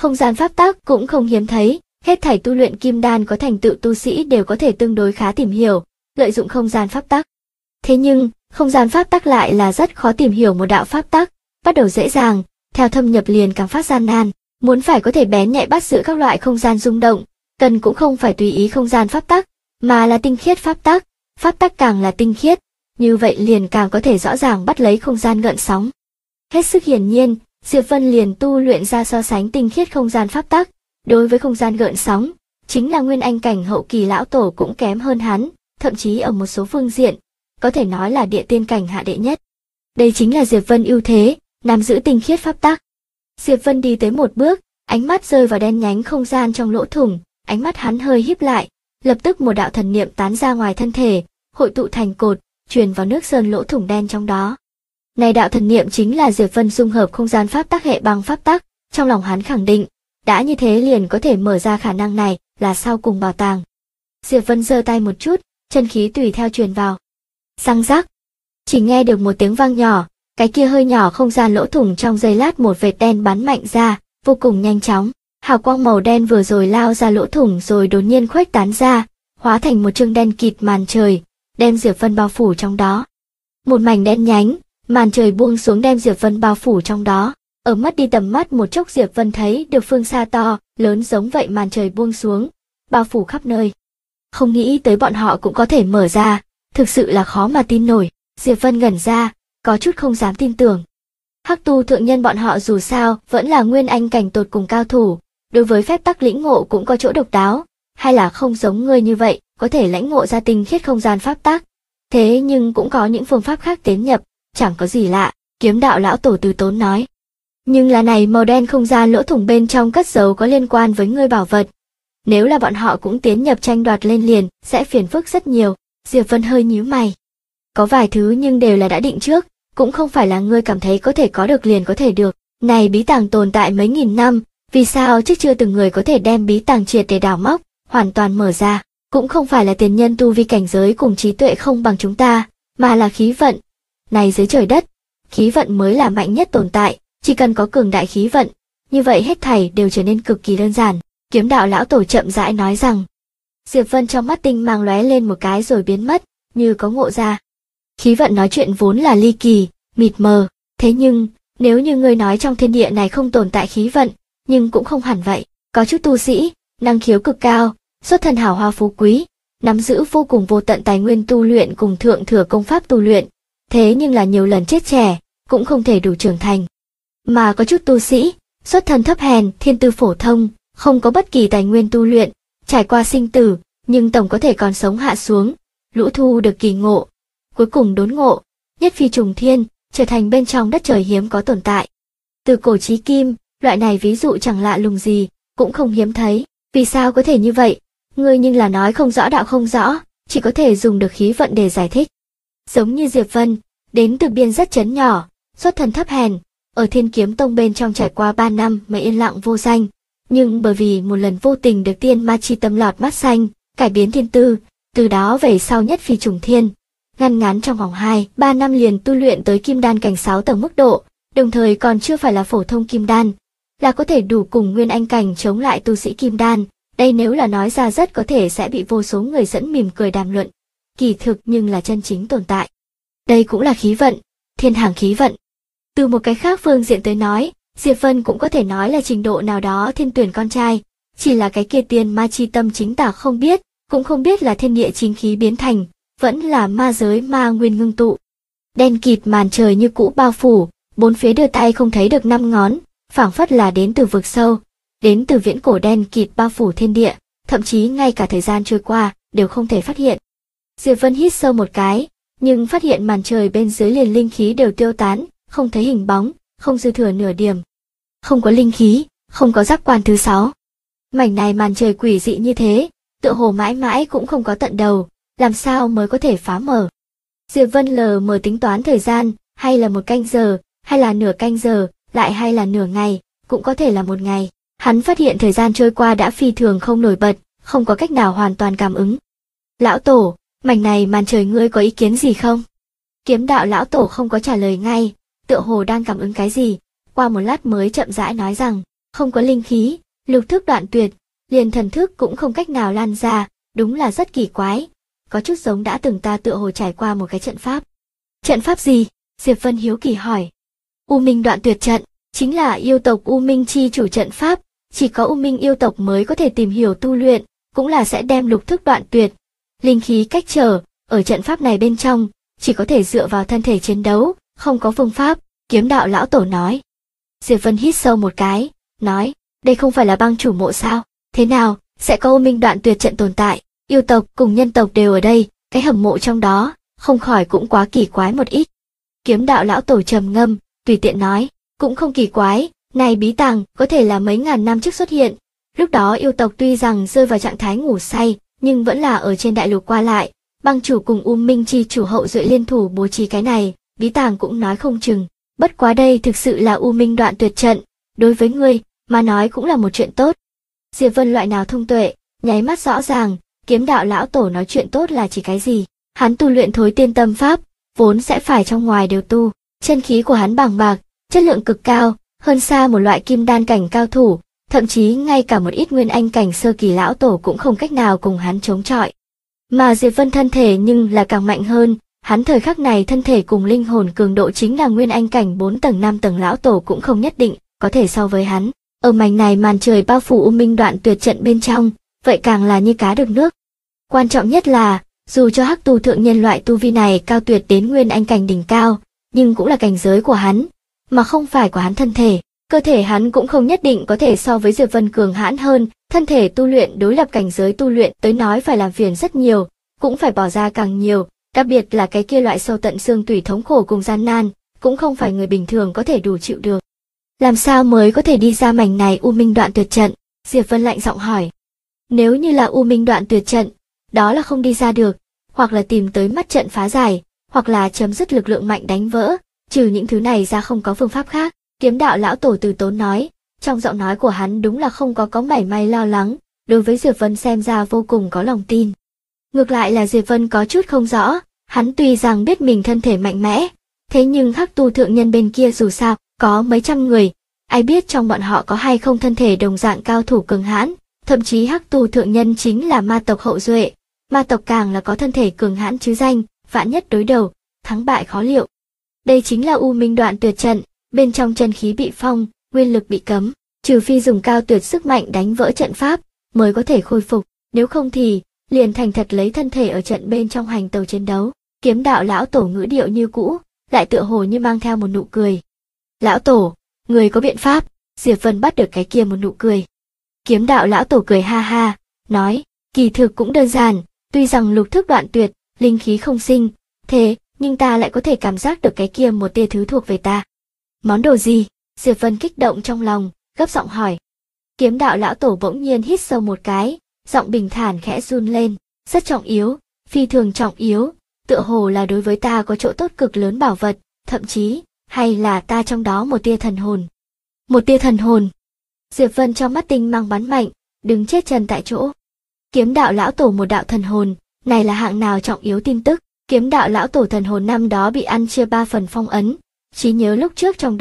Không gian pháp tắc cũng không hiếm thấy, hết thảy tu luyện kim đan có thành tựu tu sĩ đều có thể tương đối khá tìm hiểu, lợi dụng không gian pháp tắc. Thế nhưng, không gian pháp tắc lại là rất khó tìm hiểu một đạo pháp tắc, bắt đầu dễ dàng, theo thâm nhập liền càng phát gian nan, muốn phải có thể bén nhạy bắt giữ các loại không gian rung động, cần cũng không phải tùy ý không gian pháp tắc, mà là tinh khiết pháp tắc càng là tinh khiết, như vậy liền càng có thể rõ ràng bắt lấy không gian gợn sóng. Hết sức hiển nhiên, Diệp Vân liền tu luyện ra so sánh tinh khiết không gian pháp tắc, đối với không gian gợn sóng, chính là nguyên anh cảnh hậu kỳ lão tổ cũng kém hơn hắn, thậm chí ở một số phương diện, có thể nói là địa tiên cảnh hạ đệ nhất. Đây chính là Diệp Vân ưu thế, nắm giữ tinh khiết pháp tắc. Diệp Vân đi tới một bước, ánh mắt rơi vào đen nhánh không gian trong lỗ thủng, ánh mắt hắn hơi híp lại, lập tức một đạo thần niệm tán ra ngoài thân thể, hội tụ thành cột, truyền vào nước sơn lỗ thủng đen trong đó. Này đạo thần niệm chính là Diệp Vân dung hợp không gian pháp tắc hệ băng pháp tắc, trong lòng hắn khẳng định, đã như thế liền có thể mở ra khả năng này, là sau cùng bảo tàng. Diệp Vân giơ tay một chút, chân khí tùy theo truyền vào. Răng rắc, chỉ nghe được một tiếng vang nhỏ, cái kia hơi nhỏ không gian lỗ thủng trong giây lát một vệt đen bắn mạnh ra, vô cùng nhanh chóng. Hào quang màu đen vừa rồi lao ra lỗ thủng rồi đột nhiên khuếch tán ra, hóa thành một chương đen kịt màn trời, đem Diệp Vân bao phủ trong đó. Một mảnh đen nhánh, màn trời buông xuống đem Diệp Vân bao phủ trong đó. Ở mất đi tầm mắt một chốc Diệp Vân thấy được phương xa to, lớn giống vậy màn trời buông xuống, bao phủ khắp nơi. Không nghĩ tới bọn họ cũng có thể mở ra, thực sự là khó mà tin nổi. Diệp Vân ngẩn ra, có chút không dám tin tưởng. Hắc tu thượng nhân bọn họ dù sao vẫn là nguyên anh cảnh tột cùng cao thủ, đối với phép tắc lĩnh ngộ cũng có chỗ độc đáo, hay là không giống ngươi như vậy, có thể lãnh ngộ ra tinh khiết không gian pháp tắc. Thế nhưng cũng có những phương pháp khác tiến nhập, chẳng có gì lạ, Kiếm đạo lão tổ từ tốn nói. Nhưng là này màu đen không gian lỗ thủng bên trong cất giấu có liên quan với ngươi bảo vật. Nếu là bọn họ cũng tiến nhập tranh đoạt lên liền, sẽ phiền phức rất nhiều. Diệp Vân hơi nhíu mày. Có vài thứ nhưng đều là đã định trước, cũng không phải là ngươi cảm thấy có thể có được liền có thể được. Này bí tàng tồn tại mấy nghìn năm, vì sao trước chưa từng người có thể đem bí tàng triệt để đào móc, hoàn toàn mở ra. Cũng không phải là tiền nhân tu vi cảnh giới cùng trí tuệ không bằng chúng ta, mà là khí vận. Này dưới trời đất, khí vận mới là mạnh nhất tồn tại, chỉ cần có cường đại khí vận, như vậy hết thảy đều trở nên cực kỳ đơn giản. Kiếm đạo lão tổ chậm rãi nói rằng. Diệp Vân trong mắt tinh mang lóe lên một cái rồi biến mất, như có ngộ ra. Khí vận nói chuyện vốn là ly kỳ, mịt mờ, thế nhưng, nếu như ngươi nói trong thiên địa này không tồn tại khí vận, nhưng cũng không hẳn vậy. Có chút tu sĩ, năng khiếu cực cao, xuất thân hào hoa phú quý, nắm giữ vô cùng vô tận tài nguyên tu luyện cùng thượng thừa công pháp tu luyện, thế nhưng là nhiều lần chết trẻ, cũng không thể đủ trưởng thành. Mà có chút tu sĩ, xuất thân thấp hèn, thiên tư phổ thông, không có bất kỳ tài nguyên tu luyện, trải qua sinh tử, nhưng tổng có thể còn sống hạ xuống, lũ thu được kỳ ngộ, cuối cùng đốn ngộ, nhất phi trùng thiên, trở thành bên trong đất trời hiếm có tồn tại. Từ cổ chí kim, loại này ví dụ chẳng lạ lùng gì, cũng không hiếm thấy. Vì sao có thể như vậy? Ngươi nhưng là nói không rõ đạo không rõ, chỉ có thể dùng được khí vận để giải thích. Giống như Diệp Vân, đến từ biên rất chấn nhỏ, xuất thân thấp hèn, ở Thiên Kiếm Tông bên trong trải qua 3 năm mà yên lặng vô danh, nhưng bởi vì một lần vô tình được tiên ma chi tâm lọt mắt xanh, cải biến thiên tư, từ đó về sau nhất phi trùng thiên, ngăn ngắn trong vòng 2-3 năm liền tu luyện tới kim đan cảnh 6 tầng mức độ, đồng thời còn chưa phải là phổ thông kim đan, là có thể đủ cùng nguyên anh cảnh chống lại tu sĩ kim đan. Đây nếu là nói ra rất có thể sẽ bị vô số người dẫn mỉm cười đàm luận. Kỳ thực nhưng là chân chính tồn tại. Đây cũng là khí vận, thiên hàng khí vận. Từ một cái khác phương diện tới nói, Diệp Vân cũng có thể nói là trình độ nào đó thiên tuyển con trai, chỉ là cái kia tiên ma chi tâm chính tả không biết, cũng không biết là thiên địa chính khí biến thành, vẫn là ma giới ma nguyên ngưng tụ. Đen kịt màn trời như cũ bao phủ, bốn phía đưa tay không thấy được 5 ngón, phảng phất là đến từ vực sâu, đến từ viễn cổ đen kịt bao phủ thiên địa, thậm chí ngay cả thời gian trôi qua đều không thể phát hiện. Diệp Vân hít sâu một cái, nhưng phát hiện màn trời bên dưới liền linh khí đều tiêu tán, không thấy hình bóng, không dư thừa nửa điểm. Không có linh khí, không có giác quan thứ 6. Mảnh này màn trời quỷ dị như thế, tựa hồ mãi mãi cũng không có tận đầu, làm sao mới có thể phá mở. Diệp Vân lờ mờ tính toán thời gian, hay là 1 canh giờ, hay là nửa canh giờ, lại hay là nửa ngày, cũng có thể là 1 ngày. Hắn phát hiện thời gian trôi qua đã phi thường không nổi bật, không có cách nào hoàn toàn cảm ứng. Lão tổ, mảnh này màn trời ngươi có ý kiến gì không? Kiếm đạo lão tổ không có trả lời ngay, tựa hồ đang cảm ứng cái gì, qua một lát mới chậm rãi nói rằng, Không có linh khí, lục thức đoạn tuyệt, liền thần thức cũng không cách nào lan ra, đúng là rất kỳ quái. Có chút giống đã từng ta tựa hồ trải qua một cái trận pháp. Trận pháp gì? Diệp Vân hiếu kỳ hỏi. U Minh đoạn tuyệt trận, chính là yêu tộc U Minh chi chủ trận pháp, chỉ có U Minh yêu tộc mới có thể tìm hiểu tu luyện, cũng là sẽ đem lục thức đoạn tuyệt. Linh khí cách trở, ở trận pháp này bên trong, chỉ có thể dựa vào thân thể chiến đấu, không có phương pháp, Kiếm đạo lão tổ nói. Diệp Vân hít sâu một cái, nói, đây không phải là băng chủ mộ sao? Thế nào, sẽ có U Minh đoạn tuyệt trận tồn tại, yêu tộc cùng nhân tộc đều ở đây, cái hầm mộ trong đó, không khỏi cũng quá kỳ quái một ít. Kiếm đạo lão tổ trầm ngâm, tùy tiện nói, cũng không kỳ quái, này bí tàng có thể là mấy ngàn năm trước xuất hiện. Lúc đó yêu tộc tuy rằng rơi vào trạng thái ngủ say, nhưng vẫn là ở trên đại lục qua lại, băng chủ cùng U Minh chi chủ hậu duệ liên thủ bố trí cái này, bí tàng cũng nói không chừng. Bất quá đây thực sự là U Minh đoạn tuyệt trận, đối với ngươi mà nói cũng là một chuyện tốt. Diệp Vân loại nào thông tuệ, nháy mắt rõ ràng, kiếm đạo lão tổ nói chuyện tốt là chỉ cái gì. Hắn tu luyện thối tiên tâm pháp, vốn sẽ phải trong ngoài đều tu, chân khí của hắn bàng bạc, chất lượng cực cao, hơn xa một loại kim đan cảnh cao thủ, thậm chí ngay cả một ít nguyên anh cảnh sơ kỳ lão tổ cũng không cách nào cùng hắn chống chọi. Mà Diệp Vân thân thể nhưng là càng mạnh hơn, hắn thời khắc này thân thể cùng linh hồn cường độ chính là nguyên anh cảnh 4 tầng 5 tầng lão tổ cũng không nhất định có thể so với hắn. Ở mảnh này màn trời bao phủ U Minh đoạn tuyệt trận bên trong, vậy càng là như cá được nước. Quan trọng nhất là, dù cho hắc tu thượng nhân loại tu vi này cao tuyệt đến nguyên anh cảnh đỉnh cao, nhưng cũng là cảnh giới của hắn, mà không phải của hắn thân thể. Cơ thể hắn cũng không nhất định có thể so với Diệp Vân cường hãn hơn, thân thể tu luyện đối lập cảnh giới tu luyện tới nói phải làm phiền rất nhiều, cũng phải bỏ ra càng nhiều, đặc biệt là cái kia loại sâu tận xương tủy thống khổ cùng gian nan, cũng không phải người bình thường có thể đủ chịu được. Làm sao mới có thể đi ra mảnh này U Minh đoạn tuyệt trận? Diệp Vân lạnh giọng hỏi. Nếu như là U Minh đoạn tuyệt trận, đó là không đi ra được, hoặc là tìm tới mắt trận phá giải, hoặc là chấm dứt lực lượng mạnh đánh vỡ, trừ những thứ này ra không có phương pháp khác. Kiếm đạo lão tổ từ tốn nói, trong giọng nói của hắn đúng là không có mảy may lo lắng, đối với Diệp Vân xem ra vô cùng có lòng tin. Ngược lại là Diệp Vân có chút không rõ, hắn tuy rằng biết mình thân thể mạnh mẽ, thế nhưng hắc tu thượng nhân bên kia dù sao, có mấy trăm người, ai biết trong bọn họ có hay không thân thể đồng dạng cao thủ cường hãn, thậm chí hắc tu thượng nhân chính là ma tộc hậu duệ, ma tộc càng là có thân thể cường hãn chứ danh, vạn nhất đối đầu, thắng bại khó liệu. Đây chính là U Minh đoạn tuyệt trận, bên trong chân khí bị phong, nguyên lực bị cấm, trừ phi dùng cao tuyệt sức mạnh đánh vỡ trận pháp, mới có thể khôi phục, nếu không thì, liền thành thật lấy thân thể ở trận bên trong hành tàu chiến đấu. Kiếm đạo lão tổ ngữ điệu như cũ, lại tựa hồ như mang theo một nụ cười. Lão tổ, người có biện pháp? Diệp Vân bắt được cái kia một nụ cười. Kiếm đạo lão tổ cười ha ha, nói, kỳ thực cũng đơn giản, tuy rằng lục thức đoạn tuyệt, linh khí không sinh, thế, nhưng ta lại có thể cảm giác được cái kia một tia thứ thuộc về ta. Món đồ gì? Diệp Vân kích động trong lòng, gấp giọng hỏi. Kiếm đạo lão tổ bỗng nhiên hít sâu một cái, giọng bình thản khẽ run lên, rất trọng yếu, phi thường trọng yếu, tựa hồ là đối với ta có chỗ tốt cực lớn bảo vật, thậm chí, hay là ta trong đó một tia thần hồn. Một tia thần hồn. Diệp Vân trong mắt tinh mang bắn mạnh, đứng chết chân tại chỗ. Kiếm đạo lão tổ một đạo thần hồn, này là hạng nào trọng yếu tin tức. Kiếm đạo lão tổ thần hồn năm đó bị ăn chia 3 phần phong ấn, trí nhớ lúc trước trong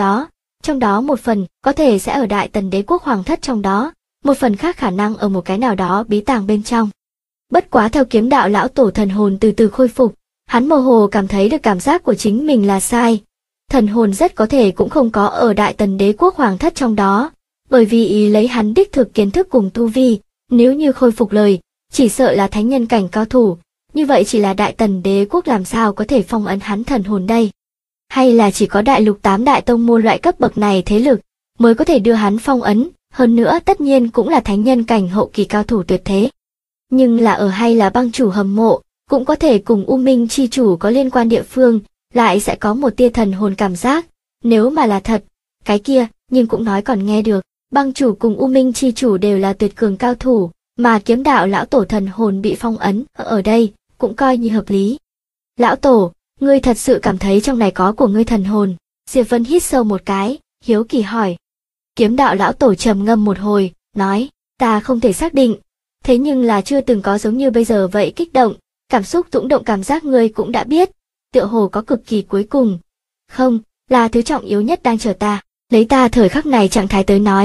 đó một phần có thể sẽ ở Đại Tần Đế quốc hoàng thất trong đó, một phần khác khả năng ở một cái nào đó bí tàng bên trong. Bất quá theo kiếm đạo lão tổ thần hồn từ từ khôi phục, hắn mơ hồ cảm thấy được cảm giác của chính mình là sai. Thần hồn rất có thể cũng không có ở Đại Tần Đế quốc hoàng thất trong đó, bởi vì ý lấy hắn đích thực kiến thức cùng tu vi, nếu như khôi phục lời, chỉ sợ là thánh nhân cảnh cao thủ, như vậy chỉ là Đại Tần Đế quốc làm sao có thể phong ấn hắn thần hồn đây? Hay là chỉ có đại lục 8 đại tông môn loại cấp bậc này thế lực mới có thể đưa hắn phong ấn, hơn nữa tất nhiên cũng là thánh nhân cảnh hậu kỳ cao thủ tuyệt thế. Nhưng là ở hay là băng chủ hầm mộ, cũng có thể cùng U Minh chi chủ có liên quan địa phương, lại sẽ có một tia thần hồn cảm giác, nếu mà là thật, cái kia, nhưng cũng nói còn nghe được, băng chủ cùng U Minh chi chủ đều là tuyệt cường cao thủ, mà kiếm đạo lão tổ thần hồn bị phong ấn ở đây, cũng coi như hợp lý. Lão tổ, ngươi thật sự cảm thấy trong này có của ngươi thần hồn? Diệp Vân hít sâu một cái, hiếu kỳ hỏi. Kiếm đạo lão tổ trầm ngâm một hồi, nói, ta không thể xác định, thế nhưng là chưa từng có giống như bây giờ vậy kích động, cảm xúc dũng động cảm giác ngươi cũng đã biết, tựa hồ có cực kỳ cuối cùng. Không, là thứ trọng yếu nhất đang chờ ta, lấy ta thời khắc này trạng thái tới nói,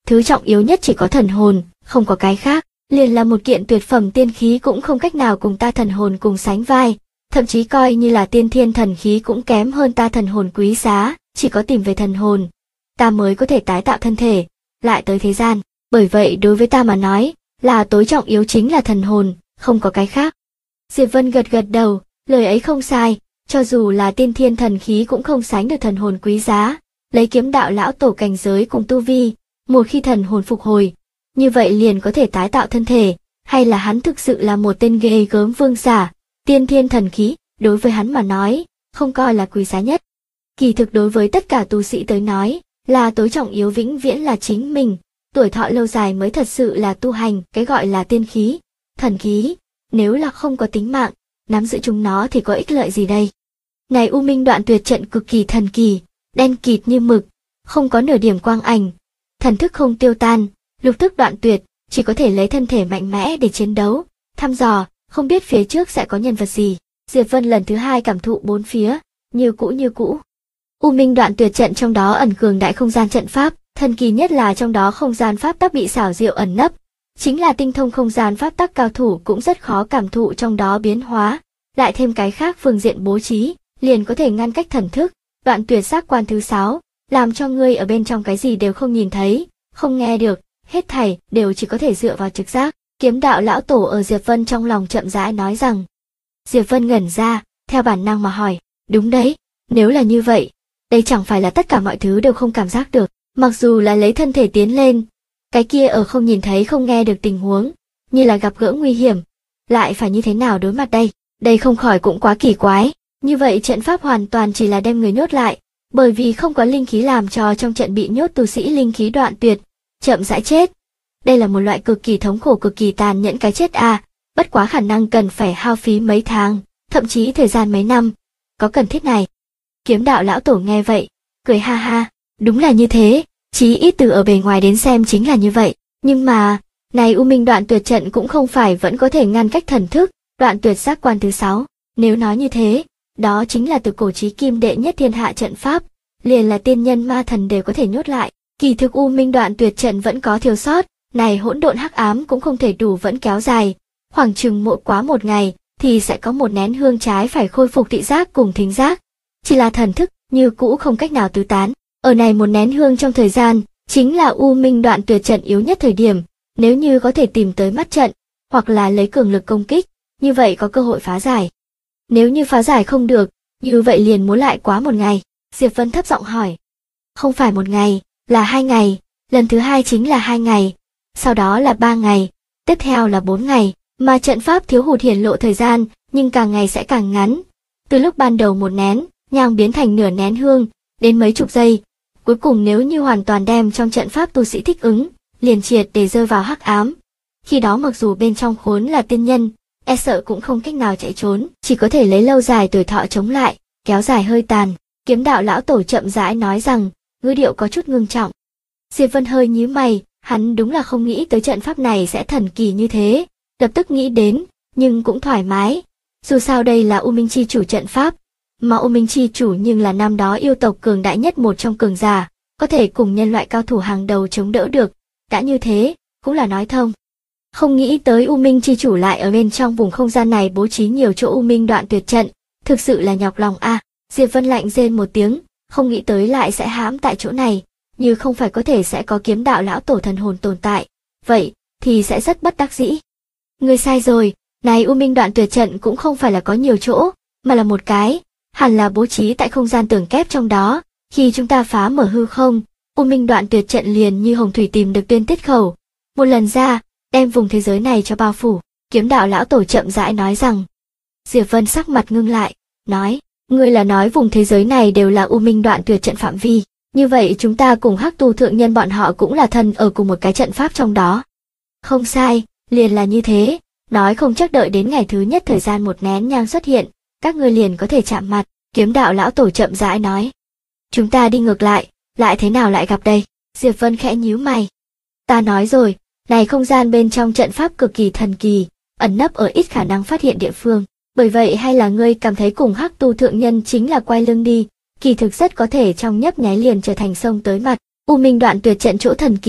thứ trọng yếu nhất chỉ có thần hồn, không có cái khác, liền là một kiện tuyệt phẩm tiên khí cũng không cách nào cùng ta thần hồn cùng sánh vai, thậm chí coi như là tiên thiên thần khí cũng kém hơn ta thần hồn quý giá, chỉ có tìm về thần hồn, ta mới có thể tái tạo thân thể, lại tới thế gian, bởi vậy đối với ta mà nói, là tối trọng yếu chính là thần hồn, không có cái khác. Diệp Vân gật gật đầu, lời ấy không sai, cho dù là tiên thiên thần khí cũng không sánh được thần hồn quý giá, lấy kiếm đạo lão tổ cảnh giới cùng tu vi, một khi thần hồn phục hồi, như vậy liền có thể tái tạo thân thể, hay là hắn thực sự là một tên ghê gớm vương giả, tiên thiên thần khí, đối với hắn mà nói, không coi là quý giá nhất. Kỳ thực đối với tất cả tu sĩ tới nói, là tối trọng yếu vĩnh viễn là chính mình, tuổi thọ lâu dài mới thật sự là tu hành, cái gọi là tiên khí, thần khí, nếu là không có tính mạng, nắm giữ chúng nó thì có ích lợi gì đây? Này U Minh Đoạn Tuyệt trận cực kỳ thần kỳ, đen kịt như mực, không có nửa điểm quang ảnh, thần thức không tiêu tan, lục thức đoạn tuyệt, chỉ có thể lấy thân thể mạnh mẽ để chiến đấu, thăm dò, không biết phía trước sẽ có nhân vật gì. Diệp Vân lần thứ hai cảm thụ bốn phía, như cũ. U Minh Đoạn Tuyệt trận trong đó ẩn cường đại không gian trận pháp, thần kỳ nhất là trong đó không gian pháp tắc bị xảo diệu ẩn nấp, chính là tinh thông không gian pháp tắc cao thủ cũng rất khó cảm thụ trong đó biến hóa, lại thêm cái khác phương diện bố trí, liền có thể ngăn cách thần thức, đoạn tuyệt giác quan thứ 6, làm cho ngươi ở bên trong cái gì đều không nhìn thấy, không nghe được, hết thảy đều chỉ có thể dựa vào trực giác. Kiếm đạo lão tổ ở Diệp Vân trong lòng chậm rãi nói rằng. Diệp Vân ngẩn ra, theo bản năng mà hỏi, đúng đấy, nếu là như vậy, đây chẳng phải là tất cả mọi thứ đều không cảm giác được, mặc dù là lấy thân thể tiến lên, cái kia ở không nhìn thấy không nghe được tình huống, như là gặp gỡ nguy hiểm, lại phải như thế nào đối mặt đây, đây không khỏi cũng quá kỳ quái, như vậy trận pháp hoàn toàn chỉ là đem người nhốt lại, bởi vì không có linh khí làm cho trong trận bị nhốt tu sĩ linh khí đoạn tuyệt, chậm rãi chết. Đây là một loại cực kỳ thống khổ cực kỳ tàn nhẫn cái chết bất quá khả năng cần phải hao phí mấy tháng, thậm chí thời gian mấy năm, có cần thiết này. Kiếm đạo lão tổ nghe vậy, cười ha ha, đúng là như thế, chí ít từ ở bề ngoài đến xem chính là như vậy, nhưng mà, này U Minh Đoạn Tuyệt trận cũng không phải vẫn có thể ngăn cách thần thức, đoạn tuyệt giác quan thứ 6, nếu nói như thế, đó chính là từ cổ chí kim đệ nhất thiên hạ trận pháp, liền là tiên nhân ma thần đều có thể nhốt lại, kỳ thực U Minh Đoạn Tuyệt trận vẫn có thiếu sót. Này hỗn độn hắc ám cũng không thể đủ vẫn kéo dài, khoảng chừng mỗi quá một ngày thì sẽ có một nén hương trái phải khôi phục thị giác cùng thính giác. Chỉ là thần thức như cũ không cách nào tứ tán. Ở này một nén hương trong thời gian, chính là U Minh Đoạn Tuyệt trận yếu nhất thời điểm, nếu như có thể tìm tới mắt trận, hoặc là lấy cường lực công kích, như vậy có cơ hội phá giải. Nếu như phá giải không được, như vậy liền muốn lại quá một ngày. Diệp Vân thấp giọng hỏi. Không phải một ngày, là 2 ngày, lần thứ 2 chính là 2 ngày. Sau đó là 3 ngày, tiếp theo là 4 ngày, mà trận pháp thiếu hụt hiển lộ thời gian, nhưng càng ngày sẽ càng ngắn. Từ lúc ban đầu một nén, nhang biến thành nửa nén hương, đến mấy chục giây, cuối cùng nếu như hoàn toàn đem trong trận pháp tu sĩ thích ứng, liền triệt để rơi vào hắc ám. Khi đó mặc dù bên trong khốn là tiên nhân, e sợ cũng không cách nào chạy trốn, chỉ có thể lấy lâu dài tuổi thọ chống lại, kéo dài hơi tàn. Kiếm đạo lão tổ chậm rãi nói rằng, ngữ điệu có chút ngưng trọng. Diệp Vân hơi nhíu mày. Hắn đúng là không nghĩ tới trận pháp này sẽ thần kỳ như thế, lập tức nghĩ đến, nhưng cũng thoải mái. Dù sao đây là U Minh Chi Chủ trận pháp, mà U Minh Chi Chủ nhưng là năm đó yêu tộc cường đại nhất một trong cường giả, có thể cùng nhân loại cao thủ hàng đầu chống đỡ được, đã như thế, cũng là nói thông. Không nghĩ tới U Minh Chi Chủ lại ở bên trong vùng không gian này bố trí nhiều chỗ U Minh Đoạn Tuyệt trận, thực sự là nhọc lòng Diệp Vân lạnh rên một tiếng, không nghĩ tới lại sẽ hãm tại chỗ này. Như không phải có thể sẽ có kiếm đạo lão tổ thần hồn tồn tại, vậy thì sẽ rất bất đắc dĩ. Ngươi sai rồi, này U Minh Đoạn Tuyệt trận cũng không phải là có nhiều chỗ, mà là một cái, hẳn là bố trí tại không gian tường kép trong đó, khi chúng ta phá mở hư không, U Minh Đoạn Tuyệt trận liền như hồng thủy tìm được tuyên tiết khẩu, một lần ra, đem vùng thế giới này cho bao phủ. Kiếm đạo lão tổ chậm rãi nói rằng. Diệp Vân sắc mặt ngưng lại, nói, ngươi là nói vùng thế giới này đều là U Minh Đoạn Tuyệt trận phạm vi. Như vậy chúng ta cùng Hắc Tu thượng nhân bọn họ cũng là thân ở cùng một cái trận pháp trong đó. Không sai, liền là như thế, nói không chắc đợi đến ngày thứ nhất thời gian một nén nhang xuất hiện, các ngươi liền có thể chạm mặt, kiếm đạo lão tổ chậm rãi nói. Chúng ta đi ngược lại thế nào lại gặp đây? Diệp Vân khẽ nhíu mày. Ta nói rồi, này không gian bên trong trận pháp cực kỳ thần kỳ, ẩn nấp ở ít khả năng phát hiện địa phương, bởi vậy hay là ngươi cảm thấy cùng Hắc Tu thượng nhân chính là quay lưng đi. Kỳ thực rất có thể trong nhấp nháy liền trở thành sông tới mặt. U Minh Đoạn Tuyệt trận chỗ thần kỳ,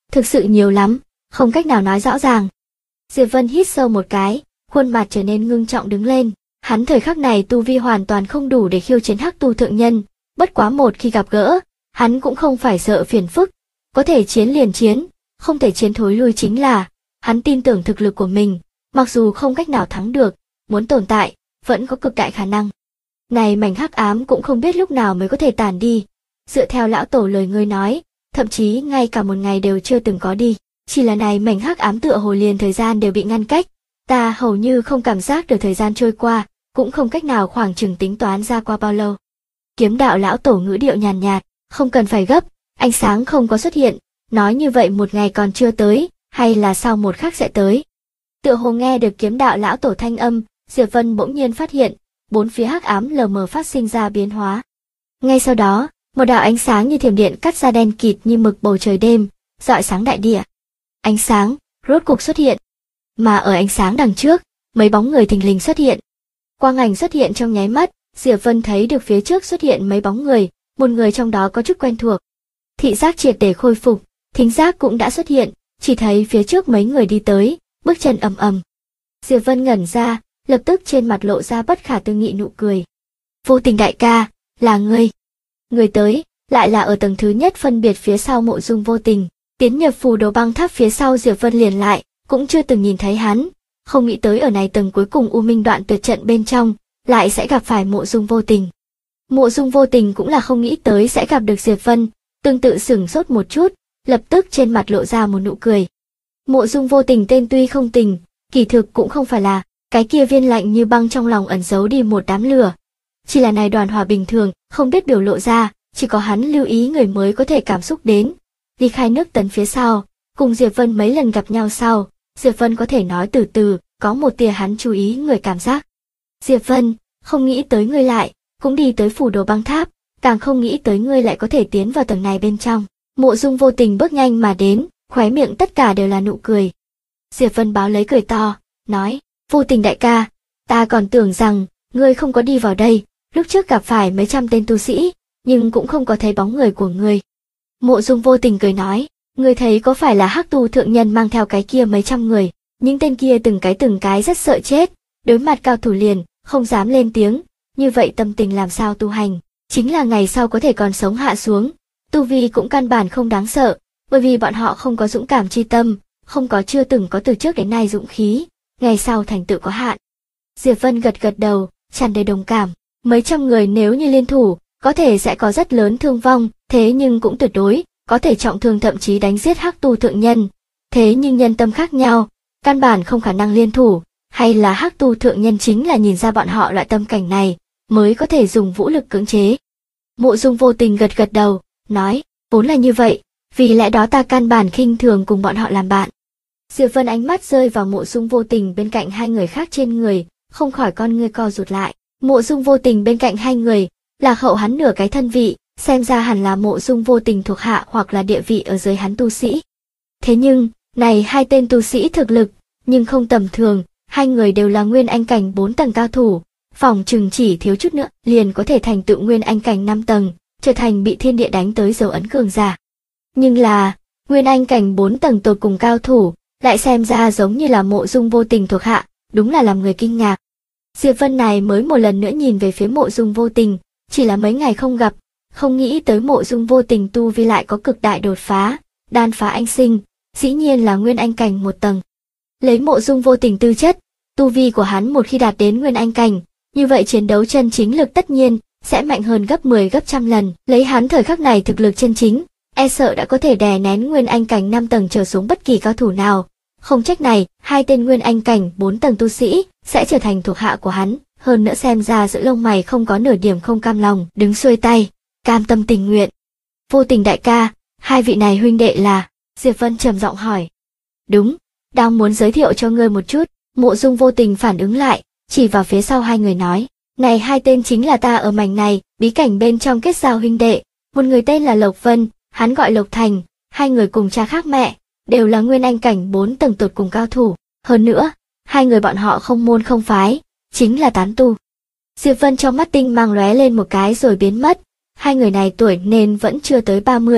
thực sự nhiều lắm, không cách nào nói rõ ràng. Diệp Vân hít sâu một cái, khuôn mặt trở nên ngưng trọng đứng lên. Hắn thời khắc này tu vi hoàn toàn không đủ để khiêu chiến Hắc Tu thượng nhân, bất quá một khi gặp gỡ, hắn cũng không phải sợ phiền phức, có thể chiến liền chiến, không thể chiến thối lui chính là. Hắn tin tưởng thực lực của mình, mặc dù không cách nào thắng được, muốn tồn tại, vẫn có cực đại khả năng. Này mảnh hắc ám cũng không biết lúc nào mới có thể tàn đi. Dựa theo lão tổ lời ngươi nói, thậm chí ngay cả một ngày đều chưa từng có đi. Chỉ là này mảnh hắc ám tựa hồ liền thời gian đều bị ngăn cách. Ta hầu như không cảm giác được thời gian trôi qua, cũng không cách nào khoảng chừng tính toán ra qua bao lâu. Kiếm đạo lão tổ ngữ điệu nhàn nhạt, không cần phải gấp, ánh sáng không có xuất hiện, nói như vậy một ngày còn chưa tới, hay là sau một khắc sẽ tới. Tựa hồ nghe được kiếm đạo lão tổ thanh âm, Diệp Vân bỗng nhiên phát hiện, bốn phía hắc ám lờ mờ phát sinh ra biến hóa. Ngay sau đó, một đạo ánh sáng như thiểm điện cắt ra đen kịt như mực bầu trời đêm, rọi sáng đại địa. Ánh sáng rốt cục xuất hiện, mà ở ánh sáng đằng trước, mấy bóng người thình lình xuất hiện. Quang ảnh xuất hiện trong nháy mắt, Diệp Vân thấy được phía trước xuất hiện mấy bóng người, một người trong đó có chút quen thuộc. Thị giác triệt để khôi phục, thính giác cũng đã xuất hiện, chỉ thấy phía trước mấy người đi tới, bước chân ầm ầm. Diệp Vân ngẩn ra, lập tức trên mặt lộ ra bất khả tư nghị nụ cười. Vô Tình đại ca, là ngươi. Người tới, lại là ở tầng thứ nhất phân biệt phía sau Mộ Dung Vô Tình, tiến nhập phù đồ băng tháp phía sau Diệp Vân liền lại, cũng chưa từng nhìn thấy hắn, không nghĩ tới ở này tầng cuối cùng U Minh đoạn tuyệt trận bên trong, lại sẽ gặp phải Mộ Dung Vô Tình. Mộ Dung Vô Tình cũng là không nghĩ tới sẽ gặp được Diệp Vân, tương tự sửng sốt một chút, lập tức trên mặt lộ ra một nụ cười. Mộ Dung Vô Tình tên tuy không tình, kỳ thực cũng không phải là cái kia viên lạnh như băng trong lòng ẩn giấu đi một đám lửa. Chỉ là này đoàn hỏa bình thường, không biết biểu lộ ra, chỉ có hắn lưu ý người mới có thể cảm xúc đến. Ly khai nước Tấn phía sau, cùng Diệp Vân mấy lần gặp nhau sau, Diệp Vân có thể nói từ từ, có một tia hắn chú ý người cảm giác. Diệp Vân, không nghĩ tới ngươi lại, cũng đi tới phủ đồ băng tháp, càng không nghĩ tới ngươi lại có thể tiến vào tầng này bên trong. Mộ Dung Vô Tình bước nhanh mà đến, khóe miệng tất cả đều là nụ cười. Diệp Vân báo lấy cười to, nói, Vô Tình đại ca, ta còn tưởng rằng, ngươi không có đi vào đây, lúc trước gặp phải mấy trăm tên tu sĩ, nhưng cũng không có thấy bóng người của ngươi. Mộ Dung Vô Tình cười nói, ngươi thấy có phải là Hắc Tu thượng nhân mang theo cái kia mấy trăm người, những tên kia từng cái rất sợ chết, đối mặt cao thủ liền, không dám lên tiếng, như vậy tâm tình làm sao tu hành, chính là ngày sau có thể còn sống hạ xuống, tu vi cũng căn bản không đáng sợ, bởi vì bọn họ không có dũng cảm chi tâm, không có chưa từng có từ trước đến nay dũng khí, ngày sau thành tựu có hạn. Diệp Vân gật gật đầu, tràn đầy đồng cảm, mấy trăm người nếu như liên thủ, có thể sẽ có rất lớn thương vong, thế nhưng cũng tuyệt đối, có thể trọng thương thậm chí đánh giết Hắc Tu thượng nhân. Thế nhưng nhân tâm khác nhau, căn bản không khả năng liên thủ, hay là Hắc Tu thượng nhân chính là nhìn ra bọn họ loại tâm cảnh này, mới có thể dùng vũ lực cưỡng chế. Mộ Dung Vô Tình gật gật đầu, nói, vốn là như vậy, vì lẽ đó ta căn bản khinh thường cùng bọn họ làm bạn. Diệp Vân ánh mắt rơi vào Mộ Dung Vô Tình bên cạnh hai người khác trên người, không khỏi con ngươi co rụt lại. Mộ Dung Vô Tình bên cạnh hai người, là hậu hắn nửa cái thân vị, xem ra hẳn là Mộ Dung Vô Tình thuộc hạ hoặc là địa vị ở dưới hắn tu sĩ. Thế nhưng, này hai tên tu sĩ thực lực, nhưng không tầm thường, hai người đều là Nguyên Anh cảnh 4 tầng cao thủ, phỏng chừng chỉ thiếu chút nữa, liền có thể thành tựu Nguyên Anh cảnh 5 tầng, trở thành bị thiên địa đánh tới dấu ấn cường giả. Nhưng là, Nguyên Anh cảnh 4 tầng tột cùng cao thủ, lại xem ra giống như là Mộ Dung Vô Tình thuộc hạ, đúng là làm người kinh ngạc. Diệp Vân này mới một lần nữa nhìn về phía Mộ Dung Vô Tình, chỉ là mấy ngày không gặp, không nghĩ tới Mộ Dung Vô Tình tu vi lại có cực đại đột phá, đan phá anh sinh, dĩ nhiên là Nguyên Anh cảnh 1 tầng. Lấy Mộ Dung Vô Tình tư chất, tu vi của hắn một khi đạt đến Nguyên Anh cảnh, như vậy chiến đấu chân chính lực tất nhiên sẽ mạnh hơn gấp 10 gấp trăm lần, lấy hắn thời khắc này thực lực chân chính, e sợ đã có thể đè nén Nguyên Anh cảnh 5 tầng trở xuống bất kỳ cao thủ nào. Không trách này, hai tên Nguyên Anh cảnh 4 tầng tu sĩ sẽ trở thành thuộc hạ của hắn, hơn nữa xem ra giữa lông mày không có nửa điểm không cam lòng, đứng xuôi tay, cam tâm tình nguyện. Vô Tình đại ca, hai vị này huynh đệ là? Diệp Vân trầm giọng hỏi. Đúng, đang muốn giới thiệu cho ngươi một chút. Mộ Dung Vô Tình phản ứng lại, chỉ vào phía sau hai người nói, này hai tên chính là ta ở mảnh này, bí cảnh bên trong kết giao huynh đệ, một người tên là Lộc Vân, hắn gọi Lộc Thành, hai người cùng cha khác mẹ, đều là Nguyên Anh cảnh 4 tầng tột cùng cao thủ, hơn nữa, hai người bọn họ không môn không phái, chính là tán tu. Diệp Vân trong mắt tinh mang lóe lên một cái rồi biến mất, hai người này tuổi nên vẫn chưa tới 30,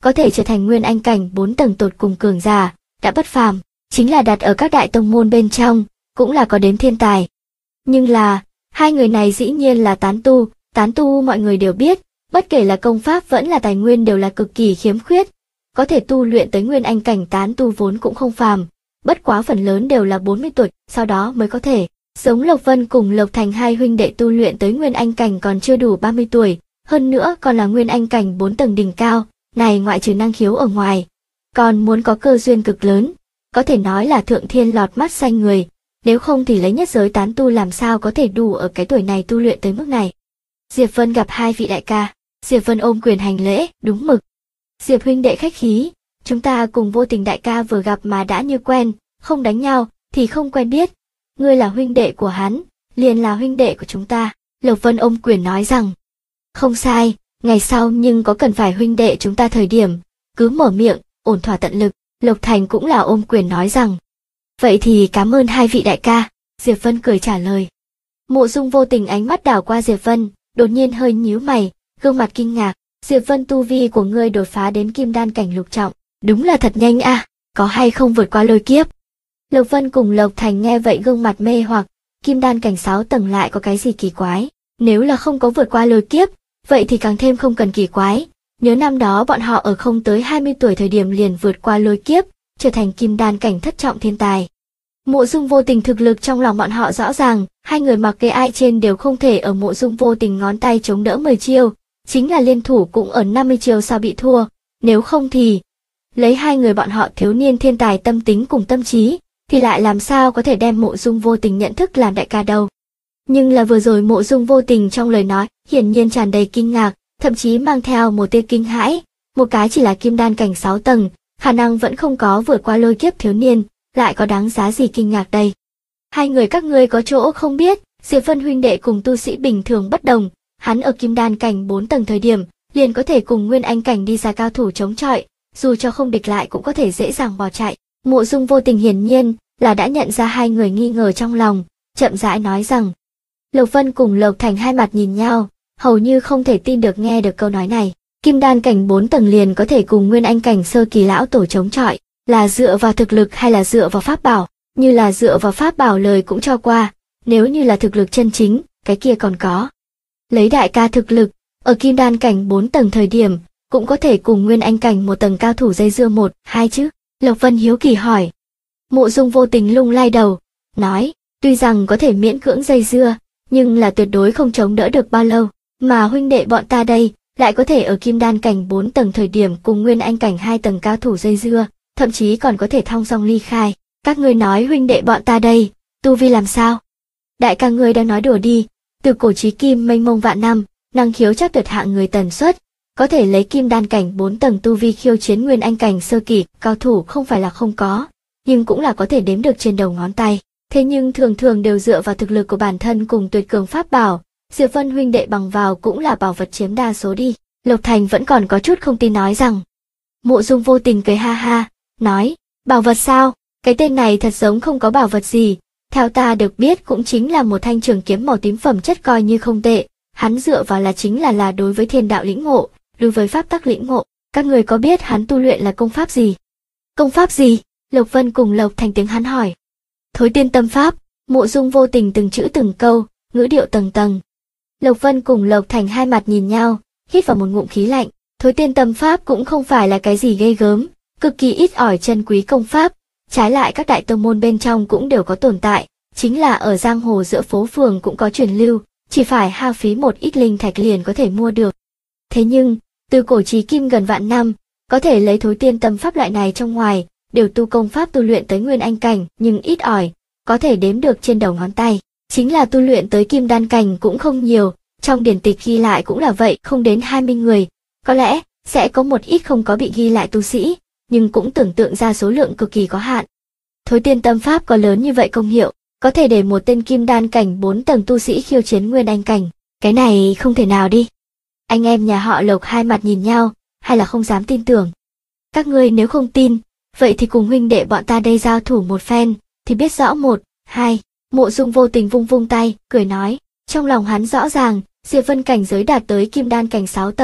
có thể trở thành nguyên anh cảnh 4 tầng tột cùng cường giả, đã bất phàm, chính là đặt ở các đại tông môn bên trong, cũng là có đếm thiên tài. Nhưng là, hai người này dĩ nhiên là tán tu mọi người đều biết, bất kể là công pháp vẫn là tài nguyên đều là cực kỳ khiếm khuyết. Có thể tu luyện tới nguyên anh cảnh tán tu vốn cũng không phàm, bất quá phần lớn đều là 40 tuổi, sau đó mới có thể. Giống Lộc Vân cùng Lộc Thành hai huynh đệ tu luyện tới nguyên anh cảnh còn chưa đủ 30 tuổi, hơn nữa còn là nguyên anh cảnh 4 tầng đỉnh cao, này ngoại trừ năng khiếu ở ngoài, còn muốn có cơ duyên cực lớn, có thể nói là thượng thiên lọt mắt xanh người, nếu không thì lấy nhất giới tán tu làm sao có thể đủ ở cái tuổi này tu luyện tới mức này. Diệp Vân gặp hai vị đại ca, Diệp Vân ôm quyền hành lễ, đúng mực. Diệp huynh đệ khách khí, chúng ta cùng Vô Tình đại ca vừa gặp mà đã như quen, không đánh nhau thì không quen biết. Ngươi là huynh đệ của hắn, liền là huynh đệ của chúng ta. Lộc Vân ôm quyền nói rằng, không sai, ngày sau nhưng có cần phải huynh đệ chúng ta thời điểm, cứ mở miệng, ổn thỏa tận lực. Lộc Thành cũng là ôm quyền nói rằng, vậy thì cảm ơn hai vị đại ca. Diệp Vân cười trả lời. Mộ Dung Vô Tình ánh mắt đảo qua Diệp Vân, đột nhiên hơi nhíu mày, gương mặt kinh ngạc. Diệp Vân, tu vi của ngươi đột phá đến kim đan cảnh lục trọng, đúng là thật nhanh a, có hay không vượt qua lôi kiếp? Lộc Vân cùng Lộc Thành nghe vậy gương mặt mê hoặc, kim đan cảnh 6 tầng lại có cái gì kỳ quái, nếu là không có vượt qua lôi kiếp, vậy thì càng thêm không cần kỳ quái. Nhớ năm đó bọn họ ở không tới 20 tuổi thời điểm liền vượt qua lôi kiếp, trở thành kim đan cảnh thất trọng thiên tài. Mộ Dung Vô Tình thực lực trong lòng bọn họ rõ ràng, hai người mặc kệ ai trên đều không thể ở Mộ Dung Vô Tình ngón tay chống đỡ 10 chiêu, chính là liên thủ cũng ở 50 chiêu sau bị thua, nếu không thì lấy hai người bọn họ thiếu niên thiên tài tâm tính cùng tâm trí, thì lại làm sao có thể đem Mộ Dung Vô Tình nhận thức làm đại ca đâu. Nhưng là vừa rồi Mộ Dung Vô Tình trong lời nói hiển nhiên tràn đầy kinh ngạc, thậm chí mang theo một tia kinh hãi, một cái chỉ là kim đan cảnh 6 tầng, khả năng vẫn không có vượt qua lôi kiếp thiếu niên, lại có đáng giá gì kinh ngạc đây. Hai người các ngươi có chỗ không biết, Diệp Vân huynh đệ cùng tu sĩ bình thường bất đồng, hắn ở kim đan cảnh 4 tầng thời điểm, liền có thể cùng nguyên anh cảnh đi ra cao thủ chống chọi, dù cho không địch lại cũng có thể dễ dàng bỏ chạy. Mộ Dung Vô Tình hiển nhiên là đã nhận ra hai người nghi ngờ trong lòng, chậm rãi nói rằng. Lộc Vân cùng Lộc Thành hai mặt nhìn nhau, hầu như không thể tin được nghe được câu nói này. Kim đan cảnh 4 tầng liền có thể cùng nguyên anh cảnh sơ kỳ lão tổ chống chọi, là dựa vào thực lực hay là dựa vào pháp bảo? Như là dựa vào pháp bảo lời cũng cho qua, nếu như là thực lực chân chính, cái kia còn có. Lấy đại ca thực lực, ở kim đan cảnh 4 tầng thời điểm, cũng có thể cùng nguyên anh cảnh một tầng cao thủ dây dưa 1, 2 chứ? Lộc Vân hiếu kỳ hỏi. Mộ Dung Vô Tình lung lay đầu, nói, tuy rằng có thể miễn cưỡng dây dưa, nhưng là tuyệt đối không chống đỡ được bao lâu, mà huynh đệ bọn ta đây, lại có thể ở kim đan cảnh 4 tầng thời điểm cùng nguyên anh cảnh 2 tầng cao thủ dây dưa, thậm chí còn có thể thong dong ly khai. Các ngươi nói huynh đệ bọn ta đây, tu vi làm sao? Đại ca ngươi đang nói đùa đi, từ cổ chí kim mênh mông vạn năm, năng khiếu chắc tuyệt hạng người tần suất, có thể lấy kim đan cảnh 4 tầng tu vi khiêu chiến nguyên anh cảnh sơ kỳ, cao thủ không phải là không có, nhưng cũng là có thể đếm được trên đầu ngón tay. Thế nhưng thường thường đều dựa vào thực lực của bản thân cùng tuyệt cường pháp bảo, Diệp Vân huynh đệ bằng vào cũng là bảo vật chiếm đa số đi. Lộc Thành vẫn còn có chút không tin nói rằng. Mộ Dung Vô Tình cười ha ha, nói, bảo vật sao? Cái tên này thật giống không có bảo vật gì, theo ta được biết cũng chính là một thanh trường kiếm màu tím phẩm chất coi như không tệ, hắn dựa vào là chính là đối với thiên đạo lĩnh ngộ, đối với pháp tắc lĩnh ngộ. Các người có biết hắn tu luyện là công pháp gì? Công pháp gì? Lộc Vân cùng Lộc Thành tiếng hắn hỏi. Thối tiên tâm pháp. Mộ Dung Vô Tình từng chữ từng câu, ngữ điệu tầng tầng. Lộc Vân cùng Lộc Thành hai mặt nhìn nhau, hít vào một ngụm khí lạnh. Thối tiên tâm pháp cũng không phải là cái gì ghê gớm, cực kỳ ít ỏi chân quý công pháp, trái lại các đại tông môn bên trong cũng đều có tồn tại, chính là ở giang hồ giữa phố phường cũng có truyền lưu, chỉ phải hao phí một ít linh thạch liền có thể mua được. Thế nhưng, từ cổ chí kim gần vạn năm, có thể lấy thối tiên tâm pháp loại này trong ngoài, đều tu công pháp tu luyện tới nguyên anh cảnh, nhưng ít ỏi, có thể đếm được trên đầu ngón tay. Chính là tu luyện tới kim đan cảnh cũng không nhiều, trong điển tịch ghi lại cũng là vậy, không đến 20 người. Có lẽ, sẽ có một ít không có bị ghi lại tu sĩ, nhưng cũng tưởng tượng ra số lượng cực kỳ có hạn. Thối tiên tâm pháp có lớn như vậy công hiệu, có thể để một tên kim đan cảnh 4 tầng tu sĩ khiêu chiến nguyên anh cảnh. Cái này không thể nào đi. Anh em nhà họ Lộc hai mặt nhìn nhau, hay là không dám tin tưởng. Các ngươi nếu không tin, vậy thì cùng huynh đệ bọn ta đây giao thủ một phen, thì biết rõ 1, 2. Mộ Dung Vô Tình vung vung tay, cười nói, trong lòng hắn rõ ràng, Diệp Vân cảnh giới đạt tới kim đan cảnh 6 tầng,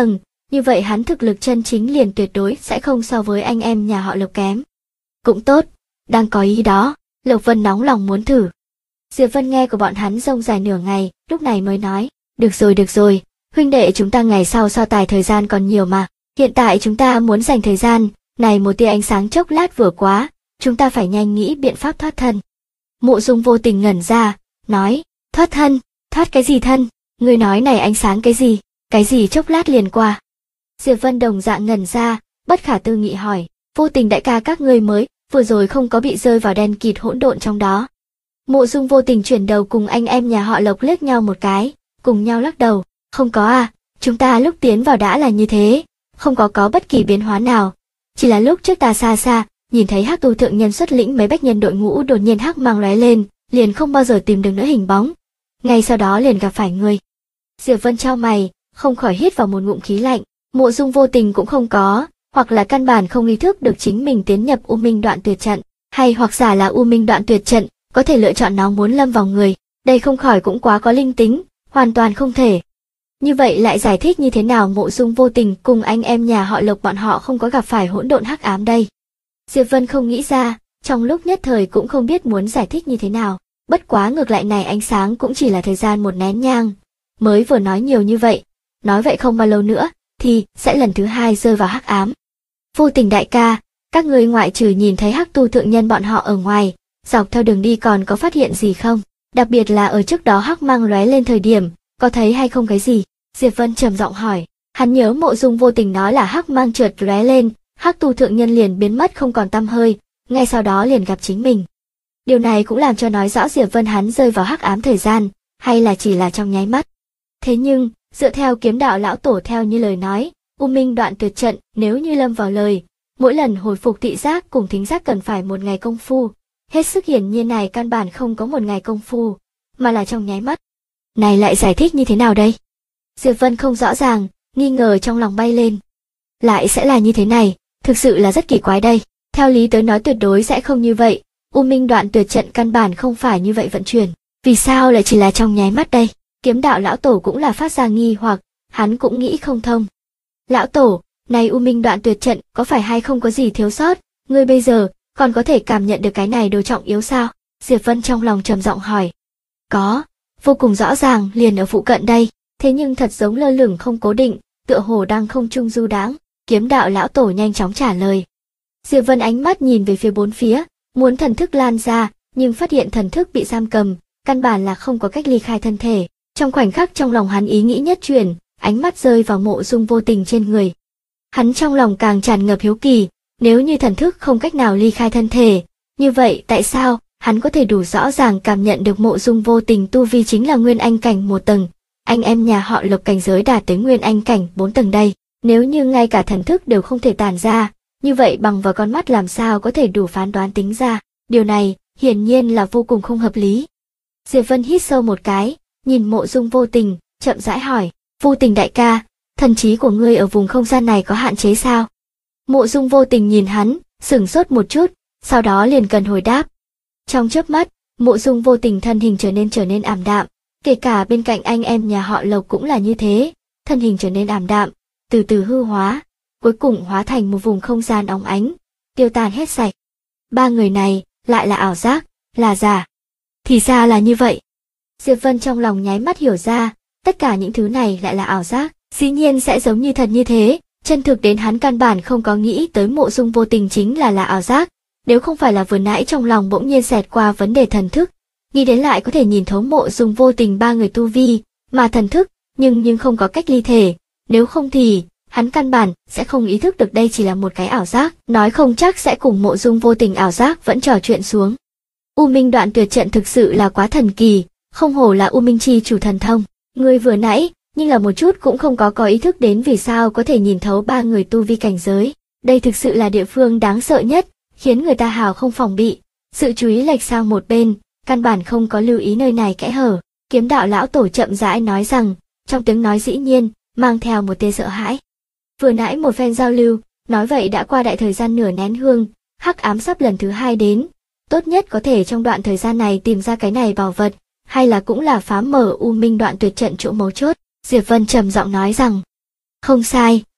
như vậy hắn thực lực chân chính liền tuyệt đối sẽ không so với anh em nhà họ Lộc kém. Cũng tốt, đang có ý đó, Lộc Vân nóng lòng muốn thử. Diệp Vân nghe của bọn hắn rông dài nửa ngày, lúc này mới nói, được rồi, huynh đệ chúng ta ngày sau so tài thời gian còn nhiều mà, hiện tại chúng ta muốn dành thời gian, này một tia ánh sáng chốc lát vừa quá, chúng ta phải nhanh nghĩ biện pháp thoát thân. Mộ Dung Vô Tình ngẩn ra, nói, thoát thân, thoát cái gì thân, ngươi nói này ánh sáng cái gì chốc lát liền qua. Diệp Vân đồng dạng ngẩn ra, bất khả tư nghị hỏi, Vô Tình đại ca các ngươi mới, vừa rồi không có bị rơi vào đen kịt hỗn độn trong đó. Mộ Dung Vô Tình chuyển đầu cùng anh em nhà họ Lộc liếc nhau một cái, cùng nhau lắc đầu, không có à, chúng ta lúc tiến vào đã là như thế, không có bất kỳ biến hóa nào. Chỉ là lúc trước ta xa, nhìn thấy Hắc Tu thượng nhân xuất lĩnh mấy bách nhân đội ngũ đột nhiên hắc mang lóe lên, liền không bao giờ tìm được nữa hình bóng. Ngay sau đó liền gặp phải ngươi. Diệp Vân chau mày, không khỏi hít vào một ngụm khí lạnh, Mộ Dung Vô Tình cũng không có, hoặc là căn bản không ý thức được chính mình tiến nhập U Minh Đoạn Tuyệt trận, hay hoặc giả là U Minh Đoạn Tuyệt trận có thể lựa chọn nó muốn lâm vào người, đây không khỏi cũng quá có linh tính, hoàn toàn không thể. Như vậy lại giải thích như thế nào Mộ Dung Vô Tình cùng anh em nhà họ Lộc bọn họ không có gặp phải hỗn độn hắc ám đây? Diệp Vân không nghĩ ra, trong lúc nhất thời cũng không biết muốn giải thích như thế nào, bất quá ngược lại này ánh sáng cũng chỉ là thời gian một nén nhang, mới vừa nói nhiều như vậy, nói vậy không bao lâu nữa, thì sẽ lần thứ hai rơi vào hắc ám. Vô Tình đại ca, các ngươi ngoại trừ nhìn thấy Hắc Tu thượng nhân bọn họ ở ngoài, dọc theo đường đi còn có phát hiện gì không? Đặc biệt là ở trước đó hắc mang lóe lên thời điểm, có thấy hay không cái gì? Diệp Vân trầm giọng hỏi, hắn nhớ Mộ Dung Vô Tình nói là hắc mang trượt lóe lên, Hắc Tu thượng nhân liền biến mất không còn tăm hơi, ngay sau đó liền gặp chính mình. Điều này cũng làm cho nói rõ Diệp Vân hắn rơi vào hắc ám thời gian, hay là chỉ là trong nháy mắt. Thế nhưng, dựa theo Kiếm Đạo lão tổ theo như lời nói, U Minh Đoạn Tuyệt trận nếu như lâm vào lời, mỗi lần hồi phục thị giác cùng thính giác cần phải một ngày công phu, hết sức hiển nhiên này căn bản không có một ngày công phu, mà là trong nháy mắt. Này lại giải thích như thế nào đây? Diệp Vân không rõ ràng, nghi ngờ trong lòng bay lên. Lại sẽ là như thế này, thực sự là rất kỳ quái đây. Theo lý tới nói tuyệt đối sẽ không như vậy, U Minh Đoạn Tuyệt trận căn bản không phải như vậy vận chuyển. Vì sao lại chỉ là trong nháy mắt đây? Kiếm Đạo lão tổ cũng là phát ra nghi hoặc, hắn cũng nghĩ không thông. Lão tổ, này U Minh Đoạn Tuyệt trận có phải hay không có gì thiếu sót, ngươi bây giờ còn có thể cảm nhận được cái này đồ trọng yếu sao? Diệp Vân trong lòng trầm giọng hỏi. Có, vô cùng rõ ràng liền ở phụ cận đây, thế nhưng thật giống lơ lửng không cố định, tựa hồ đang không trung du đãng. Kiếm Đạo lão tổ nhanh chóng trả lời. Diệp Vân ánh mắt nhìn về phía bốn phía, muốn thần thức lan ra, nhưng phát hiện thần thức bị giam cầm, căn bản là không có cách ly khai thân thể. Trong khoảnh khắc trong lòng hắn ý nghĩ nhất chuyển, ánh mắt rơi vào Mộ Dung Vô Tình trên người. Hắn trong lòng càng tràn ngập hiếu kỳ, nếu như thần thức không cách nào ly khai thân thể, như vậy tại sao hắn có thể đủ rõ ràng cảm nhận được Mộ Dung Vô Tình tu vi chính là Nguyên Anh cảnh 1 tầng, anh em nhà họ Lộc cảnh giới đạt tới Nguyên Anh cảnh 4 tầng đây. Nếu như ngay cả thần thức đều không thể tản ra, như vậy bằng vào con mắt làm sao có thể đủ phán đoán tính ra, điều này hiển nhiên là vô cùng không hợp lý. Diệp Vân hít sâu một cái, nhìn Mộ Dung Vô Tình, chậm rãi hỏi, Vô Tình đại ca, thần trí của ngươi ở vùng không gian này có hạn chế sao? Mộ Dung Vô Tình nhìn hắn, sửng sốt một chút, sau đó liền cần hồi đáp. Trong chớp mắt, Mộ Dung Vô Tình thân hình trở nên ảm đạm, kể cả bên cạnh anh em nhà họ Lộc cũng là như thế, thân hình trở nên ảm đạm, từ từ hư hóa, cuối cùng hóa thành một vùng không gian óng ánh, tiêu tan hết sạch. Ba người này lại là ảo giác, là giả. Thì ra là như vậy. Diệp Vân trong lòng nháy mắt hiểu ra, tất cả những thứ này lại là ảo giác, dĩ nhiên sẽ giống như thật như thế, chân thực đến hắn căn bản không có nghĩ tới Mộ Dung Vô Tình chính là ảo giác, nếu không phải là vừa nãy trong lòng bỗng nhiên xẹt qua vấn đề thần thức, nghĩ đến lại có thể nhìn thấu Mộ Dung Vô Tình ba người tu vi, mà thần thức, nhưng không có cách ly thể, nếu không thì hắn căn bản sẽ không ý thức được đây chỉ là một cái ảo giác, nói không chắc sẽ cùng Mộ Dung Vô Tình ảo giác vẫn trò chuyện xuống. U Minh Đoạn Tuyệt trận thực sự là quá thần kỳ, không hổ là U Minh chi chủ thần thông, người vừa nãy nhưng là một chút cũng không có ý thức đến vì sao có thể nhìn thấu ba người tu vi cảnh giới, đây thực sự là địa phương đáng sợ nhất, khiến người ta hào không phòng bị, sự chú ý lệch sang một bên, căn bản không có lưu ý nơi này kẽ hở. Kiếm Đạo lão tổ chậm rãi nói rằng, trong tiếng nói dĩ nhiên mang theo một tia sợ hãi. Vừa nãy một phen giao lưu, nói vậy đã qua đại thời gian nửa nén hương, hắc ám sắp lần thứ hai đến, tốt nhất có thể trong đoạn thời gian này tìm ra cái này bảo vật, hay là cũng là phá mở U Minh Đoạn Tuyệt trận chỗ mấu chốt. Diệp Vân trầm giọng nói rằng, không sai,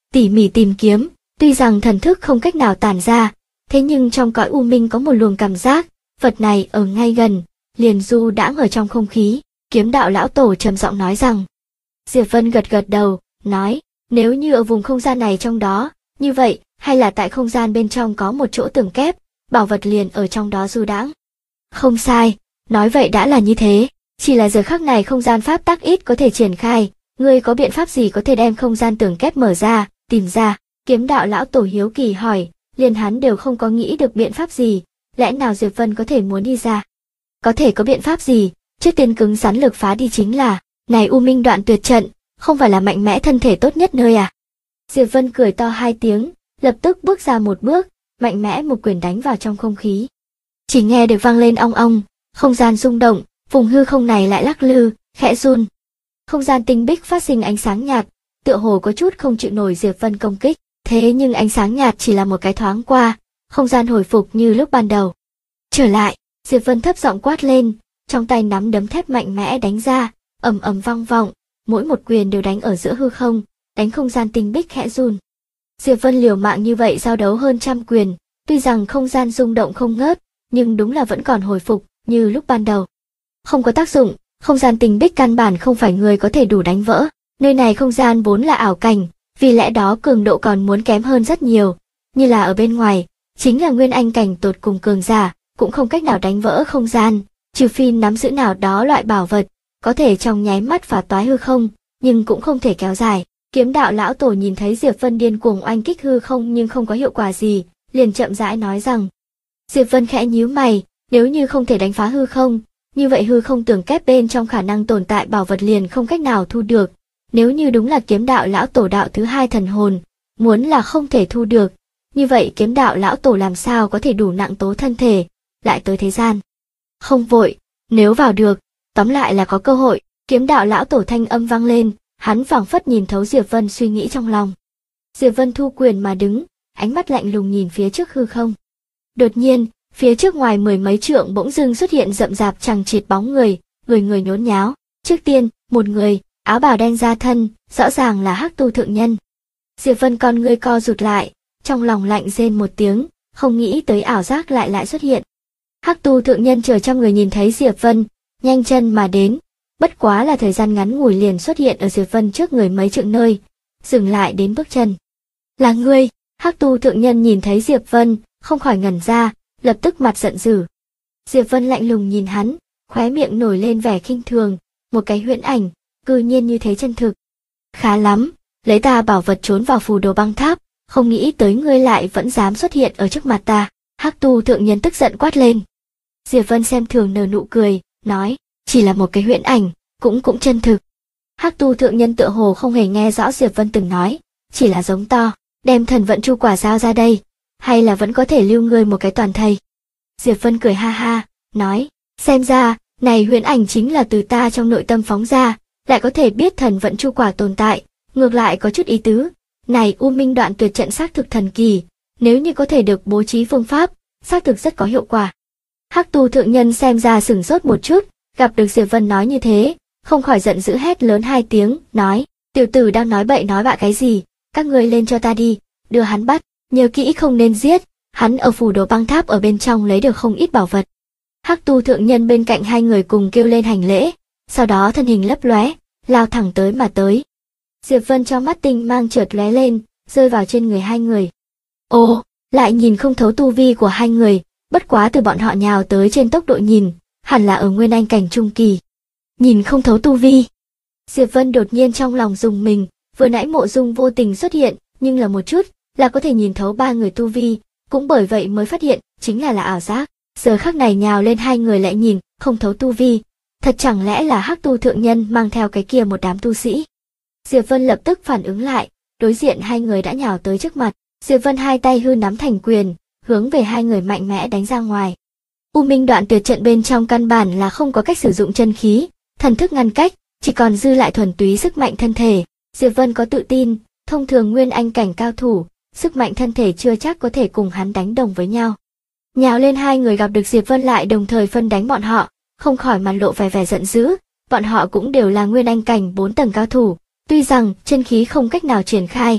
tỉ mỉ tìm kiếm, tuy rằng thần thức không cách nào tản ra, thế nhưng trong cõi u minh có một luồng cảm giác, vật này ở ngay gần, liền du đãng ở trong không khí. Kiếm đạo lão tổ trầm giọng nói rằng. Diệp Vân gật gật đầu, nói, nếu như ở vùng không gian này trong đó, như vậy, hay là tại không gian bên trong có một chỗ tường kép, bảo vật liền ở trong đó du đãng. Không sai, nói vậy đã là như thế, chỉ là giờ khắc này không gian pháp tắc ít có thể triển khai, ngươi có biện pháp gì có thể đem không gian tường kép mở ra, tìm ra? Kiếm đạo lão tổ hiếu kỳ hỏi, liền hắn đều không có nghĩ được biện pháp gì, lẽ nào Diệp Vân có thể muốn đi ra? Có thể có biện pháp gì, trước tiên cứng rắn lực phá đi chính là, này U Minh Đoạn Tuyệt Trận, không phải là mạnh mẽ thân thể tốt nhất nơi à? Diệp Vân cười to hai tiếng, lập tức bước ra một bước, mạnh mẽ một quyền đánh vào trong không khí. Chỉ nghe được vang lên ong ong, không gian rung động, vùng hư không này lại lắc lư, khẽ run. Không gian tinh bích phát sinh ánh sáng nhạt, tựa hồ có chút không chịu nổi Diệp Vân công kích, thế nhưng ánh sáng nhạt chỉ là một cái thoáng qua, không gian hồi phục như lúc ban đầu. Trở lại, Diệp Vân thấp giọng quát lên, trong tay nắm đấm thép mạnh mẽ đánh ra, ầm ầm vang vọng, mỗi một quyền đều đánh ở giữa hư không, đánh không gian tinh bích khẽ run. Diệp Vân liều mạng như vậy giao đấu hơn trăm quyền, tuy rằng không gian rung động không ngớt, nhưng đúng là vẫn còn hồi phục như lúc ban đầu. Không có tác dụng, không gian tinh bích căn bản không phải người có thể đủ đánh vỡ, nơi này không gian vốn là ảo cảnh, vì lẽ đó cường độ còn muốn kém hơn rất nhiều, như là ở bên ngoài, chính là nguyên anh cảnh tột cùng cường giả, cũng không cách nào đánh vỡ không gian, trừ phi nắm giữ nào đó loại bảo vật, có thể trong nháy mắt phá toái hư không, nhưng cũng không thể kéo dài. Kiếm đạo lão tổ nhìn thấy Diệp Vân điên cuồng oanh kích hư không nhưng không có hiệu quả gì, liền chậm rãi nói rằng. Diệp Vân khẽ nhíu mày, nếu như không thể đánh phá hư không, như vậy hư không tường kép bên trong khả năng tồn tại bảo vật liền không cách nào thu được. Nếu như đúng là kiếm đạo lão tổ đạo thứ hai thần hồn, muốn là không thể thu được, như vậy kiếm đạo lão tổ làm sao có thể đủ nặng tố thân thể, lại tới thế gian. Không vội, nếu vào được, tóm lại là có cơ hội. Kiếm đạo lão tổ thanh âm vang lên, hắn phảng phất nhìn thấu Diệp Vân suy nghĩ trong lòng. Diệp Vân thu quyền mà đứng, ánh mắt lạnh lùng nhìn phía trước hư không. Đột nhiên, phía trước ngoài mười mấy trượng bỗng dưng xuất hiện rậm rạp chằng chịt bóng người, người nhốn nháo. Trước tiên, một người, áo bào đen ra thân, rõ ràng là Hắc Tu thượng nhân. Diệp Vân con ngươi co rụt lại, trong lòng lạnh rên một tiếng, không nghĩ tới ảo giác lại xuất hiện. Hắc Tu thượng nhân chờ trăm người nhìn thấy Diệp Vân, nhanh chân mà đến, bất quá là thời gian ngắn ngủi liền xuất hiện ở Diệp Vân trước người mấy trượng nơi, dừng lại đến bước chân. Là ngươi? Hắc Tu thượng nhân nhìn thấy Diệp Vân, không khỏi ngẩn ra, lập tức mặt giận dữ. Diệp Vân lạnh lùng nhìn hắn, khóe miệng nổi lên vẻ khinh thường, một cái huyễn ảnh, cư nhiên như thế chân thực. Khá lắm, lấy ta bảo vật trốn vào phù đồ băng tháp, không nghĩ tới ngươi lại vẫn dám xuất hiện ở trước mặt ta. Hắc Tu thượng nhân tức giận quát lên. Diệp Vân xem thường nở nụ cười, nói, chỉ là một cái huyễn ảnh, cũng chân thực. Hắc Tu thượng nhân tựa hồ không hề nghe rõ Diệp Vân từng nói, chỉ là giống to, đem thần vận chu quả giao ra đây, hay là vẫn có thể lưu ngươi một cái toàn thây. Diệp Vân cười ha ha, nói, xem ra, này huyễn ảnh chính là từ ta trong nội tâm phóng ra, lại có thể biết thần vận chu quả tồn tại, ngược lại có chút ý tứ. Này U Minh Đoạn Tuyệt Trận xác thực thần kỳ, nếu như có thể được bố trí phương pháp, xác thực rất có hiệu quả. Hắc Tu thượng nhân xem ra sửng sốt một chút, gặp được Diệp Vân nói như thế, không khỏi giận dữ hét lớn hai tiếng, nói, tiểu tử đang nói bậy nói bạ cái gì, các người lên cho ta đi, đưa hắn bắt, nhớ kỹ không nên giết, hắn ở phù đồ băng tháp ở bên trong lấy được không ít bảo vật. Hắc Tu thượng nhân bên cạnh hai người cùng kêu lên hành lễ, sau đó thân hình lấp lóe, lao thẳng tới mà tới. Diệp Vân trong mắt tinh mang chợt lóe lên, rơi vào trên người hai người. Ồ, lại nhìn không thấu tu vi của hai người, bất quá từ bọn họ nhào tới trên tốc độ nhìn, hẳn là ở nguyên anh cảnh trung kỳ. Nhìn không thấu tu vi. Diệp Vân đột nhiên trong lòng rùng mình, vừa nãy Mộ Dung vô tình xuất hiện, nhưng là một chút, là có thể nhìn thấu ba người tu vi, cũng bởi vậy mới phát hiện, chính là ảo giác. Giờ khắc này nhào lên hai người lại nhìn, không thấu tu vi, thật chẳng lẽ là Hắc Tu thượng nhân mang theo cái kia một đám tu sĩ. Diệp Vân lập tức phản ứng lại, đối diện hai người đã nhào tới trước mặt, Diệp Vân hai tay hư nắm thành quyền, hướng về hai người mạnh mẽ đánh ra ngoài. U Minh Đoạn Tuyệt Trận bên trong căn bản là không có cách sử dụng chân khí, thần thức ngăn cách, chỉ còn dư lại thuần túy sức mạnh thân thể. Diệp Vân có tự tin, thông thường nguyên anh cảnh cao thủ, sức mạnh thân thể chưa chắc có thể cùng hắn đánh đồng với nhau. Nhào lên hai người gặp được Diệp Vân lại đồng thời phân đánh bọn họ, không khỏi mặt lộ vẻ giận dữ, bọn họ cũng đều là nguyên anh cảnh 4 tầng cao thủ, tuy rằng chân khí không cách nào triển khai,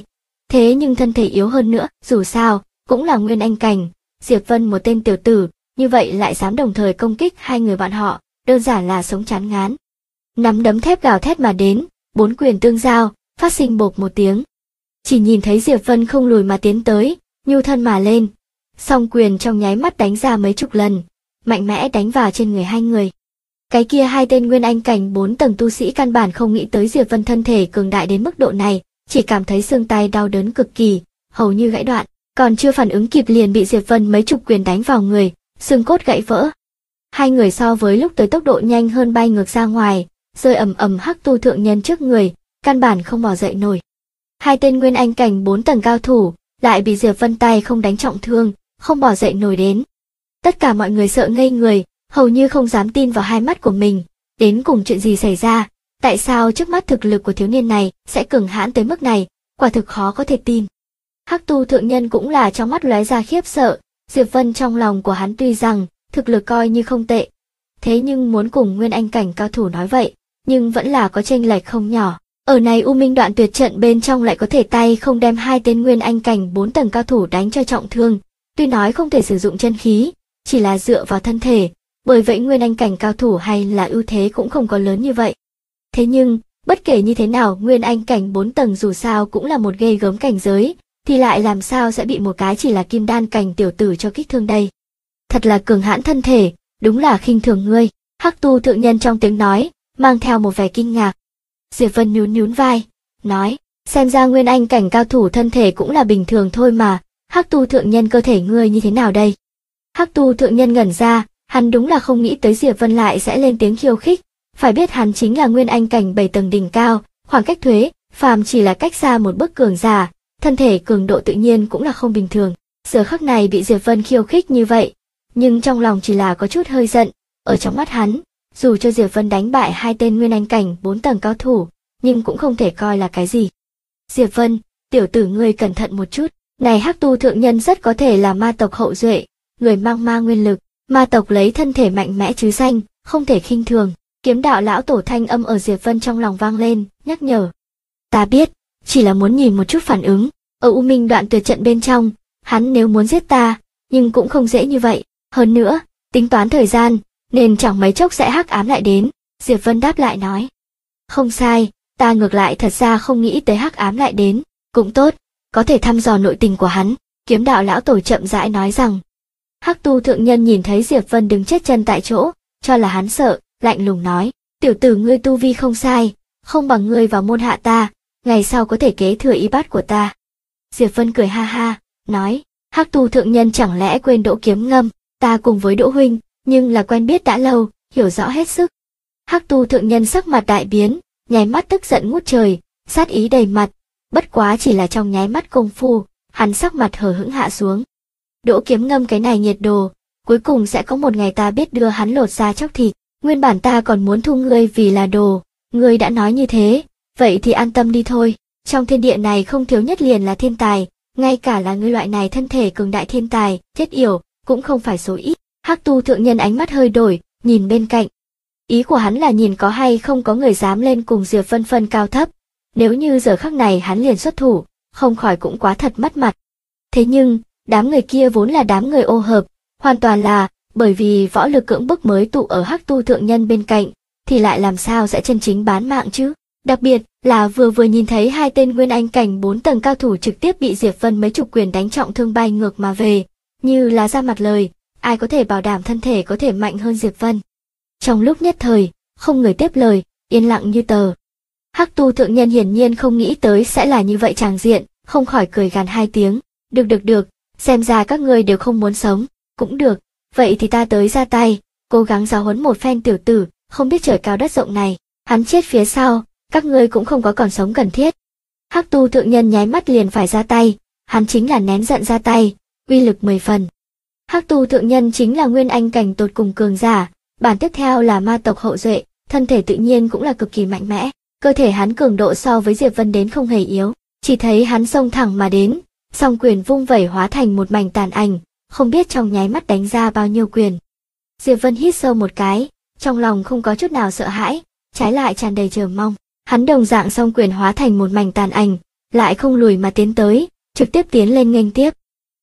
thế nhưng thân thể yếu hơn nữa, dù sao, cũng là nguyên anh cảnh. Diệp Vân một tên tiểu tử, như vậy lại dám đồng thời công kích hai người bọn họ, đơn giản là sống chán ngán. Nắm đấm thép gào thét mà đến, 4 quyền tương giao, phát sinh bộp một tiếng. Chỉ nhìn thấy Diệp Vân không lùi mà tiến tới, nhu thân mà lên. Song quyền trong nháy mắt đánh ra mấy chục lần, mạnh mẽ đánh vào trên người hai người. Cái kia hai tên nguyên anh cảnh 4 tầng tu sĩ căn bản không nghĩ tới Diệp Vân thân thể cường đại đến mức độ này, chỉ cảm thấy xương tay đau đớn cực kỳ, hầu như gãy đoạn, còn chưa phản ứng kịp liền bị Diệp Vân mấy chục quyền đánh vào người, xương cốt gãy vỡ. Hai người so với lúc tới tốc độ nhanh hơn bay ngược ra ngoài, rơi ầm ầm Hắc Tu thượng nhân trước người, căn bản không bò dậy nổi. Hai tên nguyên anh cảnh 4 tầng cao thủ, lại bị Diệp Vân tay không đánh trọng thương, không bò dậy nổi đến. Tất cả mọi người sợ ngây người, hầu như không dám tin vào hai mắt của mình, đến cùng chuyện gì xảy ra, tại sao trước mắt thực lực của thiếu niên này sẽ cường hãn tới mức này, quả thực khó có thể tin. Hắc Tu thượng nhân cũng là trong mắt lóe ra khiếp sợ, Diệp Vân trong lòng của hắn tuy rằng thực lực coi như không tệ, thế nhưng muốn cùng nguyên anh cảnh cao thủ nói vậy, nhưng vẫn là có chênh lệch không nhỏ. Ở này U Minh Đoạn Tuyệt trận bên trong lại có thể tay không đem hai tên nguyên anh cảnh 4 tầng cao thủ đánh cho trọng thương, tuy nói không thể sử dụng chân khí, chỉ là dựa vào thân thể, bởi vậy nguyên anh cảnh cao thủ hay là ưu thế cũng không có lớn như vậy. Thế nhưng, bất kể như thế nào, nguyên anh cảnh 4 tầng dù sao cũng là một ghê gớm cảnh giới, thì lại làm sao sẽ bị một cái chỉ là kim đan cảnh tiểu tử cho kích thương đây. Thật là cường hãn thân thể, đúng là khinh thường ngươi, Hắc Tu thượng nhân trong tiếng nói, mang theo một vẻ kinh ngạc. Diệp Vân nhún nhún vai, nói, xem ra nguyên anh cảnh cao thủ thân thể cũng là bình thường thôi mà, Hắc Tu thượng nhân cơ thể ngươi như thế nào đây? Hắc Tu thượng nhân ngẩn ra, hắn đúng là không nghĩ tới Diệp Vân lại sẽ lên tiếng khiêu khích, phải biết hắn chính là nguyên anh cảnh 7 tầng đỉnh cao, khoảng cách Thuế, phàm chỉ là cách xa một bước cường giả, thân thể cường độ tự nhiên cũng là không bình thường. Giờ khắc này bị Diệp Vân khiêu khích như vậy, nhưng trong lòng chỉ là có chút hơi giận, ở trong mắt hắn, dù cho Diệp Vân đánh bại hai tên nguyên anh cảnh 4 tầng cao thủ, nhưng cũng không thể coi là cái gì. Diệp Vân, tiểu tử ngươi cẩn thận một chút, này Hắc Tu thượng nhân rất có thể là ma tộc hậu duệ, người mang ma nguyên lực, ma tộc lấy thân thể mạnh mẽ chứ danh, không thể khinh thường. Kiếm đạo lão tổ thanh âm ở Diệp Vân trong lòng vang lên, nhắc nhở. Ta biết, chỉ là muốn nhìn một chút phản ứng, ở U Minh Đoạn Tuyệt trận bên trong, hắn nếu muốn giết ta, nhưng cũng không dễ như vậy, hơn nữa, tính toán thời gian, nên chẳng mấy chốc sẽ hắc ám lại đến, Diệp Vân đáp lại nói. Không sai, ta ngược lại thật ra không nghĩ tới hắc ám lại đến, cũng tốt, có thể thăm dò nội tình của hắn, kiếm đạo lão tổ chậm rãi nói rằng. Hắc Tu thượng nhân nhìn thấy Diệp Vân đứng chết chân tại chỗ, cho là hắn sợ, lạnh lùng nói, tiểu tử ngươi tu vi không sai, không bằng ngươi vào môn hạ ta, ngày sau có thể kế thừa y bát của ta. Diệp Vân cười ha ha, nói, Hắc Tu thượng nhân chẳng lẽ quên Đỗ Kiếm Ngâm, ta cùng với Đỗ huynh, nhưng là quen biết đã lâu, hiểu rõ hết sức. Hắc Tu thượng nhân sắc mặt đại biến, nháy mắt tức giận ngút trời, sát ý đầy mặt, bất quá chỉ là trong nháy mắt công phu, hắn sắc mặt hờ hững hạ xuống. Đỗ Kiếm Ngâm cái này nhiệt đồ, cuối cùng sẽ có một ngày ta biết đưa hắn lột ra chóc thịt, nguyên bản ta còn muốn thu ngươi vì là đồ, ngươi đã nói như thế, vậy thì an tâm đi thôi, trong thiên địa này không thiếu nhất liền là thiên tài, ngay cả là ngươi loại này thân thể cường đại thiên tài, chết yểu, cũng không phải số ít. Hắc Tu thượng nhân ánh mắt hơi đổi, nhìn bên cạnh. Ý của hắn là nhìn có hay không có người dám lên cùng Diệp Vân phân cao thấp, nếu như giờ khắc này hắn liền xuất thủ, không khỏi cũng quá thật mất mặt. Thế nhưng, đám người kia vốn là đám người ô hợp, hoàn toàn là bởi vì võ lực cưỡng bức mới tụ ở Hắc Tu thượng nhân bên cạnh, thì lại làm sao sẽ chân chính bán mạng chứ? Đặc biệt là vừa nhìn thấy hai tên nguyên anh cảnh 4 tầng cao thủ trực tiếp bị Diệp Vân mấy chục quyền đánh trọng thương bay ngược mà về, như là ra mặt lời, ai có thể bảo đảm thân thể có thể mạnh hơn Diệp Vân. Trong lúc nhất thời, không người tiếp lời, yên lặng như tờ. Hắc Tu thượng nhân hiển nhiên không nghĩ tới sẽ là như vậy tràng diện, không khỏi cười gằn hai tiếng, được, xem ra các ngươi đều không muốn sống, cũng được, vậy thì ta tới ra tay, cố gắng giáo huấn một phen tiểu tử, không biết trời cao đất rộng này, hắn chết phía sau, các ngươi cũng không có còn sống cần thiết. Hắc Tu thượng nhân nháy mắt liền phải ra tay, hắn chính là nén giận ra tay, uy lực 10 phần. Hắc Tu thượng nhân chính là nguyên anh cảnh tột cùng cường giả, bản tiếp theo là ma tộc hậu duệ, thân thể tự nhiên cũng là cực kỳ mạnh mẽ, cơ thể hắn cường độ so với Diệp Vân đến không hề yếu, chỉ thấy hắn xông thẳng mà đến, song quyền vung vẩy hóa thành một mảnh tàn ảnh, không biết trong nháy mắt đánh ra bao nhiêu quyền. Diệp Vân hít sâu một cái, trong lòng không có chút nào sợ hãi, trái lại tràn đầy chờ mong. Hắn đồng dạng song quyền hóa thành một mảnh tàn ảnh, lại không lùi mà tiến tới, trực tiếp tiến lên nghênh tiếp.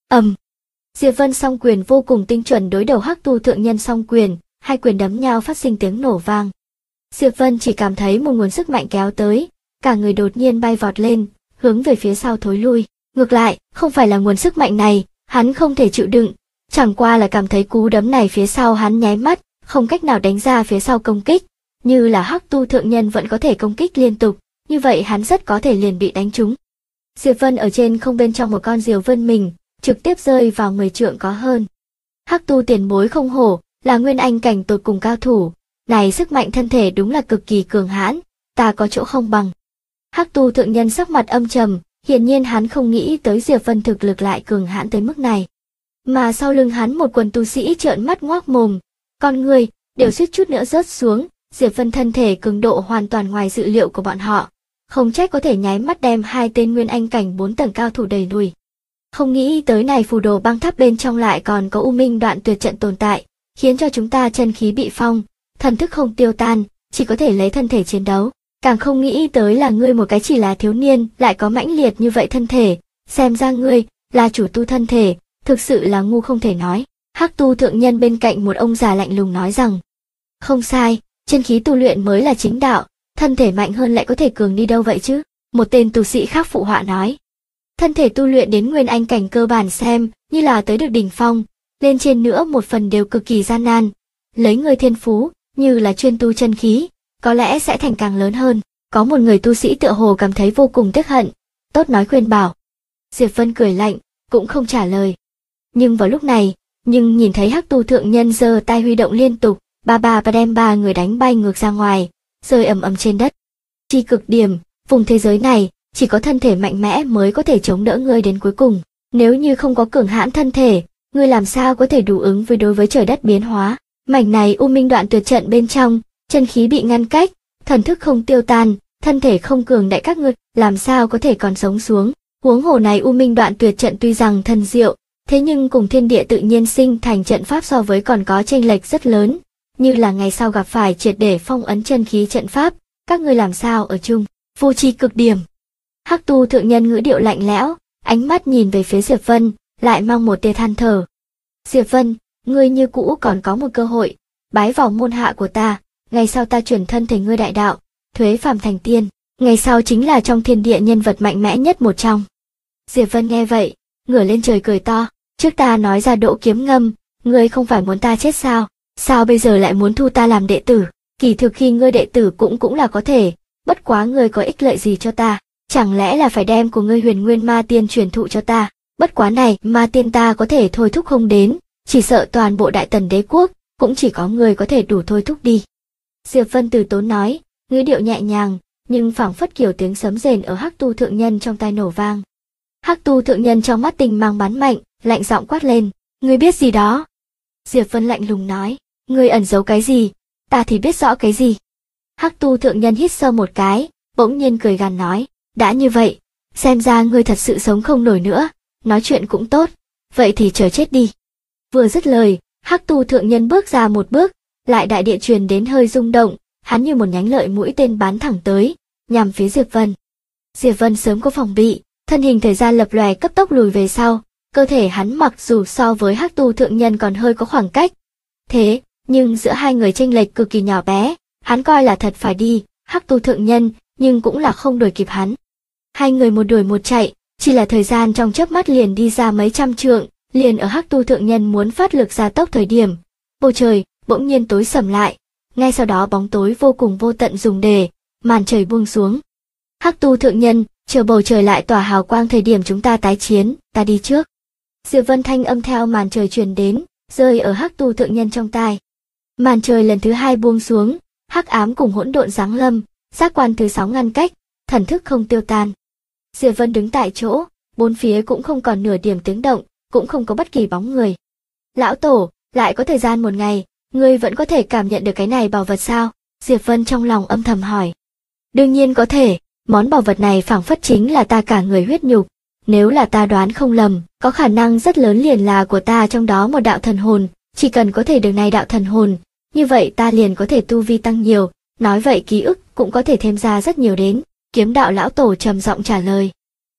Diệp Vân song quyền vô cùng tinh chuẩn đối đầu Hắc Tu thượng nhân song quyền, hai quyền đấm nhau phát sinh tiếng nổ vang. Diệp Vân chỉ cảm thấy một nguồn sức mạnh kéo tới, cả người đột nhiên bay vọt lên, hướng về phía sau thối lui. Ngược lại, không phải là nguồn sức mạnh này, hắn không thể chịu đựng, chẳng qua là cảm thấy cú đấm này phía sau hắn nháy mắt, không cách nào đánh ra phía sau công kích, như là Hắc Tu thượng nhân vẫn có thể công kích liên tục, như vậy hắn rất có thể liền bị đánh trúng. Diệp Vân ở trên không bên trong một con diều vươn mình, trực tiếp rơi vào 10 trượng có hơn. Hắc Tu tiền bối không hổ, là nguyên anh cảnh tột cùng cao thủ, này sức mạnh thân thể đúng là cực kỳ cường hãn, ta có chỗ không bằng. Hắc Tu thượng nhân sắc mặt âm trầm, hiển nhiên hắn không nghĩ tới Diệp Vân thực lực lại cường hãn tới mức này. Mà sau lưng hắn một quần tu sĩ trợn mắt ngoác mồm, con người đều suýt chút nữa rớt xuống, Diệp Vân thân thể cường độ hoàn toàn ngoài dự liệu của bọn họ, không trách có thể nháy mắt đem hai tên nguyên anh cảnh 4 tầng cao thủ đẩy lùi. Không nghĩ tới này phù đồ băng tháp bên trong lại còn có U Minh đoạn tuyệt trận tồn tại, khiến cho chúng ta chân khí bị phong, thần thức không tiêu tan, chỉ có thể lấy thân thể chiến đấu. Càng không nghĩ tới là ngươi một cái chỉ là thiếu niên lại có mãnh liệt như vậy thân thể, xem ra ngươi là chủ tu thân thể, thực sự là ngu không thể nói. Hắc Tu thượng nhân bên cạnh một ông già lạnh lùng nói rằng, không sai, chân khí tu luyện mới là chính đạo, thân thể mạnh hơn lại có thể cường đi đâu vậy chứ? Một tên tu sĩ khác phụ họa nói. Thân thể tu luyện đến nguyên anh cảnh cơ bản xem như là tới được đỉnh phong, lên trên nữa một phần đều cực kỳ gian nan. Lấy người thiên phú, như là chuyên tu chân khí, có lẽ sẽ thành càng lớn hơn. Có một người tu sĩ tựa hồ cảm thấy vô cùng tiếc hận, tốt nói khuyên bảo. Diệp Vân cười lạnh, cũng không trả lời. Nhưng vào lúc này, nhìn thấy Hắc Tu thượng nhân giơ tay huy động liên tục, ba đem ba người đánh bay ngược ra ngoài, rơi ầm ầm trên đất. Chi cực điểm, vùng thế giới này, chỉ có thân thể mạnh mẽ mới có thể chống đỡ ngươi đến cuối cùng. Nếu như không có cường hãn thân thể, ngươi làm sao có thể đủ ứng với đối với trời đất biến hóa. Mảnh này U Minh đoạn tuyệt trận bên trong, chân khí bị ngăn cách, thần thức không tiêu tan, thân thể không cường đại các ngươi, làm sao có thể còn sống xuống. Huống hồ này U Minh đoạn tuyệt trận tuy rằng thần diệu, thế nhưng cùng thiên địa tự nhiên sinh thành trận pháp so với còn có chênh lệch rất lớn, như là ngày sau gặp phải triệt để phong ấn chân khí trận pháp, các ngươi làm sao ở chung, vô tri cực điểm. Hắc Tu thượng nhân ngữ điệu lạnh lẽo, ánh mắt nhìn về phía Diệp Vân, lại mang một tia than thở. Diệp Vân, ngươi như cũ còn có một cơ hội, bái vào môn hạ của ta, ngày sau ta chuyển thân thành ngươi đại đạo, thuế phàm thành tiên, ngày sau chính là trong thiên địa nhân vật mạnh mẽ nhất một trong. Diệp Vân nghe vậy, ngửa lên trời cười to, trước ta nói ra Độ Kiếm Ngâm, ngươi không phải muốn ta chết sao? Sao bây giờ lại muốn thu ta làm đệ tử? Kỳ thực khi ngươi đệ tử cũng là có thể, bất quá ngươi có ích lợi gì cho ta? Chẳng lẽ là phải đem của ngươi Huyền Nguyên Ma Tiên truyền thụ cho ta? Bất quá này, Ma Tiên ta có thể thôi thúc không đến, chỉ sợ toàn bộ Đại Tần đế quốc, cũng chỉ có ngươi có thể đủ thôi thúc đi. Diệp Vân từ tốn nói, ngữ điệu nhẹ nhàng, nhưng phảng phất kiểu tiếng sấm rền ở Hắc Tu thượng nhân trong tai nổ vang. Hắc Tu thượng nhân trong mắt tình mang bắn mạnh, lạnh giọng quát lên, ngươi biết gì đó? Diệp Vân lạnh lùng nói, ngươi ẩn giấu cái gì, ta thì biết rõ cái gì. Hắc Tu thượng nhân hít sâu một cái, bỗng nhiên cười gằn nói, đã như vậy, xem ra ngươi thật sự sống không nổi nữa, nói chuyện cũng tốt, vậy thì chờ chết đi. Vừa dứt lời, Hắc Tu thượng nhân bước ra một bước, lại đại địa truyền đến hơi rung động, hắn như một nhánh lợi mũi tên bắn thẳng tới, nhằm phía Diệp Vân. Diệp Vân sớm có phòng bị, thân hình thời gian lập lòe cấp tốc lùi về sau, cơ thể hắn mặc dù so với Hắc Tu thượng nhân còn hơi có khoảng cách. Thế, nhưng giữa hai người chênh lệch cực kỳ nhỏ bé, hắn coi là thật phải đi, Hắc Tu thượng nhân, nhưng cũng là không đuổi kịp hắn. Hai người một đuổi một chạy, chỉ là thời gian trong chớp mắt liền đi ra mấy trăm trượng, liền ở Hắc Tu thượng nhân muốn phát lực gia tốc thời điểm, bầu trời bỗng nhiên tối sầm lại, ngay sau đó bóng tối vô cùng vô tận dùng để, màn trời buông xuống. Hắc Tu thượng nhân, chờ bầu trời lại tỏa hào quang thời điểm chúng ta tái chiến, ta đi trước. Diệp Vân thanh âm theo màn trời truyền đến, rơi ở Hắc Tu thượng nhân trong tai. Màn trời lần thứ hai buông xuống, hắc ám cùng hỗn độn giáng lâm, giác quan thứ 6 ngăn cách, thần thức không tiêu tan. Diệp Vân đứng tại chỗ, bốn phía cũng không còn nửa điểm tiếng động, cũng không có bất kỳ bóng người. Lão Tổ, lại có thời gian một ngày, ngươi vẫn có thể cảm nhận được cái này bảo vật sao? Diệp Vân trong lòng âm thầm hỏi. Đương nhiên có thể, món bảo vật này phảng phất chính là ta cả người huyết nhục. Nếu là ta đoán không lầm, có khả năng rất lớn liền là của ta trong đó một đạo thần hồn, chỉ cần có thể được này đạo thần hồn, như vậy ta liền có thể tu vi tăng nhiều, nói vậy ký ức cũng có thể thêm ra rất nhiều đến. Kiếm đạo lão tổ trầm giọng trả lời.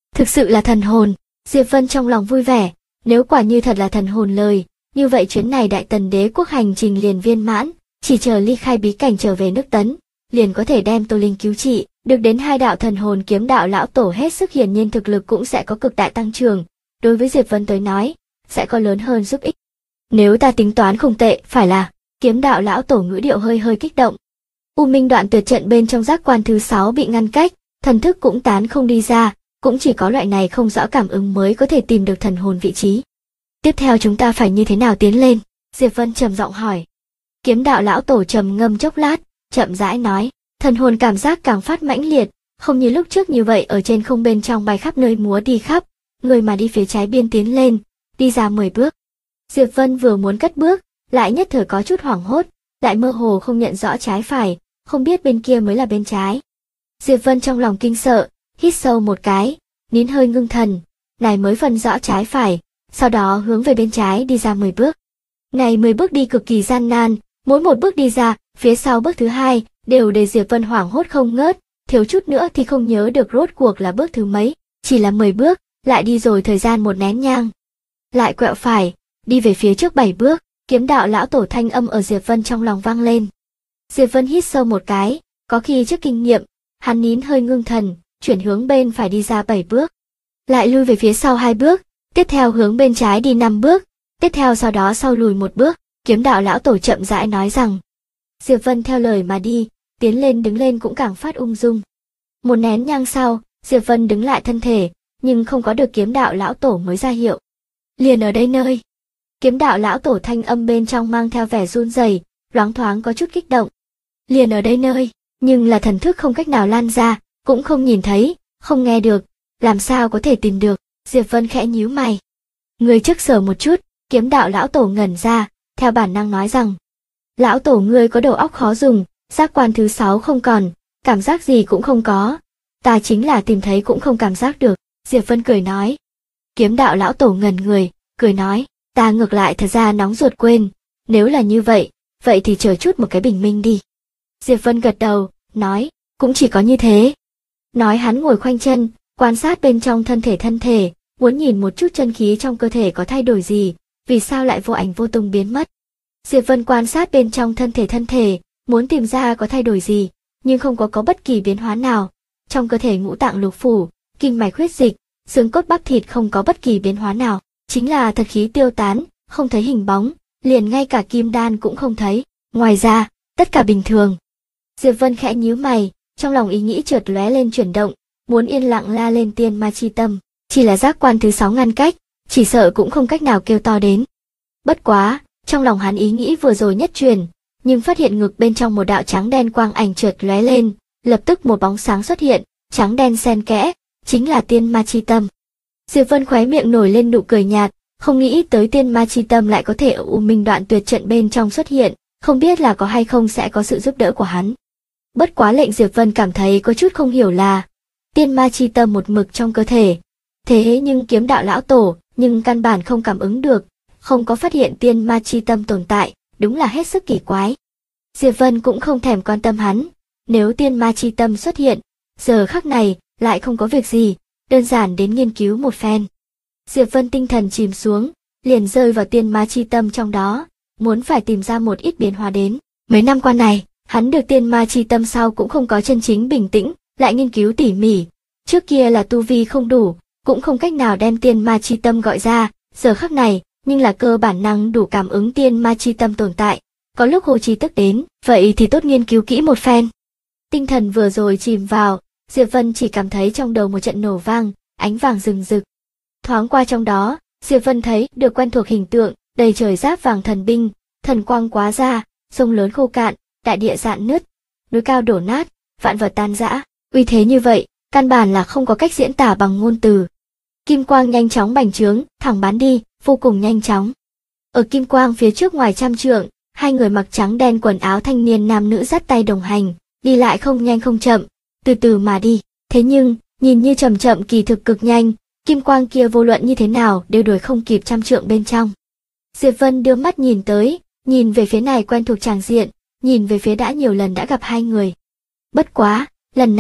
Thực sự là thần hồn. Diệp Vân trong lòng vui vẻ, nếu quả như thật là thần hồn lời, như vậy chuyến này Đại Tần Đế quốc hành trình liền viên mãn, chỉ chờ ly khai bí cảnh trở về nước Tấn, liền có thể đem Tô Linh cứu trị, được đến hai đạo thần hồn kiếm đạo lão tổ hết sức, hiển nhiên thực lực cũng sẽ có cực đại tăng trưởng, đối với Diệp Vân tới nói, sẽ có lớn hơn giúp ích. Nếu ta tính toán không tệ, phải là, kiếm đạo lão tổ ngữ điệu hơi kích động. U Minh Đoạn Tuyệt trận bên trong giác quan thứ 6 bị ngăn cách, thần thức cũng tán không đi ra, cũng chỉ có loại này không rõ cảm ứng mới có thể tìm được thần hồn vị trí. Tiếp theo chúng ta phải như thế nào tiến lên? Diệp Vân trầm giọng hỏi. Kiếm đạo lão tổ trầm ngâm chốc lát, chậm rãi nói, thần hồn cảm giác càng phát mãnh liệt, không như lúc trước như vậy ở trên không bên trong bay khắp nơi múa đi khắp, người mà đi phía trái biên tiến lên, đi ra 10 bước. Diệp Vân vừa muốn cất bước, lại nhất thời có chút hoảng hốt, lại mơ hồ không nhận rõ trái phải, không biết bên kia mới là bên trái. Diệp Vân trong lòng kinh sợ, hít sâu một cái, nín hơi ngưng thần, này mới phân rõ trái phải, sau đó hướng về bên trái đi ra 10 bước. Này 10 bước đi cực kỳ gian nan, mỗi một bước đi ra, phía sau bước thứ hai, đều để Diệp Vân hoảng hốt không ngớt, thiếu chút nữa thì không nhớ được rốt cuộc là bước thứ mấy, chỉ là 10 bước, lại đi rồi thời gian một nén nhang. Lại quẹo phải, đi về phía trước 7 bước, kiếm đạo lão tổ thanh âm ở Diệp Vân trong lòng vang lên. Diệp Vân hít sâu một cái, có khi trước kinh nghiệm, hắn nín hơi ngưng thần, chuyển hướng bên phải đi ra 7 bước. Lại lui về phía sau 2 bước, tiếp theo hướng bên trái đi 5 bước, tiếp theo sau đó sau lùi 1 bước, kiếm đạo lão tổ chậm rãi nói rằng. Diệp Vân theo lời mà đi, tiến lên đứng lên cũng càng phát ung dung. Một nén nhang sau, Diệp Vân đứng lại thân thể, nhưng không có được kiếm đạo lão tổ mới ra hiệu. Liền ở đây nơi. Kiếm đạo lão tổ thanh âm bên trong mang theo vẻ run rẩy, loáng thoáng có chút kích động. Liền ở đây nơi, nhưng là thần thức không cách nào lan ra, cũng không nhìn thấy, không nghe được, làm sao có thể tìm được. Diệp Vân khẽ nhíu mày. Người trước sờ một chút, kiếm đạo lão tổ ngẩn ra, theo bản năng nói rằng. Lão tổ ngươi có đầu óc khó dùng, giác quan thứ 6 không còn, cảm giác gì cũng không có. Ta chính là tìm thấy cũng không cảm giác được, Diệp Vân cười nói. Kiếm đạo lão tổ ngẩn người, cười nói, ta ngược lại thật ra nóng ruột quên, nếu là như vậy, vậy thì chờ chút một cái bình minh đi. Diệp Vân gật đầu, nói, cũng chỉ có như thế. Nói hắn ngồi khoanh chân, quan sát bên trong thân thể, muốn nhìn một chút chân khí trong cơ thể có thay đổi gì, vì sao lại vô ảnh vô tung biến mất. Diệp Vân quan sát bên trong thân thể, muốn tìm ra có thay đổi gì, nhưng không có bất kỳ biến hóa nào. Trong cơ thể ngũ tạng lục phủ, kinh mạch huyết dịch, xương cốt bắp thịt không có bất kỳ biến hóa nào, chính là thật khí tiêu tán, không thấy hình bóng, liền ngay cả kim đan cũng không thấy, ngoài ra, tất cả bình thường. Diệp Vân khẽ nhíu mày, trong lòng ý nghĩ chợt lóe lên chuyển động, muốn yên lặng la lên tiên ma chi tâm, chỉ là giác quan thứ 6 ngăn cách, chỉ sợ cũng không cách nào kêu to đến. Bất quá, trong lòng hắn ý nghĩ vừa rồi nhất truyền, nhưng phát hiện ngực bên trong một đạo trắng đen quang ảnh chợt lóe lên, lập tức một bóng sáng xuất hiện, trắng đen xen kẽ, chính là tiên ma chi tâm. Diệp Vân khóe miệng nổi lên nụ cười nhạt, không nghĩ tới tiên ma chi tâm lại có thể ở U Minh Đoạn Tuyệt trận bên trong xuất hiện, không biết là có hay không sẽ có sự giúp đỡ của hắn. Bất quá lệnh Diệp Vân cảm thấy có chút không hiểu là, tiên ma chi tâm một mực trong cơ thể, thế nhưng kiếm đạo lão tổ, nhưng căn bản không cảm ứng được, không có phát hiện tiên ma chi tâm tồn tại, đúng là hết sức kỳ quái. Diệp Vân cũng không thèm quan tâm hắn, nếu tiên ma chi tâm xuất hiện, giờ khắc này, lại không có việc gì, đơn giản đến nghiên cứu một phen. Diệp Vân tinh thần chìm xuống, liền rơi vào tiên ma chi tâm trong đó, muốn phải tìm ra một ít biến hóa đến. Mấy năm qua này, hắn được tiên ma chi tâm sau cũng không có chân chính bình tĩnh, lại nghiên cứu tỉ mỉ. Trước kia là tu vi không đủ, cũng không cách nào đem tiên ma chi tâm gọi ra, giờ khắc này, nhưng là cơ bản năng đủ cảm ứng tiên ma chi tâm tồn tại. Có lúc hồ trì tức đến, vậy thì tốt nghiên cứu kỹ một phen. Tinh thần vừa rồi chìm vào, Diệp Vân chỉ cảm thấy trong đầu một trận nổ vang, ánh vàng rừng rực. Thoáng qua trong đó, Diệp Vân thấy được quen thuộc hình tượng, đầy trời giáp vàng thần binh, thần quang quá ra, sông lớn khô cạn, đại địa rạn nứt, núi cao đổ nát, vạn vật tan rã, uy thế như vậy, căn bản là không có cách diễn tả bằng ngôn từ. Kim quang nhanh chóng bành trướng, thẳng bắn đi, vô cùng nhanh chóng. Ở kim quang phía trước ngoài trăm trượng, hai người mặc trắng đen quần áo thanh niên nam nữ dắt tay đồng hành, đi lại không nhanh không chậm, từ từ mà đi. Thế nhưng, nhìn như chậm chậm kỳ thực cực nhanh, kim quang kia vô luận như thế nào đều đuổi không kịp trăm trượng bên trong. Diệp Vân đưa mắt nhìn tới, nhìn về phía này quen thuộc tràng diện, nhìn về phía đã nhiều lần đã gặp hai người. Bất quá, lần này,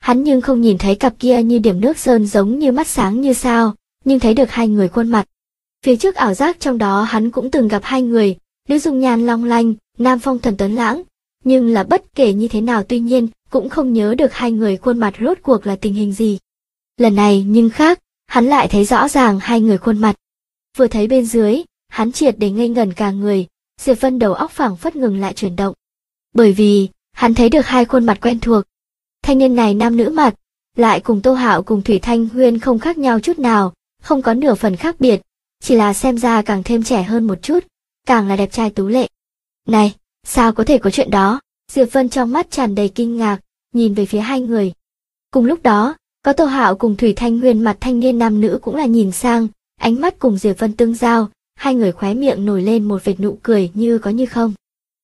Hắn nhưng không nhìn thấy cặp kia như điểm nước sơn giống như mắt sáng như sao, nhưng thấy được hai người khuôn mặt. Phía trước ảo giác trong đó hắn cũng từng gặp hai người, nữ dung nhan long lanh, nam phong thần tuấn lãng, nhưng là bất kể như thế nào tuy nhiên cũng không nhớ được hai người khuôn mặt rốt cuộc là tình hình gì. Lần này nhưng khác, hắn lại thấy rõ ràng hai người khuôn mặt. Vừa thấy bên dưới, hắn triệt để ngây ngẩn cả người, Diệp Vân đầu óc phảng phất ngừng lại chuyển động. Bởi vì, hắn thấy được hai khuôn mặt quen thuộc. Thanh niên này nam nữ mặt, lại cùng Tô Hạo cùng Thủy Thanh Huyên không khác nhau chút nào, không có nửa phần khác biệt, chỉ là xem ra càng thêm trẻ hơn một chút, càng là đẹp trai tú lệ. Này, sao có thể có chuyện đó? Diệp Vân trong mắt tràn đầy kinh ngạc, nhìn về phía hai người. Cùng lúc đó, có Tô Hạo cùng Thủy Thanh Huyên mặt thanh niên nam nữ cũng là nhìn sang, ánh mắt cùng Diệp Vân tương giao, hai người khóe miệng nổi lên một vệt nụ cười như có như không.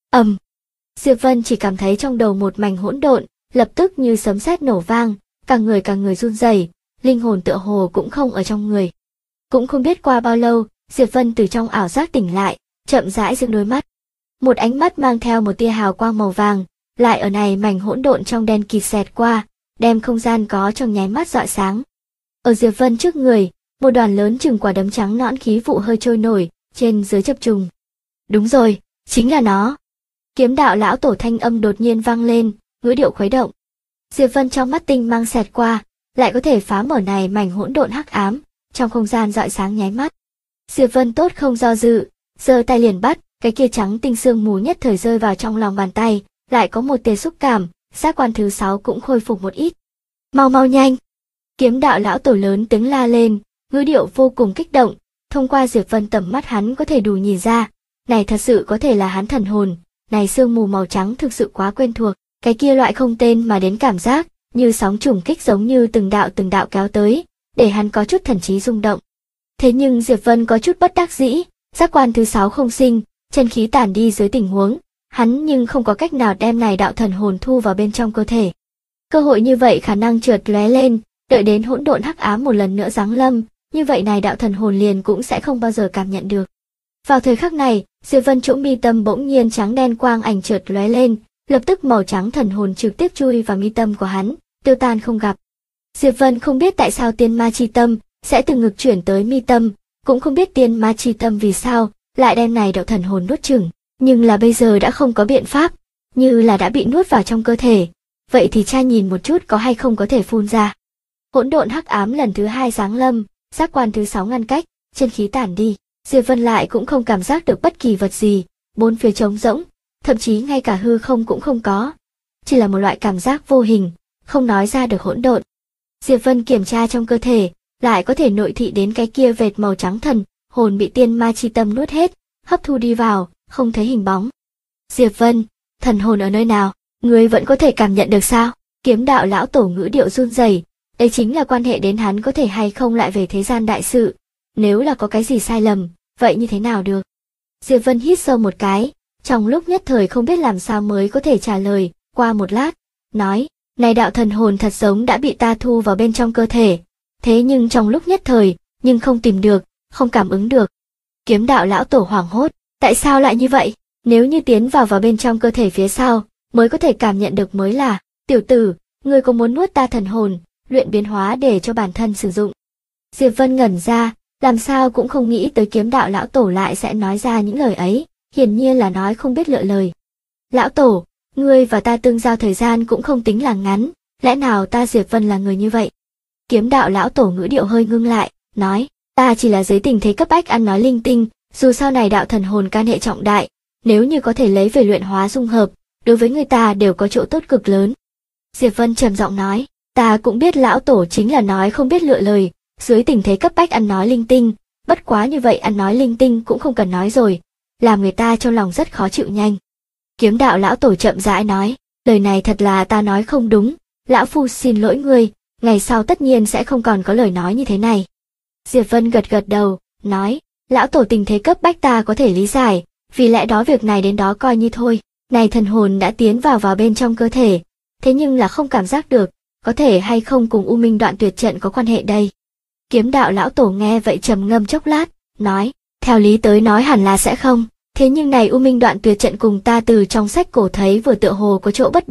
Diệp Vân chỉ cảm thấy trong đầu một mảnh hỗn độn, lập tức như sấm sét nổ vang, cả người run rẩy, linh hồn tựa hồ cũng không ở trong người. Cũng không biết qua bao lâu, Diệp Vân từ trong ảo giác tỉnh lại, chậm rãi dương đôi mắt. Một ánh mắt mang theo một tia hào quang màu vàng, lại ở này mảnh hỗn độn trong đen kịt xẹt qua, đem không gian có trong nháy mắt rọi sáng. Ở Diệp Vân trước người, một đoàn lớn chừng quả đấm trắng nõn khí vụ hơi trôi nổi, trên dưới chập trùng. Đúng rồi, chính là nó. Kiếm đạo lão tổ thanh âm đột nhiên vang lên, ngữ điệu khuấy động. Diệp Vân trong mắt tinh mang xẹt qua, lại có thể phá mở này mảnh hỗn độn hắc ám, trong không gian rọi sáng nháy mắt. Diệp Vân tốt không do dự, giơ tay liền bắt, cái kia trắng tinh sương mù nhất thời rơi vào trong lòng bàn tay, lại có một tia xúc cảm, giác quan thứ 6 cũng khôi phục một ít. Mau nhanh! Kiếm đạo lão tổ lớn tiếng la lên, ngữ điệu vô cùng kích động, thông qua Diệp Vân tầm mắt hắn có thể đủ nhìn ra, này thật sự có thể là hắn thần hồn, này sương mù màu trắng thực sự quá quen thuộc, cái kia loại không tên mà đến cảm giác, như sóng trùng kích giống như từng đạo kéo tới, để hắn có chút thần trí rung động. Thế nhưng Diệp Vân có chút bất đắc dĩ, giác quan thứ 6 không sinh, chân khí tản đi dưới tình huống, hắn nhưng không có cách nào đem này đạo thần hồn thu vào bên trong cơ thể. Cơ hội như vậy khả năng chợt lóe lên, đợi đến hỗn độn hắc ám một lần nữa giáng lâm, như vậy này đạo thần hồn liền cũng sẽ không bao giờ cảm nhận được. Vào thời khắc này, Diệp Vân chỗ mi tâm bỗng nhiên trắng đen quang ảnh chợt lóe lên, lập tức màu trắng thần hồn trực tiếp chui vào mi tâm của hắn, tiêu tan không gặp. Diệp Vân không biết tại sao tiên ma chi tâm sẽ từ ngực chuyển tới mi tâm, cũng không biết tiên ma chi tâm vì sao lại đem này đạo thần hồn nuốt chửng, nhưng là bây giờ đã không có biện pháp, như là đã bị nuốt vào trong cơ thể. Vậy thì cha nhìn một chút có hay không có thể phun ra. Hỗn độn hắc ám lần thứ 2 giáng lâm, giác quan thứ 6 ngăn cách, chân khí tản đi, Diệp Vân lại cũng không cảm giác được bất kỳ vật gì, bốn phía trống rỗng, thậm chí ngay cả hư không cũng không có, chỉ là một loại cảm giác vô hình, không nói ra được hỗn độn. Diệp Vân kiểm tra trong cơ thể, lại có thể nội thị đến cái kia vệt màu trắng thần hồn bị tiên ma chi tâm nuốt hết, hấp thu đi vào, không thấy hình bóng. Diệp Vân, thần hồn ở nơi nào, ngươi vẫn có thể cảm nhận được sao? Kiếm đạo lão tổ ngữ điệu run rẩy, đây chính là quan hệ đến hắn có thể hay không lại về thế gian đại sự, nếu là có cái gì sai lầm, vậy như thế nào được? Diệp Vân hít sâu một cái, trong lúc nhất thời không biết làm sao mới có thể trả lời, qua một lát, nói, này đạo thần hồn thật giống đã bị ta thu vào bên trong cơ thể, thế nhưng trong lúc nhất thời, nhưng không tìm được, không cảm ứng được. Kiếm đạo lão tổ hoảng hốt, tại sao lại như vậy? Nếu như tiến vào bên trong cơ thể phía sau, mới có thể cảm nhận được mới là, tiểu tử, ngươi có muốn nuốt ta thần hồn, luyện biến hóa để cho bản thân sử dụng? Diệp Vân ngẩn ra, làm sao cũng không nghĩ tới kiếm đạo lão tổ lại sẽ nói ra những lời ấy, hiển nhiên là nói không biết lựa lời. Lão tổ, ngươi và ta tương giao thời gian cũng không tính là ngắn, lẽ nào ta Diệp Vân là người như vậy? Kiếm đạo lão tổ ngữ điệu hơi ngưng lại, nói, ta chỉ là dưới tình thế cấp bách ăn nói linh tinh, dù sau này đạo thần hồn can hệ trọng đại, nếu như có thể lấy về luyện hóa dung hợp, đối với người ta đều có chỗ tốt cực lớn. Diệp Vân trầm giọng nói, ta cũng biết lão tổ chính là nói không biết lựa lời, dưới tình thế cấp bách ăn nói linh tinh, bất quá như vậy ăn nói linh tinh cũng không cần nói rồi, làm người ta trong lòng rất khó chịu nhanh. Kiếm đạo lão tổ chậm rãi nói, lời này thật là ta nói không đúng, lão phu xin lỗi ngươi, ngày sau tất nhiên sẽ không còn có lời nói như thế này. Diệp Vân gật gật đầu, nói, lão tổ tình thế cấp bách ta có thể lý giải, vì lẽ đó việc này đến đó coi như thôi, này thần hồn đã tiến vào bên trong cơ thể, thế nhưng là không cảm giác được, có thể hay không cùng U Minh Đoạn Tuyệt Trận có quan hệ đây. Kiếm đạo lão tổ nghe vậy trầm ngâm chốc lát, nói, theo lý tới nói hẳn là sẽ không, thế nhưng này U Minh Đoạn Tuyệt Trận cùng ta từ trong sách cổ thấy vừa tựa hồ có chỗ bất đồng,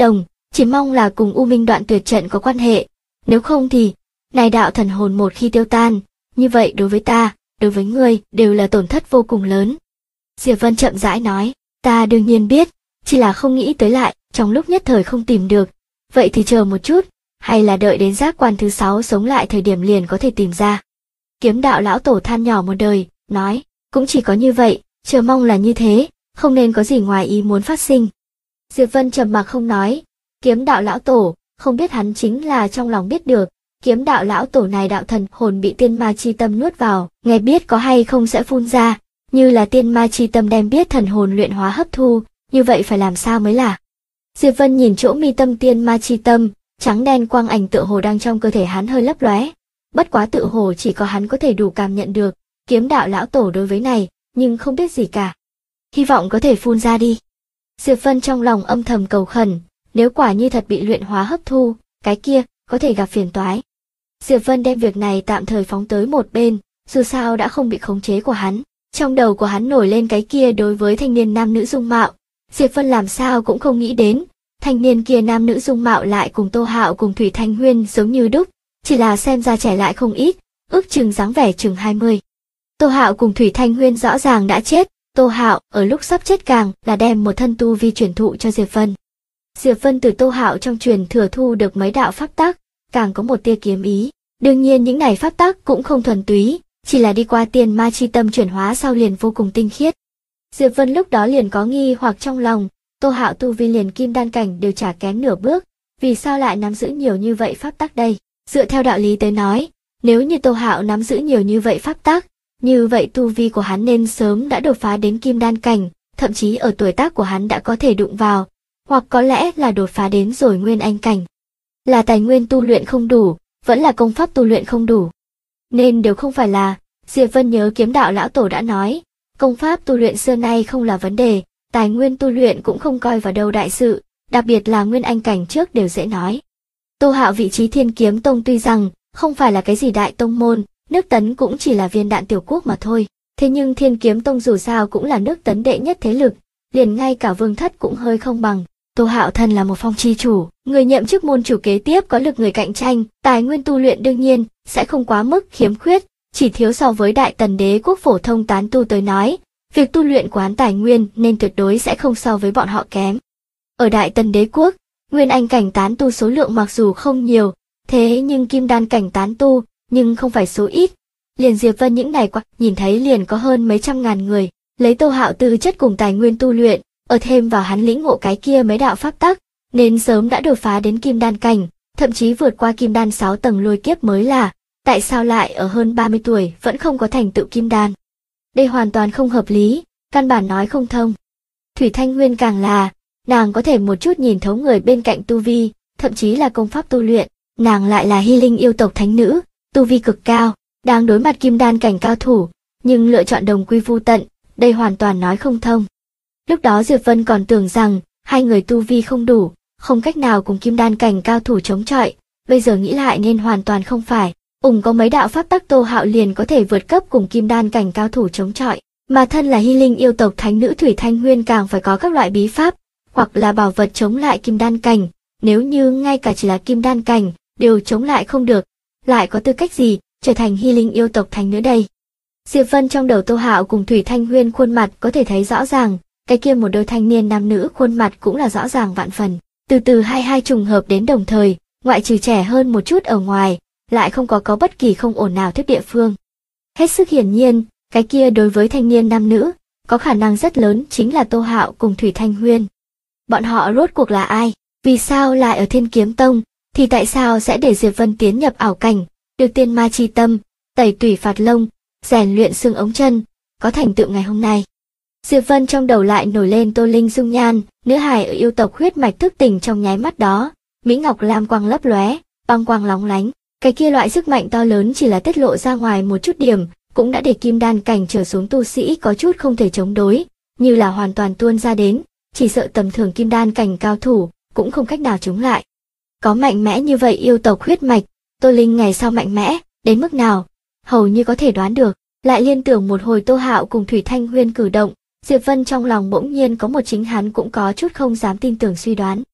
chỉ mong là cùng U Minh Đoạn Tuyệt trận có quan hệ, nếu không thì, này đạo thần hồn một khi tiêu tan, như vậy đối với ta, đối với ngươi đều là tổn thất vô cùng lớn. Diệp Vân chậm rãi nói, ta đương nhiên biết, chỉ là không nghĩ tới lại, trong lúc nhất thời không tìm được, vậy thì chờ một chút, hay là đợi đến giác quan thứ 6 sống lại thời điểm liền có thể tìm ra. Kiếm đạo lão tổ than nhỏ một đời, nói, cũng chỉ có như vậy, chờ mong là như thế, không nên có gì ngoài ý muốn phát sinh. Diệp Vân trầm mặc không nói, kiếm đạo lão tổ, không biết hắn chính là trong lòng biết được, kiếm đạo lão tổ này đạo thần hồn bị tiên ma chi tâm nuốt vào, nghe biết có hay không sẽ phun ra, như là tiên ma chi tâm đem biết thần hồn luyện hóa hấp thu, như vậy phải làm sao mới là. Diệp Vân nhìn chỗ mi tâm tiên ma chi tâm, trắng đen quang ảnh tựa hồ đang trong cơ thể hắn hơi lấp lóe, bất quá tự hồ chỉ có hắn có thể đủ cảm nhận được, kiếm đạo lão tổ đối với này, nhưng không biết gì cả. Hy vọng có thể phun ra đi. Diệp Vân trong lòng âm thầm cầu khẩn, nếu quả như thật bị luyện hóa hấp thu, cái kia, có thể gặp phiền toái. Diệp Vân đem việc này tạm thời phóng tới một bên, dù sao đã không bị khống chế của hắn. Trong đầu của hắn nổi lên cái kia đối với thanh niên nam nữ dung mạo. Diệp Vân làm sao cũng không nghĩ đến, thanh niên kia nam nữ dung mạo lại cùng Tô Hạo cùng Thủy Thanh Huyên giống như đúc, chỉ là xem ra trẻ lại không ít, ước chừng dáng vẻ chừng 20. Tô Hạo cùng Thủy Thanh Huyên rõ ràng đã chết, Tô Hạo ở lúc sắp chết càng là đem một thân tu vi truyền thụ cho Diệp Vân. Diệp Vân từ Tô Hạo trong truyền thừa thu được mấy đạo pháp tắc, càng có một tia kiếm ý. Đương nhiên những này pháp tắc cũng không thuần túy, chỉ là đi qua tiên ma chi tâm chuyển hóa sau liền vô cùng tinh khiết. Diệp Vân lúc đó liền có nghi hoặc trong lòng, Tô Hạo tu vi liền kim đan cảnh đều chả kém nửa bước, vì sao lại nắm giữ nhiều như vậy pháp tắc đây? Dựa theo đạo lý tới nói, nếu như Tô Hạo nắm giữ nhiều như vậy pháp tắc, như vậy tu vi của hắn nên sớm đã đột phá đến kim đan cảnh, thậm chí ở tuổi tác của hắn đã có thể đụng vào, hoặc có lẽ là đột phá đến rồi nguyên anh cảnh. Là tài nguyên tu luyện không đủ, vẫn là công pháp tu luyện không đủ. Nên đều không phải là, Diệp Vân nhớ kiếm đạo lão tổ đã nói, công pháp tu luyện xưa nay không là vấn đề, tài nguyên tu luyện cũng không coi vào đâu đại sự, đặc biệt là nguyên anh cảnh trước đều dễ nói. Tô Hạo vị trí Thiên Kiếm Tông tuy rằng không phải là cái gì đại tông môn, nước Tấn cũng chỉ là viên đạn tiểu quốc mà thôi, thế nhưng Thiên Kiếm Tông dù sao cũng là nước Tấn đệ nhất thế lực, liền ngay cả vương thất cũng hơi không bằng. Tô Hạo thân là một phong chi chủ, người nhậm chức môn chủ kế tiếp có lực người cạnh tranh, tài nguyên tu luyện đương nhiên sẽ không quá mức khiếm khuyết, chỉ thiếu so với Đại Tần đế quốc phổ thông tán tu tới nói, việc tu luyện của hắn tài nguyên nên tuyệt đối sẽ không so với bọn họ kém. Ở Đại Tần đế quốc, nguyên anh cảnh tán tu số lượng mặc dù không nhiều, thế nhưng kim đan cảnh tán tu, nhưng không phải số ít. Liền Diệp Vân những ngày qua nhìn thấy liền có hơn mấy trăm ngàn người, lấy Tô Hạo tư chất cùng tài nguyên tu luyện, ở thêm vào hắn lĩnh ngộ cái kia mấy đạo pháp tắc, nên sớm đã đột phá đến kim đan cảnh, thậm chí vượt qua kim đan 6 tầng lôi kiếp mới là, tại sao lại ở hơn 30 tuổi vẫn không có thành tựu kim đan. Đây hoàn toàn không hợp lý, căn bản nói không thông. Thủy Thanh Huyên càng là, nàng có thể một chút nhìn thấu người bên cạnh tu vi, thậm chí là công pháp tu luyện, nàng lại là Hy Linh yêu tộc thánh nữ, tu vi cực cao, đang đối mặt kim đan cảnh cao thủ, nhưng lựa chọn đồng quy vu tận, đây hoàn toàn nói không thông. Lúc đó Diệp Vân còn tưởng rằng, hai người tu vi không đủ, không cách nào cùng kim đan cảnh cao thủ chống chọi, bây giờ nghĩ lại nên hoàn toàn không phải, có mấy đạo pháp tắc Tô Hạo liền có thể vượt cấp cùng kim đan cảnh cao thủ chống chọi, mà thân là Hy Linh yêu tộc thánh nữ Thủy Thanh Huyên càng phải có các loại bí pháp, hoặc là bảo vật chống lại kim đan cảnh, nếu như ngay cả chỉ là kim đan cảnh, đều chống lại không được, lại có tư cách gì, trở thành Hy Linh yêu tộc thánh nữ đây. Diệp Vân trong đầu Tô Hạo cùng Thủy Thanh Huyên khuôn mặt có thể thấy rõ ràng, cái kia một đôi thanh niên nam nữ khuôn mặt cũng là rõ ràng vạn phần, từ từ hai trùng hợp đến đồng thời, ngoại trừ trẻ hơn một chút ở ngoài, lại không có bất kỳ không ổn nào thiết địa phương. Hết sức hiển nhiên, cái kia đối với thanh niên nam nữ, có khả năng rất lớn chính là Tô Hạo cùng Thủy Thanh Huyên. Bọn họ rốt cuộc là ai? Vì sao lại ở Thiên Kiếm Tông? Thì tại sao sẽ để Diệp Vân tiến nhập ảo cảnh, được tiên ma chi tâm, tẩy tủy phạt lông, rèn luyện xương ống chân, có thành tựu ngày hôm nay? Diệp Vân trong đầu lại nổi lên Tô Linh dung nhan, nữ hài ở yêu tộc huyết mạch thức tỉnh trong nháy mắt đó, mỹ ngọc lam quang lấp lóe, băng quang lóng lánh, cái kia loại sức mạnh to lớn chỉ là tiết lộ ra ngoài một chút điểm, cũng đã để kim đan cảnh trở xuống tu sĩ có chút không thể chống đối, như là hoàn toàn tuôn ra đến, chỉ sợ tầm thường kim đan cảnh cao thủ cũng không cách nào chống lại. Có mạnh mẽ như vậy yêu tộc huyết mạch, Tô Linh ngày sau mạnh mẽ đến mức nào, hầu như có thể đoán được. Lại liên tưởng một hồi Tô Hạo cùng Thủy Thanh Huyên cử động, Diệp Vân trong lòng bỗng nhiên có một chính hắn cũng có chút không dám tin tưởng suy đoán.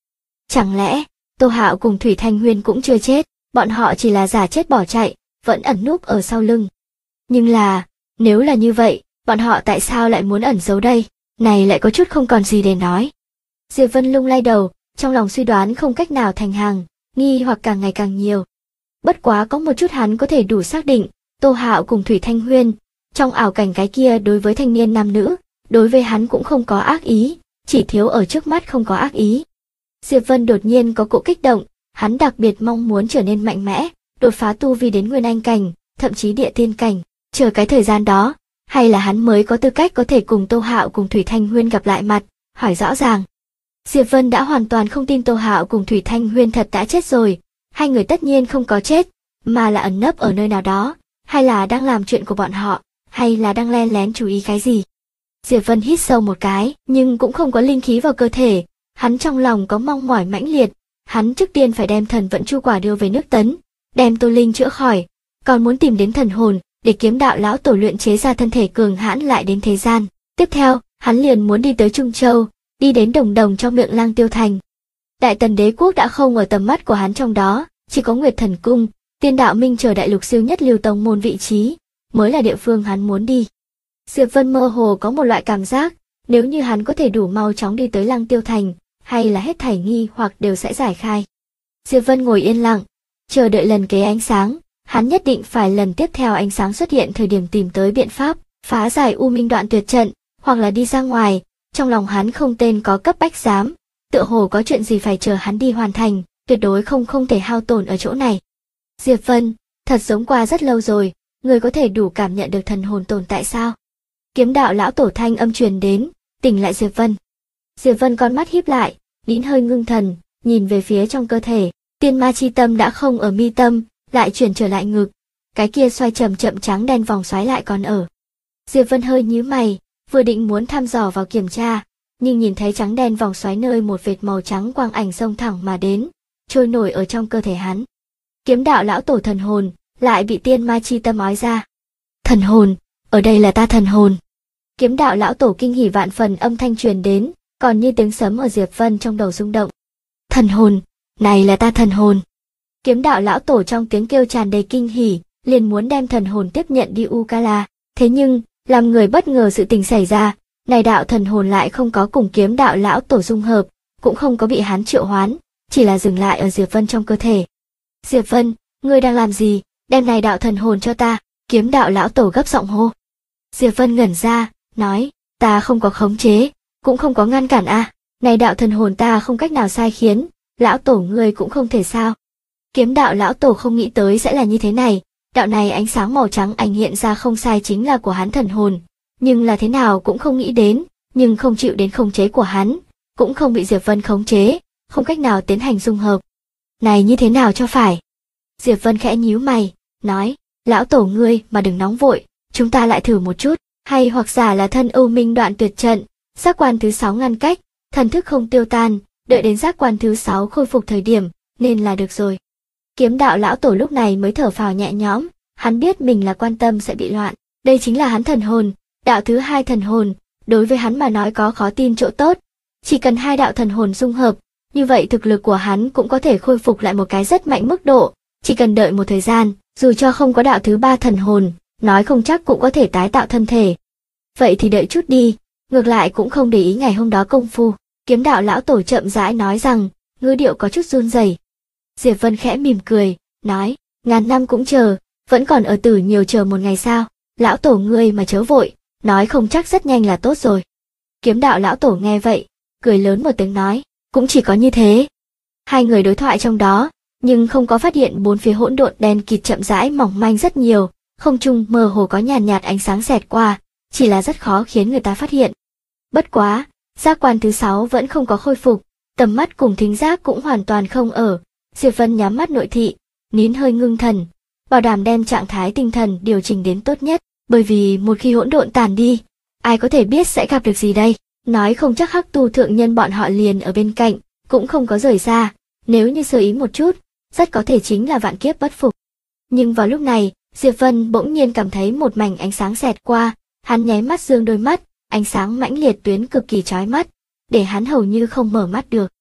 Chẳng lẽ Tô Hạo cùng Thủy Thanh Huyên cũng chưa chết, bọn họ chỉ là giả chết bỏ chạy, vẫn ẩn núp ở sau lưng. Nhưng là, nếu là như vậy, bọn họ tại sao lại muốn ẩn giấu đây? Này lại có chút không còn gì để nói. Diệp Vân lung lay đầu, trong lòng suy đoán không cách nào thành hàng, nghi hoặc càng ngày càng nhiều. Bất quá có một chút hắn có thể đủ xác định, Tô Hạo cùng Thủy Thanh Huyên, trong ảo cảnh cái kia đối với thanh niên nam nữ, đối với hắn cũng không có ác ý, chỉ thiếu ở trước mắt không có ác ý. Diệp Vân đột nhiên có cỗ kích động, hắn đặc biệt mong muốn trở nên mạnh mẽ, đột phá tu vi đến Nguyên Anh cảnh, thậm chí địa tiên cảnh, chờ cái thời gian đó, hay là hắn mới có tư cách có thể cùng Tô Hạo cùng Thủy Thanh Huyên gặp lại mặt, hỏi rõ ràng. Diệp Vân đã hoàn toàn không tin Tô Hạo cùng Thủy Thanh Huyên thật đã chết rồi, hai người tất nhiên không có chết, mà là ẩn nấp ở nơi nào đó, hay là đang làm chuyện của bọn họ, hay là đang len lén chú ý cái gì. Diệp Vân hít sâu một cái, nhưng cũng không có linh khí vào cơ thể, hắn trong lòng có mong mỏi mãnh liệt, hắn trước tiên phải đem thần vận chu quả đưa về nước Tấn, đem Tô Linh chữa khỏi, còn muốn tìm đến thần hồn, để kiếm đạo lão tổ luyện chế ra thân thể cường hãn lại đến thế gian. Tiếp theo, hắn liền muốn đi tới Trung Châu, đi đến Đồng Đồng trong miệng Lang Tiêu Thành. Đại Tần đế quốc đã không ở tầm mắt của hắn trong đó, chỉ có Nguyệt Thần Cung, Tiên Đạo Minh chờ đại lục siêu nhất lưu tông môn vị trí, mới là địa phương hắn muốn đi. Diệp Vân mơ hồ có một loại cảm giác, nếu như hắn có thể đủ mau chóng đi tới Lang Tiêu Thành, hay là hết thảy nghi hoặc đều sẽ giải khai. Diệp Vân ngồi yên lặng, chờ đợi lần kế ánh sáng, hắn nhất định phải lần tiếp theo ánh sáng xuất hiện thời điểm tìm tới biện pháp, phá giải U Minh đoạn tuyệt trận, hoặc là đi ra ngoài, trong lòng hắn không tên có cấp bách dám, tựa hồ có chuyện gì phải chờ hắn đi hoàn thành, tuyệt đối không thể hao tổn ở chỗ này. Diệp Vân, thật giống qua rất lâu rồi, người có thể đủ cảm nhận được thần hồn tồn tại sao? Kiếm đạo lão tổ thanh âm truyền đến, tỉnh lại Diệp Vân. Diệp Vân con mắt híp lại, nín hơi ngưng thần, nhìn về phía trong cơ thể, tiên ma chi tâm đã không ở mi tâm, lại chuyển trở lại ngực, cái kia xoay chậm chậm trắng đen vòng xoáy lại còn ở. Diệp Vân hơi nhíu mày, vừa định muốn thăm dò vào kiểm tra, nhưng nhìn thấy trắng đen vòng xoáy nơi một vệt màu trắng quang ảnh xông thẳng mà đến, trôi nổi ở trong cơ thể hắn. Kiếm đạo lão tổ thần hồn, lại bị tiên ma chi tâm ói ra. Thần hồn, ở đây là ta thần hồn. Kiếm đạo lão tổ kinh hỉ vạn phần âm thanh truyền đến, còn như tiếng sấm ở Diệp Vân trong đầu rung động. Thần hồn, này là ta thần hồn. Kiếm đạo lão tổ trong tiếng kêu tràn đầy kinh hỉ, liền muốn đem thần hồn tiếp nhận đi Ukala, thế nhưng, làm người bất ngờ sự tình xảy ra, này đạo thần hồn lại không có cùng kiếm đạo lão tổ dung hợp, cũng không có bị hắn triệu hoán, chỉ là dừng lại ở Diệp Vân trong cơ thể. Diệp Vân, ngươi đang làm gì, đem này đạo thần hồn cho ta, kiếm đạo lão tổ gấp giọng hô. Diệp Vân ngẩn ra, nói, ta không có khống chế, cũng không có ngăn cản a, này đạo thần hồn ta không cách nào sai khiến, lão tổ ngươi cũng không thể sao. Kiếm đạo lão tổ không nghĩ tới sẽ là như thế này, đạo này ánh sáng màu trắng ảnh hiện ra không sai chính là của hắn thần hồn, nhưng là thế nào cũng không nghĩ đến, nhưng không chịu đến khống chế của hắn, cũng không bị Diệp Vân khống chế, không cách nào tiến hành dung hợp. Này như thế nào cho phải? Diệp Vân khẽ nhíu mày, nói, lão tổ ngươi mà đừng nóng vội, chúng ta lại thử một chút, hay hoặc giả là thân U Minh đoạn tuyệt trận, giác quan thứ 6 ngăn cách, thần thức không tiêu tan, đợi đến giác quan thứ 6 khôi phục thời điểm, nên là được rồi. Kiếm đạo lão tổ lúc này mới thở phào nhẹ nhõm, hắn biết mình là quan tâm sẽ bị loạn, đây chính là hắn thần hồn, đạo thứ 2 thần hồn, đối với hắn mà nói có khó tin chỗ tốt, chỉ cần 2 đạo thần hồn dung hợp, như vậy thực lực của hắn cũng có thể khôi phục lại một cái rất mạnh mức độ, chỉ cần đợi một thời gian, dù cho không có đạo thứ 3 thần hồn, nói không chắc cũng có thể tái tạo thân thể. Vậy thì đợi chút đi, ngược lại cũng không để ý ngày hôm đó công phu. Kiếm đạo lão tổ chậm rãi nói rằng, ngữ điệu có chút run rẩy. Diệp Vân khẽ mỉm cười, nói, ngàn năm cũng chờ, vẫn còn ở Tử nhiều chờ một ngày sao, lão tổ ngươi mà chớ vội, nói không chắc rất nhanh là tốt rồi. Kiếm đạo lão tổ nghe vậy, cười lớn một tiếng nói, cũng chỉ có như thế. Hai người đối thoại trong đó, nhưng không có phát hiện bốn phía hỗn độn đen kịt chậm rãi mỏng manh rất nhiều, không trung mơ hồ có nhàn nhạt ánh sáng xẹt qua, chỉ là rất khó khiến người ta phát hiện. Bất quá, giác quan thứ 6 vẫn không có khôi phục, tầm mắt cùng thính giác cũng hoàn toàn không ở. Diệp Vân nhắm mắt nội thị, nín hơi ngưng thần, bảo đảm đem trạng thái tinh thần điều chỉnh đến tốt nhất, bởi vì một khi hỗn độn tàn đi, ai có thể biết sẽ gặp được gì đây, nói không chắc Hắc Tu thượng nhân bọn họ liền ở bên cạnh, cũng không có rời ra, nếu như sơ ý một chút, rất có thể chính là vạn kiếp bất phục. Nhưng vào lúc này, Diệp Vân bỗng nhiên cảm thấy một mảnh ánh sáng xẹt qua, hắn nháy mắt dương đôi mắt, ánh sáng mãnh liệt tuyến cực kỳ chói mắt, để hắn hầu như không mở mắt được.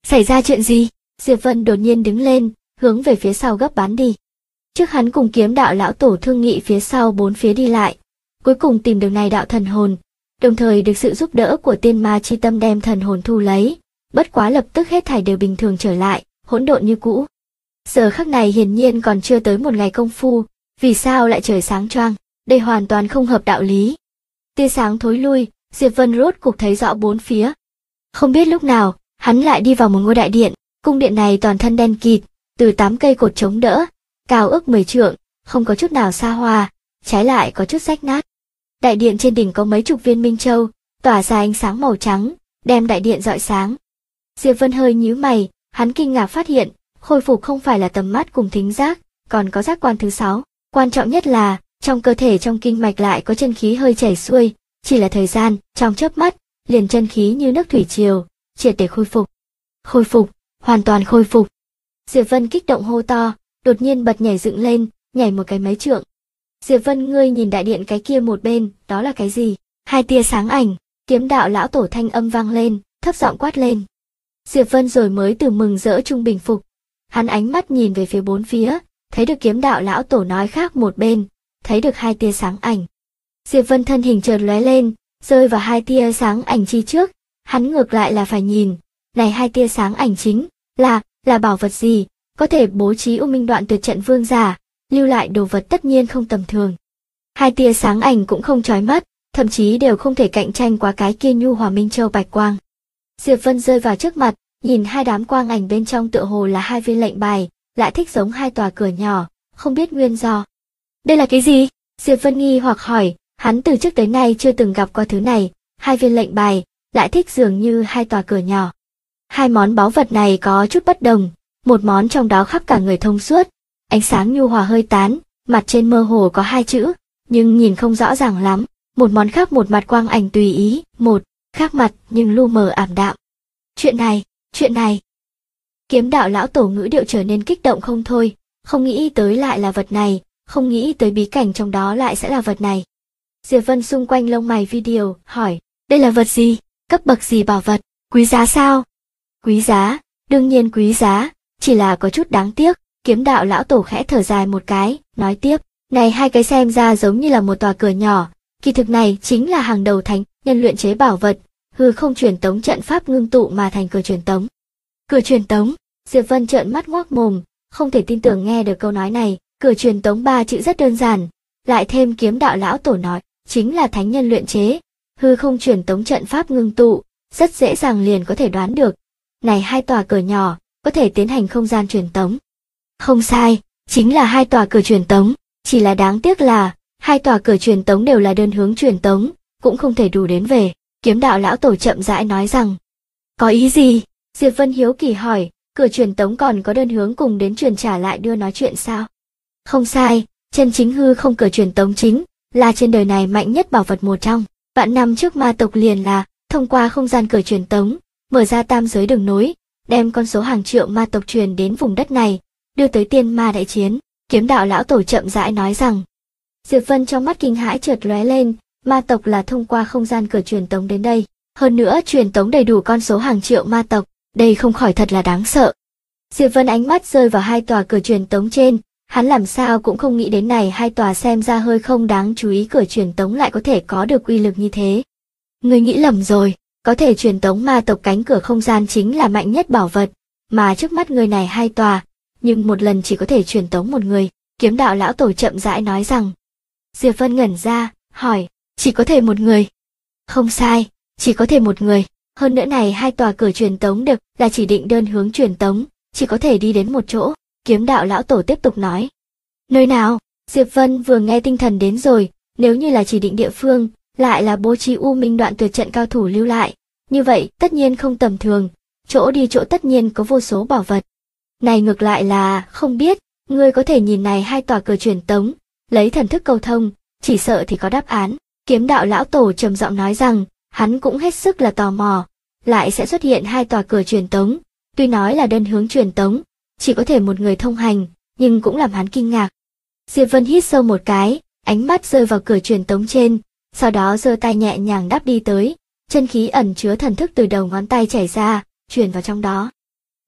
Xảy ra chuyện gì? Diệp Vân đột nhiên đứng lên, hướng về phía sau gấp bắn đi. Trước hắn cùng Kiếm Đạo lão tổ thương nghị phía sau bốn phía đi lại, cuối cùng tìm được này đạo thần hồn, đồng thời được sự giúp đỡ của tiên ma chi tâm đem thần hồn thu lấy, bất quá lập tức hết thảy đều bình thường trở lại, hỗn độn như cũ. Giờ khắc này hiển nhiên còn chưa tới một ngày công phu, vì sao lại trời sáng choang, đây hoàn toàn không hợp đạo lý. Tia sáng thối lui, Diệp Vân rốt cục thấy rõ bốn phía. Không biết lúc nào, hắn lại đi vào một ngôi đại điện, cung điện này toàn thân đen kịt, từ 8 cây cột chống đỡ, cao ước 10 trượng, không có chút nào xa hoa, trái lại có chút rách nát. Đại điện trên đỉnh có mấy chục viên minh châu, tỏa ra ánh sáng màu trắng, đem đại điện rọi sáng. Diệp Vân hơi nhíu mày, hắn kinh ngạc phát hiện, khôi phục không phải là tầm mắt cùng thính giác, còn có giác quan thứ 6. Quan trọng nhất là, trong cơ thể trong kinh mạch lại có chân khí hơi chảy xuôi, chỉ là thời gian, trong chớp mắt, liền chân khí như nước thủy triều, triệt để khôi phục. Khôi phục, hoàn toàn khôi phục. Diệp Vân kích động hô to, đột nhiên bật nhảy dựng lên, nhảy một cái mấy trượng. Diệp Vân ngươi nhìn đại điện cái kia một bên, đó là cái gì? Hai tia sáng ảnh, Kiếm Đạo lão tổ thanh âm vang lên, thấp giọng quát lên. Diệp Vân rồi mới từ mừng rỡ trung bình phục. Hắn ánh mắt nhìn về phía bốn phía, thấy được Kiếm Đạo lão tổ nói khác một bên, thấy được hai tia sáng ảnh. Diệp Vân thân hình chợt lóe lên, rơi vào hai tia sáng ảnh chi trước, hắn ngược lại là phải nhìn, này hai tia sáng ảnh chính là bảo vật gì, có thể bố trí U Minh Đoạn Tuyệt trận vương giả, lưu lại đồ vật tất nhiên không tầm thường. Hai tia sáng ảnh cũng không chói mắt, thậm chí đều không thể cạnh tranh qua cái kia nhu hòa minh châu bạch quang. Diệp Vân rơi vào trước mặt, nhìn hai đám quang ảnh bên trong tựa hồ là hai viên lệnh bài, lại thích giống hai tòa cửa nhỏ, không biết nguyên do. Đây là cái gì? Diệp Vân nghi hoặc hỏi, hắn từ trước tới nay chưa từng gặp qua thứ này, hai viên lệnh bài, lại thích dường như hai tòa cửa nhỏ. Hai món báu vật này có chút bất đồng, một món trong đó khắp cả người thông suốt, ánh sáng nhu hòa hơi tán, mặt trên mơ hồ có hai chữ, nhưng nhìn không rõ ràng lắm, một món khác một mặt quang ảnh tùy ý, một khác mặt nhưng lu mờ ảm đạm. Chuyện này. Kiếm Đạo lão tổ ngữ điệu trở nên kích động không thôi, không nghĩ tới lại là vật này, không nghĩ tới bí cảnh trong đó lại sẽ là vật này. Diệp Vân xung quanh lông mày vi điều, hỏi, đây là vật gì, cấp bậc gì bảo vật, quý giá sao? Quý giá, đương nhiên quý giá, chỉ là có chút đáng tiếc. Kiếm Đạo lão tổ khẽ thở dài một cái, nói tiếp, này hai cái xem ra giống như là một tòa cửa nhỏ, kỳ thực này chính là hàng đầu thánh nhân luyện chế bảo vật, hư không truyền tống trận pháp ngưng tụ mà thành cửa truyền tống. Cửa truyền tống, Diệp Vân trợn mắt ngoác mồm, không thể tin tưởng nghe được câu nói này, cửa truyền tống ba chữ rất đơn giản, lại thêm Kiếm Đạo lão tổ nói, chính là thánh nhân luyện chế, hư không truyền tống trận pháp ngưng tụ, rất dễ dàng liền có thể đoán được. Này hai tòa cửa nhỏ, có thể tiến hành không gian truyền tống. Không sai, chính là hai tòa cửa truyền tống, chỉ là đáng tiếc là, hai tòa cửa truyền tống đều là đơn hướng truyền tống, cũng không thể đủ đến về. Kiếm Đạo lão tổ chậm rãi nói rằng, có ý gì? Diệp Vân hiếu kỳ hỏi, cửa truyền tống còn có đơn hướng cùng đến truyền trả lại đưa nói chuyện sao? Không sai, chân chính hư không cửa truyền tống chính, là trên đời này mạnh nhất bảo vật một trong. Vạn năm trước ma tộc liền là, thông qua không gian cửa truyền tống, mở ra tam giới đường nối, đem con số hàng triệu ma tộc truyền đến vùng đất này, đưa tới tiên ma đại chiến. Kiếm Đạo lão tổ chậm rãi nói rằng. Diệp Vân trong mắt kinh hãi chợt lóe lên, ma tộc là thông qua không gian cửa truyền tống đến đây, hơn nữa truyền tống đầy đủ con số hàng triệu ma tộc, đây không khỏi thật là đáng sợ. Diệp Vân ánh mắt rơi vào hai tòa cửa truyền tống trên, hắn làm sao cũng không nghĩ đến này hai tòa xem ra hơi không đáng chú ý cửa truyền tống lại có thể có được uy lực như thế. Người nghĩ lầm rồi, có thể truyền tống ma tộc cánh cửa không gian chính là mạnh nhất bảo vật, mà trước mắt người này hai tòa, nhưng một lần chỉ có thể truyền tống một người. Kiếm Đạo lão tổ chậm rãi nói rằng. Diệp Vân ngẩn ra, hỏi, chỉ có thể một người? Không sai, chỉ có thể một người, hơn nữa này hai tòa cửa truyền tống được là chỉ định đơn hướng truyền tống, chỉ có thể đi đến một chỗ. Kiếm Đạo lão tổ tiếp tục nói. Nơi nào? Diệp Vân vừa nghe tinh thần đến rồi, nếu như là chỉ định địa phương, lại là bố trí U Minh Đoạn Tuyệt trận cao thủ lưu lại, như vậy tất nhiên không tầm thường, chỗ đi chỗ tất nhiên có vô số bảo vật. Này ngược lại là, không biết, ngươi có thể nhìn này hai tòa cửa truyền tống, lấy thần thức cầu thông, chỉ sợ thì có đáp án. Kiếm Đạo lão tổ trầm giọng nói rằng, hắn cũng hết sức là tò mò, lại sẽ xuất hiện hai tòa cửa truyền tống, tuy nói là đơn hướng truyền tống, chỉ có thể một người thông hành, nhưng cũng làm hắn kinh ngạc. Diệp Vân hít sâu một cái, ánh mắt rơi vào cửa truyền tống trên, sau đó giơ tay nhẹ nhàng đắp đi tới, chân khí ẩn chứa thần thức từ đầu ngón tay chảy ra, truyền vào trong đó.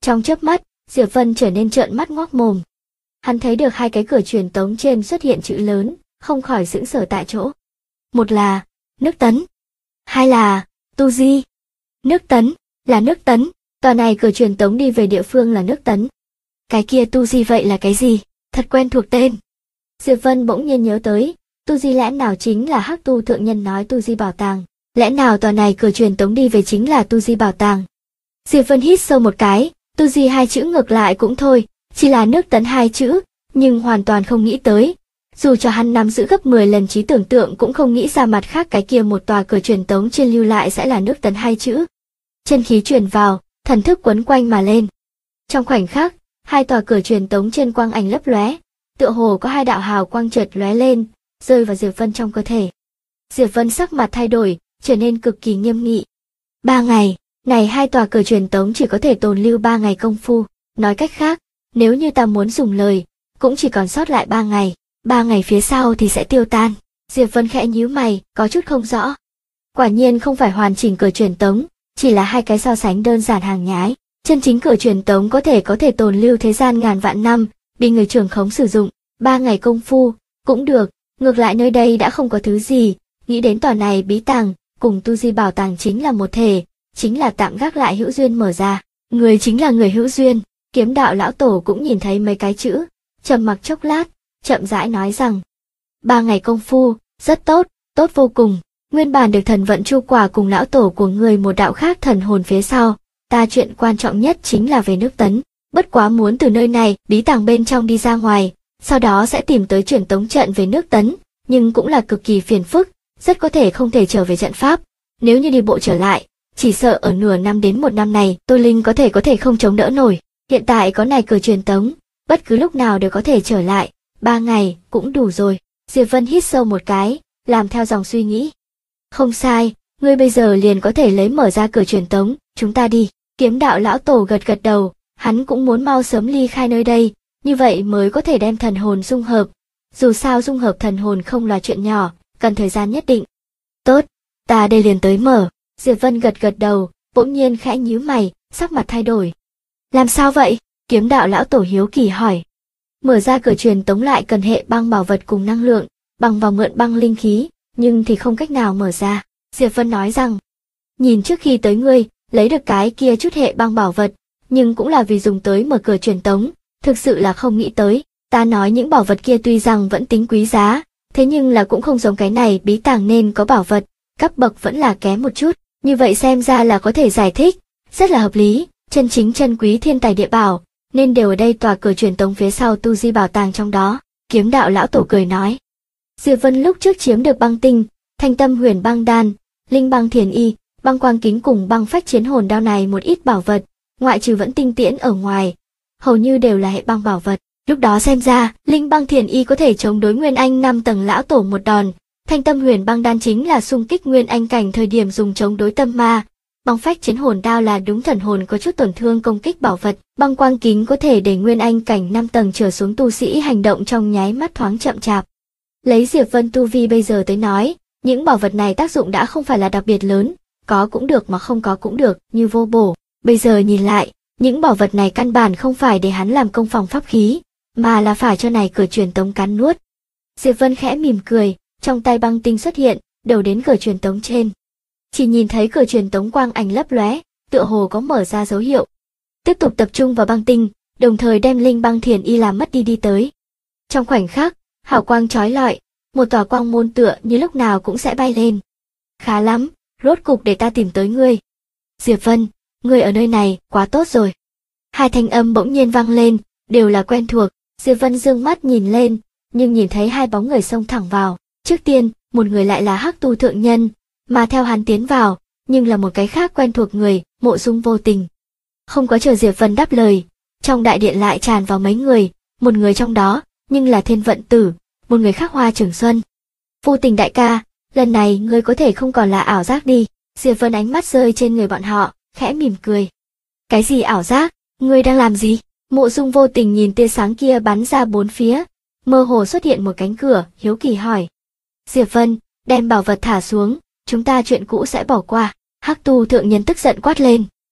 Trong chớp mắt, Diệp Vân trở nên trợn mắt ngoác mồm. Hắn thấy được hai cái cửa truyền tống trên xuất hiện chữ lớn, không khỏi sững sờ tại chỗ. Một là nước tấn, hai là tu di. Nước tấn, là nước tấn, tòa này cửa truyền tống đi về địa phương là nước tấn. Cái kia tu di vậy là cái gì? Thật quen thuộc tên. Diệp Vân bỗng nhiên nhớ tới, tu di lẽ nào chính là Hắc Tu thượng nhân nói tu di bảo tàng, lẽ nào tòa này cửa truyền tống đi về chính là tu di bảo tàng. Diệp Vân hít sâu một cái, tu di hai chữ ngược lại cũng thôi, chỉ là nước tấn hai chữ, nhưng hoàn toàn không nghĩ tới. Dù cho hắn nắm giữ gấp 10 lần trí tưởng tượng cũng không nghĩ ra mặt khác cái kia một tòa cửa truyền tống trên lưu lại sẽ là nước tấn hai chữ. Chân khí truyền vào, thần thức quấn quanh mà lên. Trong khoảnh khắc, hai tòa cửa truyền tống trên quang ảnh lấp lóe, tựa hồ có hai đạo hào quang chợt lóe lên, rơi vào Diệp Vân trong cơ thể. Diệp Vân sắc mặt thay đổi, trở nên cực kỳ nghiêm nghị. 3 ngày, này hai tòa cửa truyền tống chỉ có thể tồn lưu 3 ngày công phu, nói cách khác, nếu như ta muốn dùng lời, cũng chỉ còn sót lại 3 ngày, 3 ngày phía sau thì sẽ tiêu tan. Diệp Vân khẽ nhíu mày, có chút không rõ. Quả nhiên không phải hoàn chỉnh cửa truyền tống, chỉ là hai cái so sánh đơn giản hàng nhái. Chân chính cửa truyền tống có thể tồn lưu thế gian ngàn vạn năm, bị người trưởng khống sử dụng, 3 ngày công phu, cũng được, ngược lại nơi đây đã không có thứ gì, nghĩ đến tòa này bí tàng, cùng tu di bảo tàng chính là một thể, chính là tạm gác lại hữu duyên mở ra, người chính là người hữu duyên. Kiếm đạo lão tổ cũng nhìn thấy mấy cái chữ, trầm mặc chốc lát, chậm rãi nói rằng 3 ngày công phu, rất tốt, tốt vô cùng. Nguyên bản được thần vận chu quả cùng lão tổ của người một đạo khác thần hồn phía sau, ta chuyện quan trọng nhất chính là về nước tấn, bất quá muốn từ nơi này, bí tàng bên trong đi ra ngoài, sau đó sẽ tìm tới truyền tống trận về nước tấn, nhưng cũng là cực kỳ phiền phức, rất có thể không thể trở về trận pháp. Nếu như đi bộ trở lại, chỉ sợ ở nửa năm đến 1 năm này, tôi linh có thể không chống đỡ nổi. Hiện tại có này cửa truyền tống, bất cứ lúc nào đều có thể trở lại, 3 ngày cũng đủ rồi. Diệp Vân hít sâu một cái, làm theo dòng suy nghĩ. Không sai, ngươi bây giờ liền có thể lấy mở ra cửa truyền tống, chúng ta đi. Kiếm đạo lão tổ gật gật đầu, hắn cũng muốn mau sớm ly khai nơi đây, như vậy mới có thể đem thần hồn dung hợp. Dù sao dung hợp thần hồn không là chuyện nhỏ, cần thời gian nhất định. Tốt, ta đây liền tới mở. Diệp Vân gật gật đầu, bỗng nhiên khẽ nhíu mày, sắc mặt thay đổi. Làm sao vậy? Kiếm đạo lão tổ hiếu kỳ hỏi. Mở ra cửa truyền tống lại cần hệ băng bảo vật cùng năng lượng, bằng vào mượn băng linh khí, nhưng thì không cách nào mở ra. Diệp Vân nói rằng, nhìn trước khi tới ngươi, lấy được cái kia chút hệ băng bảo vật, nhưng cũng là vì dùng tới mở cửa truyền tống, thực sự là không nghĩ tới. Ta nói những bảo vật kia tuy rằng vẫn tính quý giá, thế nhưng là cũng không giống cái này bí tàng nên có bảo vật, cấp bậc vẫn là kém một chút, như vậy xem ra là có thể giải thích, rất là hợp lý, chân chính chân quý thiên tài địa bảo, nên đều ở đây tòa cửa truyền tống phía sau tu di bảo tàng trong đó. Kiếm đạo lão tổ cười nói. Diệp Vân lúc trước chiếm được băng tinh, thanh tâm huyền băng đan, linh băng thiền y, băng quang kính cùng băng phách chiến hồn đao này một ít bảo vật, ngoại trừ vẫn tinh tiễn ở ngoài, hầu như đều là hệ băng bảo vật. Lúc đó xem ra, linh băng thiền y có thể chống đối Nguyên Anh 5 tầng lão tổ một đòn, thanh tâm huyền băng đan chính là xung kích Nguyên Anh cảnh thời điểm dùng chống đối tâm ma, băng phách chiến hồn đao là đúng thần hồn có chút tổn thương công kích bảo vật, băng quang kính có thể để Nguyên Anh cảnh 5 tầng trở xuống tu sĩ hành động trong nháy mắt thoáng chậm chạp. Lấy Diệp Vân tu vi bây giờ tới nói, những bảo vật này tác dụng đã không phải là đặc biệt lớn, có cũng được mà không có cũng được, như vô bổ. Bây giờ nhìn lại, những bảo vật này căn bản không phải để hắn làm công phòng pháp khí, mà là phải cho này cửa truyền tống cắn nuốt. Diệp Vân khẽ mỉm cười, trong tay băng tinh xuất hiện, đầu đến cửa truyền tống trên. Chỉ nhìn thấy cửa truyền tống quang ảnh lấp lóe, tựa hồ có mở ra dấu hiệu. Tiếp tục tập trung vào băng tinh, đồng thời đem linh băng thiền y làm mất đi tới. Trong khoảnh khắc, hào quang chói lọi, một tòa quang môn tựa như lúc nào cũng sẽ bay lên. Khá lắm, rốt cục để ta tìm tới ngươi. Diệp Vân, ngươi ở nơi này, quá tốt rồi. Hai thanh âm bỗng nhiên vang lên, đều là quen thuộc. Diệp Vân dương mắt nhìn lên, nhưng nhìn thấy hai bóng người xông thẳng vào. Trước tiên, một người lại là Hắc Tu thượng nhân, mà theo hắn tiến vào, nhưng là một cái khác quen thuộc người, Mộ Dung Vô Tình. Không có chờ Diệp Vân đáp lời, trong đại điện lại tràn vào mấy người, một người trong đó, nhưng là Thiên Vận Tử, một người khác Hoa Trường Xuân. Vô Tình đại ca, lần này ngươi có thể không còn là ảo giác đi. Diệp Vân ánh mắt rơi trên người bọn họ, khẽ mỉm cười. Cái gì ảo giác, ngươi đang làm gì? Mộ Dung Vô Tình nhìn tia sáng kia bắn ra bốn phía, mơ hồ xuất hiện một cánh cửa, hiếu kỳ hỏi. Diệp Vân, đem bảo vật thả xuống, chúng ta chuyện cũ sẽ bỏ qua. Hắc Tu thượng nhân tức giận quát lên.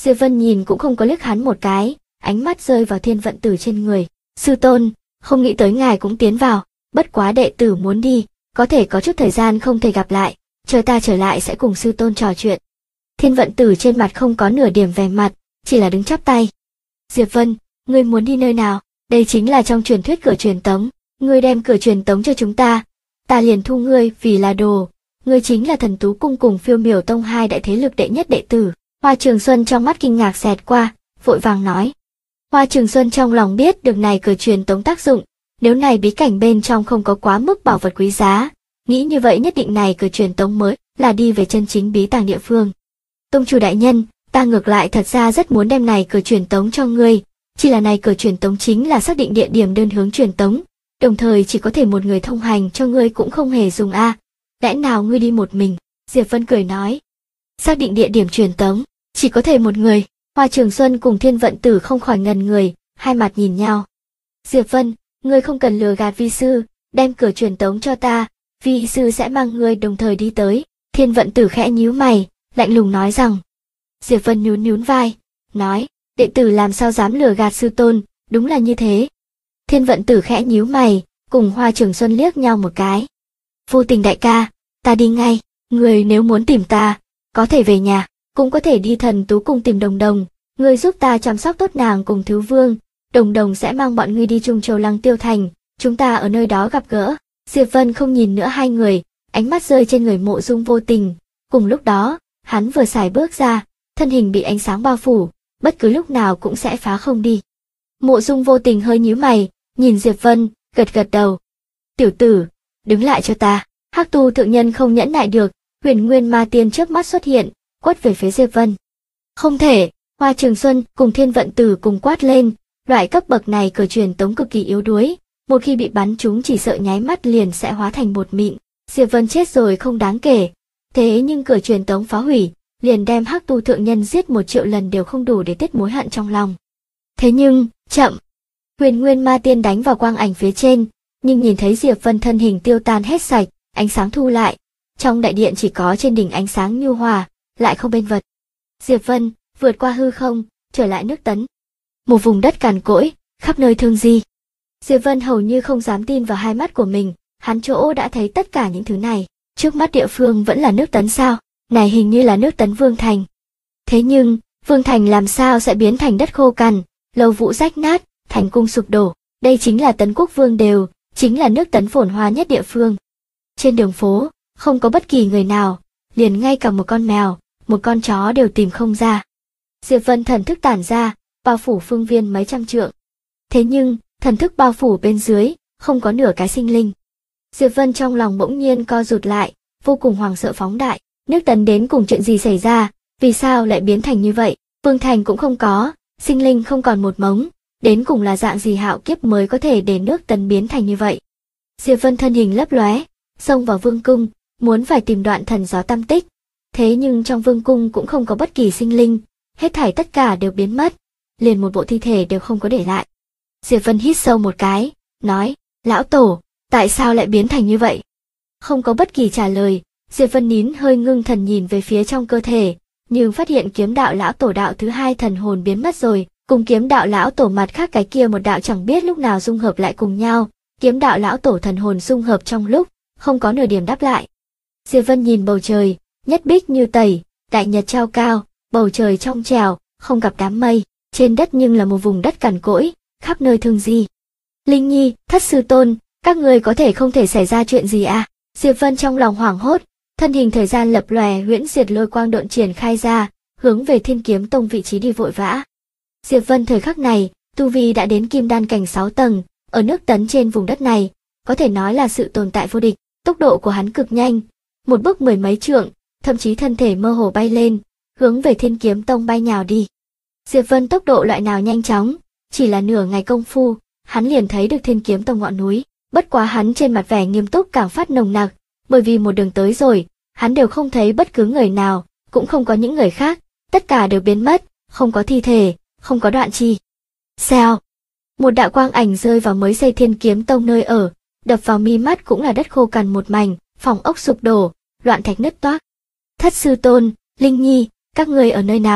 Diệp Vân nhìn cũng không có liếc hắn một cái, ánh mắt rơi vào Thiên Vận Tử trên người. Sư tôn, không nghĩ tới ngài cũng tiến vào, bất quá đệ tử muốn đi, có thể có chút thời gian không thể gặp lại, chờ ta trở lại sẽ cùng sư tôn trò chuyện. Thiên Vận Tử trên mặt không có nửa điểm vẻ mặt, chỉ là đứng chắp tay. Diệp Vân, ngươi muốn đi nơi nào? Đây chính là trong truyền thuyết cửa truyền tống, ngươi đem cửa truyền tống cho chúng ta liền thu ngươi vì là đồ. Ngươi chính là Thần Tú Cung cùng Phiêu Miểu Tông hai đại thế lực đệ nhất đệ tử. Hoa Trường Xuân trong mắt kinh ngạc xẹt qua, vội vàng nói. Hoa Trường Xuân trong lòng biết được này cửa truyền tống tác dụng, nếu này bí cảnh bên trong không có quá mức bảo vật quý giá, nghĩ như vậy nhất định này cửa truyền tống mới là đi về chân chính bí tàng địa phương. Tông chủ đại nhân, ta ngược lại thật ra rất muốn đem này cửa truyền tống cho ngươi, chỉ là này cửa truyền tống chính là xác định địa điểm đơn hướng truyền tống, đồng thời chỉ có thể một người thông hành cho ngươi cũng không hề dùng a. Lẽ nào ngươi đi một mình? Diệp Vân cười nói. Xác định địa điểm truyền tống, chỉ có thể một người. Hoa Trường Xuân cùng Thiên Vận Tử không khỏi ngần người, hai mặt nhìn nhau. Diệp Vân, ngươi không cần lừa gạt vi sư, đem cửa truyền tống cho ta, vi sư sẽ mang ngươi đồng thời đi tới. Thiên Vận Tử khẽ nhíu mày, lạnh lùng nói rằng. Diệp Vân nhún nhún vai, nói, đệ tử làm sao dám lừa gạt sư tôn, đúng là như thế. Thiên Vận Tử khẽ nhíu mày, cùng Hoa Trường Xuân liếc nhau một cái. Vô Tình đại ca, ta đi ngay, người nếu muốn tìm ta, có thể về nhà, cũng có thể đi Thần Tú Cung tìm Đồng Đồng, ngươi giúp ta chăm sóc tốt nàng cùng Thứ Vương, Đồng Đồng sẽ mang bọn ngươi đi Trung Châu Lăng Tiêu Thành, chúng ta ở nơi đó gặp gỡ. Diệp Vân không nhìn nữa hai người, ánh mắt rơi trên người Mộ Dung Vô Tình, cùng lúc đó, hắn vừa xài bước ra, thân hình bị ánh sáng bao phủ, bất cứ lúc nào cũng sẽ phá không đi. Mộ Dung Vô Tình hơi nhíu mày, nhìn Diệp Vân, gật gật đầu. Tiểu tử, đứng lại cho ta. Hắc Tu thượng nhân không nhẫn nại được, Huyền Nguyên Ma Tiên trước mắt xuất hiện, quất về phía Diệp Vân. Không thể, Hoa Trường Xuân cùng Thiên Vận Tử cùng quát lên, loại cấp bậc này cửa truyền tống cực kỳ yếu đuối, một khi bị bắn trúng chỉ sợ nháy mắt liền sẽ hóa thành bột mịn. Diệp Vân chết rồi không đáng kể, thế nhưng cửa truyền tống phá hủy, liền đem Hắc Tu thượng nhân giết 1 triệu lần đều không đủ để tiết mối hận trong lòng. Thế nhưng, chậm. Huyền Nguyên Ma Tiên đánh vào quang ảnh phía trên, nhưng nhìn thấy Diệp Vân thân hình tiêu tan hết sạch, ánh sáng thu lại, trong đại điện chỉ có trên đỉnh ánh sáng nhu hòa, lại không bên vật. Diệp Vân vượt qua hư không, trở lại nước Tấn. Một vùng đất cằn cỗi, khắp nơi thương di. Diệp Vân hầu như không dám tin vào hai mắt của mình, hắn chỗ đã thấy tất cả những thứ này, trước mắt địa phương vẫn là nước Tấn sao? Này hình như là nước Tấn Vương Thành. Thế nhưng, Vương Thành làm sao sẽ biến thành đất khô cằn, lâu vũ rách nát, thành cung sụp đổ, đây chính là Tấn Quốc Vương đều, chính là nước Tấn phồn hoa nhất địa phương. Trên đường phố, không có bất kỳ người nào, liền ngay cả một con mèo, một con chó đều tìm không ra. Diệp Vân thần thức tản ra, bao phủ phương viên mấy trăm trượng. Thế nhưng, thần thức bao phủ bên dưới, không có nửa cái sinh linh. Diệp Vân trong lòng bỗng nhiên co rụt lại, vô cùng hoảng sợ phóng đại. Nước Tấn đến cùng chuyện gì xảy ra, vì sao lại biến thành như vậy? Vương Thành cũng không có, sinh linh không còn một mống, đến cùng là dạng gì hạo kiếp mới có thể để nước Tấn biến thành như vậy? Diệp Vân thân hình lấp lóe, xông vào vương cung, muốn phải tìm Đoạn Thần Gió Tam tích. Thế nhưng trong vương cung cũng không có bất kỳ sinh linh, hết thảy tất cả đều biến mất, liền một bộ thi thể đều không có để lại. Diệp Vân hít sâu một cái, nói, lão tổ, tại sao lại biến thành như vậy? Không có bất kỳ trả lời, Diệp Vân nín hơi ngưng thần nhìn về phía trong cơ thể, nhưng phát hiện kiếm đạo lão tổ đạo thứ hai thần hồn biến mất rồi, cùng kiếm đạo lão tổ mặt khác cái kia một đạo chẳng biết lúc nào dung hợp lại cùng nhau, kiếm đạo lão tổ thần hồn dung hợp trong lúc, không có nửa điểm đáp lại. Diệp Vân nhìn bầu trời, nhất bích như tẩy, đại nhật treo cao, bầu trời trong trèo, không gặp đám mây, trên đất nhưng là một vùng đất cằn cỗi, khắp nơi thương di. Linh Nhi, Thất Sư Tôn, các người có thể không thể xảy ra chuyện gì à? Diệp Vân trong lòng hoảng hốt, thân hình thời gian lập lòe huyễn diệt lôi quang độn triển khai ra, hướng về Thiên Kiếm Tông vị trí đi vội vã. Diệp Vân thời khắc này, tu vi đã đến kim đan cảnh 6 tầng, ở nước Tấn trên vùng đất này, có thể nói là sự tồn tại vô địch, tốc độ của hắn cực nhanh, một bước 10 mấy trượng, thậm chí thân thể mơ hồ bay lên, hướng về Thiên Kiếm Tông bay nhào đi. Diệp Vân tốc độ loại nào nhanh chóng, chỉ là nửa ngày công phu, hắn liền thấy được Thiên Kiếm Tông ngọn núi, bất quá hắn trên mặt vẻ nghiêm túc càng phát nồng nặc, bởi vì một đường tới rồi, hắn đều không thấy bất cứ người nào, cũng không có những người khác, tất cả đều biến mất, không có thi thể, không có đoạn chi. Sao? Một đạo quang ảnh rơi vào mới xây Thiên Kiếm Tông nơi ở, đập vào mi mắt cũng là đất khô cằn một mảnh, phòng ốc sụp đổ, loạn thạch nứt toác. Thất Sư Tôn, Linh Nhi, các người ở nơi nào?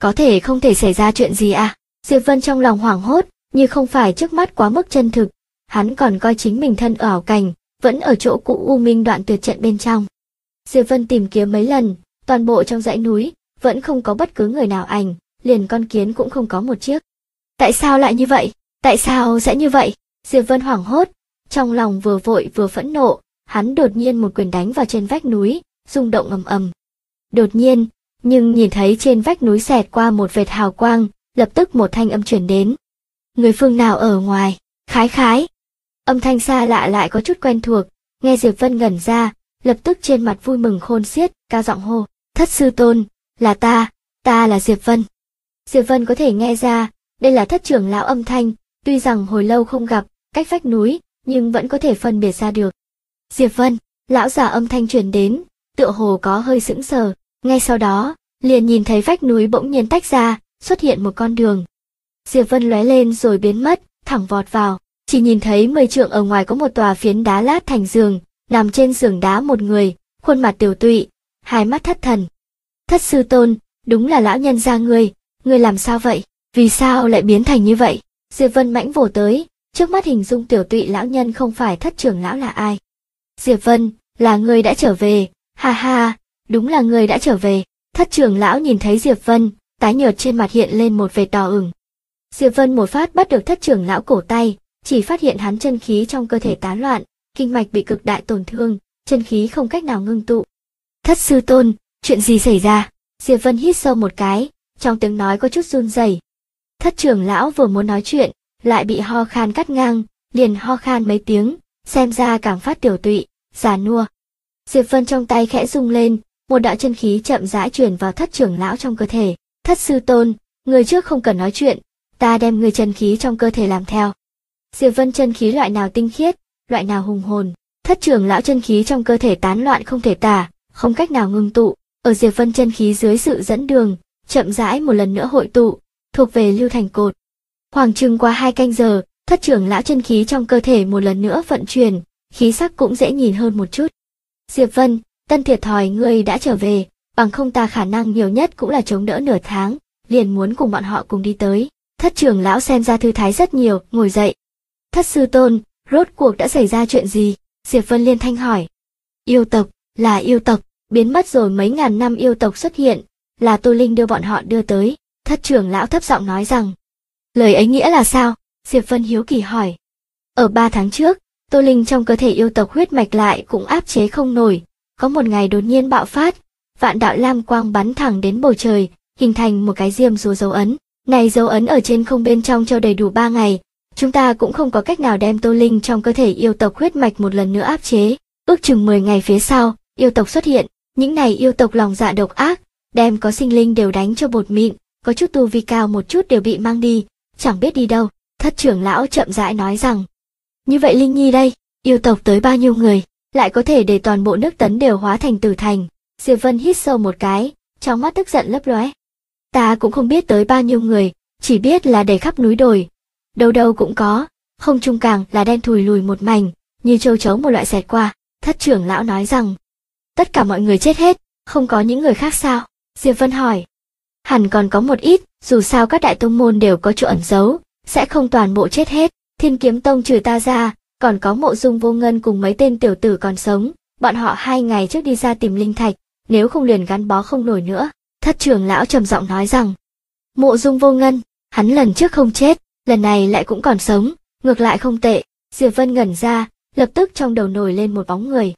có thể không thể xảy ra chuyện gì à? Diệp Vân trong lòng hoảng hốt, như không phải trước mắt quá mức chân thực, hắn còn coi chính mình thân ở ảo cảnh, vẫn ở chỗ cũ U Minh Đoạn Tuyệt trận bên trong. Diệp Vân tìm kiếm mấy lần, toàn bộ trong dãy núi, vẫn không có bất cứ người nào ảnh, liền con kiến cũng không có một chiếc. Tại sao lại như vậy? Tại sao sẽ như vậy? Diệp Vân hoảng hốt, trong lòng vừa vội vừa phẫn nộ, hắn đột nhiên một quyền đánh vào trên vách núi, rung động ầm ầm. Đột nhiên, nhưng nhìn thấy trên vách núi xẹt qua một vệt hào quang, lập tức một thanh âm truyền đến. Người phương nào ở ngoài? Khái khái. Âm thanh xa lạ lại có chút quen thuộc, nghe Diệp Vân ngẩn ra, lập tức trên mặt vui mừng khôn xiết, cao giọng hô, Thất sư tôn, là ta là Diệp Vân. Diệp Vân có thể nghe ra, đây là Thất trưởng lão âm thanh, tuy rằng hồi lâu không gặp, cách vách núi, nhưng vẫn có thể phân biệt ra được. Diệp Vân, lão già âm thanh truyền đến, tựa hồ có hơi sững sờ, ngay sau đó, liền nhìn thấy vách núi bỗng nhiên tách ra, xuất hiện một con đường. Diệp Vân lóe lên rồi biến mất, thẳng vọt vào, chỉ nhìn thấy 10 trượng ở ngoài có một tòa phiến đá lát thành giường, nằm trên giường đá một người, khuôn mặt tiều tụy, hai mắt thất thần. Thất sư tôn, đúng là lão nhân gia ngươi làm sao vậy? Vì sao lại biến thành như vậy? Diệp Vân mãnh vồ tới, trước mắt hình dung tiều tụy lão nhân không phải Thất trưởng lão là ai. Diệp Vân, là ngươi đã trở về, ha ha, đúng là ngươi đã trở về. Thất trưởng lão nhìn thấy Diệp Vân, tái nhợt trên mặt hiện lên một vệt đỏ ửng. Diệp Vân một phát bắt được Thất trưởng lão cổ tay, chỉ phát hiện hắn chân khí trong cơ thể tán loạn, kinh mạch bị cực đại tổn thương, chân khí không cách nào ngưng tụ. Thất sư tôn, chuyện gì xảy ra? Diệp Vân hít sâu một cái, trong tiếng nói có chút run rẩy. Thất trưởng lão vừa muốn nói chuyện, lại bị ho khan cắt ngang, liền ho khan mấy tiếng, xem ra càng phát tiểu tụy, già nua. Diệp Vân trong tay khẽ rung lên, một đạo chân khí chậm rãi truyền vào Thất trưởng lão trong cơ thể. Thất sư tôn, người trước không cần nói chuyện, ta đem người chân khí trong cơ thể làm theo. Diệp Vân chân khí loại nào tinh khiết, loại nào hùng hồn. Thất trưởng lão chân khí trong cơ thể tán loạn không thể tả, không cách nào ngưng tụ. Ở Diệp Vân chân khí dưới sự dẫn đường, chậm rãi một lần nữa hội tụ, thuộc về lưu thành cột. Khoảng chừng qua 2 canh giờ, Thất trưởng lão chân khí trong cơ thể một lần nữa vận chuyển, khí sắc cũng dễ nhìn hơn một chút. Diệp Vân, tân thiệt thòi ngươi đã trở về, bằng không ta khả năng nhiều nhất cũng là chống đỡ nửa tháng, liền muốn cùng bọn họ cùng đi tới. Thất trưởng lão xem ra thư thái rất nhiều, ngồi dậy. Thất sư tôn, rốt cuộc đã xảy ra chuyện gì? Diệp Vân liên thanh hỏi. Yêu tộc, là yêu tộc, biến mất rồi mấy ngàn năm yêu tộc xuất hiện, là Tô Linh đưa bọn họ đưa tới. Thất trưởng lão thấp giọng nói rằng. Lời ấy nghĩa là sao? Diệp Vân hiếu kỳ hỏi. Ở 3 tháng trước, Tô Linh trong cơ thể yêu tộc huyết mạch lại cũng áp chế không nổi, có một ngày đột nhiên bạo phát, vạn đạo lam quang bắn thẳng đến bầu trời, hình thành một cái diêm rùa dấu ấn. Này dấu ấn ở trên không bên trong cho đầy đủ 3 ngày, chúng ta cũng không có cách nào đem Tô Linh trong cơ thể yêu tộc huyết mạch một lần nữa áp chế. Ước chừng 10 ngày phía sau, yêu tộc xuất hiện, những này yêu tộc lòng dạ độc ác, đem có sinh linh đều đánh cho bột mịn, có chút tu vi cao một chút đều bị mang đi, chẳng biết đi đâu. Thất trưởng lão chậm rãi nói rằng, như vậy Linh Nhi đây, yêu tộc tới bao nhiêu người, lại có thể để toàn bộ nước Tấn đều hóa thành tử thành. Diệp Vân hít sâu một cái, trong mắt tức giận lấp lóe. Ta cũng không biết tới bao nhiêu người, chỉ biết là đầy khắp núi đồi, đâu đâu cũng có, không trung càng là đen thùi lùi một mảnh, như châu chấu một loại xẹt qua. Thất trưởng lão nói rằng, tất cả mọi người chết hết, không có những người khác sao? Diệp Vân hỏi. Hẳn còn có một ít, dù sao các đại tông môn đều có chỗ ẩn giấu, sẽ không toàn bộ chết hết. Thiên Kiếm Tông trừ ta ra, còn có Mộ Dung Vô Ngân cùng mấy tên tiểu tử còn sống, bọn họ 2 ngày trước đi ra tìm linh thạch, nếu không liền gắn bó không nổi nữa. Thất trưởng lão trầm giọng nói rằng, Mộ Dung Vô Ngân, hắn lần trước không chết, lần này lại cũng còn sống, ngược lại không tệ. Diệp Vân ngẩn ra, lập tức trong đầu nổi lên một bóng người.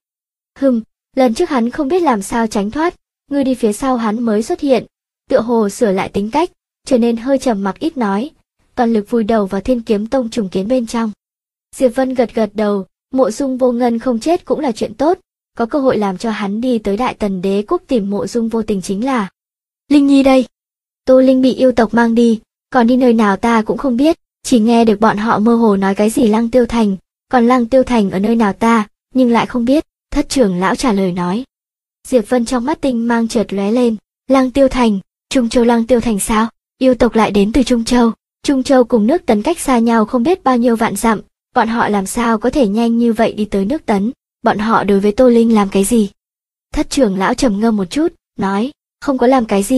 Lần trước hắn không biết làm sao tránh thoát, ngươi đi phía sau hắn mới xuất hiện, tựa hồ sửa lại tính cách, trở nên hơi trầm mặc ít nói, toàn lực vùi đầu vào Thiên Kiếm Tông trùng kiến bên trong. Diệp Vân gật gật đầu, Mộ Dung Vô Ngân không chết cũng là chuyện tốt, có cơ hội làm cho hắn đi tới Đại Tần Đế quốc tìm Mộ Dung Vô Tình chính là. Linh Nhi đây. Tô Linh bị yêu tộc mang đi, còn đi nơi nào ta cũng không biết, chỉ nghe được bọn họ mơ hồ nói cái gì Lăng Tiêu Thành, còn Lăng Tiêu Thành ở nơi nào ta, nhưng lại không biết. Thất trưởng lão trả lời nói. Diệp Vân trong mắt tinh mang chợt lóe lên, Lăng Tiêu Thành, Trung Châu Lăng Tiêu Thành sao? Yêu tộc lại đến từ Trung Châu. Trung Châu cùng nước Tấn cách xa nhau không biết bao nhiêu vạn dặm, bọn họ làm sao có thể nhanh như vậy đi tới nước Tấn? Bọn họ đối với Tô Linh làm cái gì? Thất trưởng lão trầm ngâm một chút, nói, không có làm cái gì,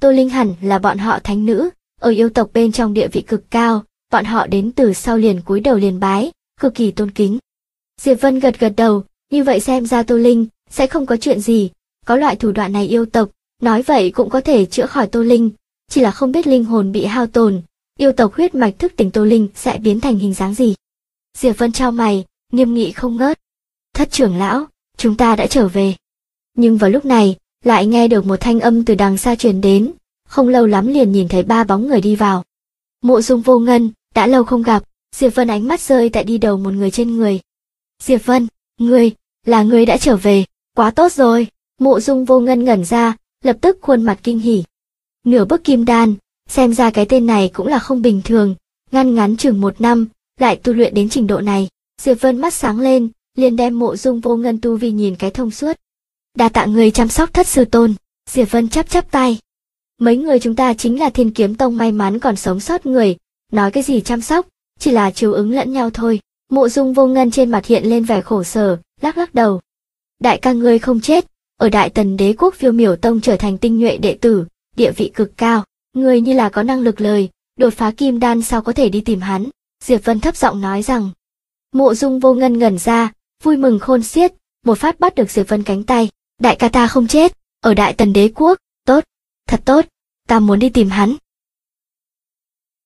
Tô Linh hẳn là bọn họ thánh nữ, ở yêu tộc bên trong địa vị cực cao, bọn họ đến từ sau liền cúi đầu liền bái, cực kỳ tôn kính. Diệp Vân gật gật đầu, như vậy xem ra Tô Linh sẽ không có chuyện gì, có loại thủ đoạn này yêu tộc, nói vậy cũng có thể chữa khỏi Tô Linh, chỉ là không biết linh hồn bị hao tổn, yêu tộc huyết mạch thức tỉnh Tô Linh sẽ biến thành hình dáng gì. Diệp Vân chau mày, nghiêm nghị không ngớt. Thất trưởng lão, chúng ta đã trở về. Nhưng vào lúc này, lại nghe được một thanh âm từ đằng xa truyền đến, không lâu lắm liền nhìn thấy 3 bóng người đi vào. Mộ Dung Vô Ngân, đã lâu không gặp, Diệp Vân ánh mắt rơi tại đi đầu một người trên người. Diệp Vân, ngươi đã trở về, quá tốt rồi. Mộ Dung Vô Ngân ngẩn ra, lập tức khuôn mặt kinh hỉ. Nửa bước kim đan, xem ra cái tên này cũng là không bình thường, ngắn chừng 1 năm, lại tu luyện đến trình độ này. Diệp Vân mắt sáng lên, liền đem Mộ Dung Vô Ngân tu vi nhìn cái thông suốt. Đa tạ người chăm sóc thất sư tôn. Diệp Vân chắp tay. Mấy người chúng ta chính là Thiên Kiếm Tông may mắn còn sống sót người, nói cái gì chăm sóc, chỉ là chiếu ứng lẫn nhau thôi. Mộ Dung Vô Ngân trên mặt hiện lên vẻ khổ sở, lắc đầu. Đại ca ngươi không chết, ở Đại Tần Đế quốc Phiêu Miểu Tông trở thành tinh nhuệ đệ tử, địa vị cực cao, ngươi như là có năng lực lời, đột phá kim đan sao có thể đi tìm hắn. Diệp Vân thấp giọng nói rằng. Mộ Dung Vô Ngân ngẩn ra, vui mừng khôn xiết, một phát bắt được Diệp Vân cánh tay. Đại ca ta không chết, ở Đại Tần Đế quốc, tốt, thật tốt, ta muốn đi tìm hắn.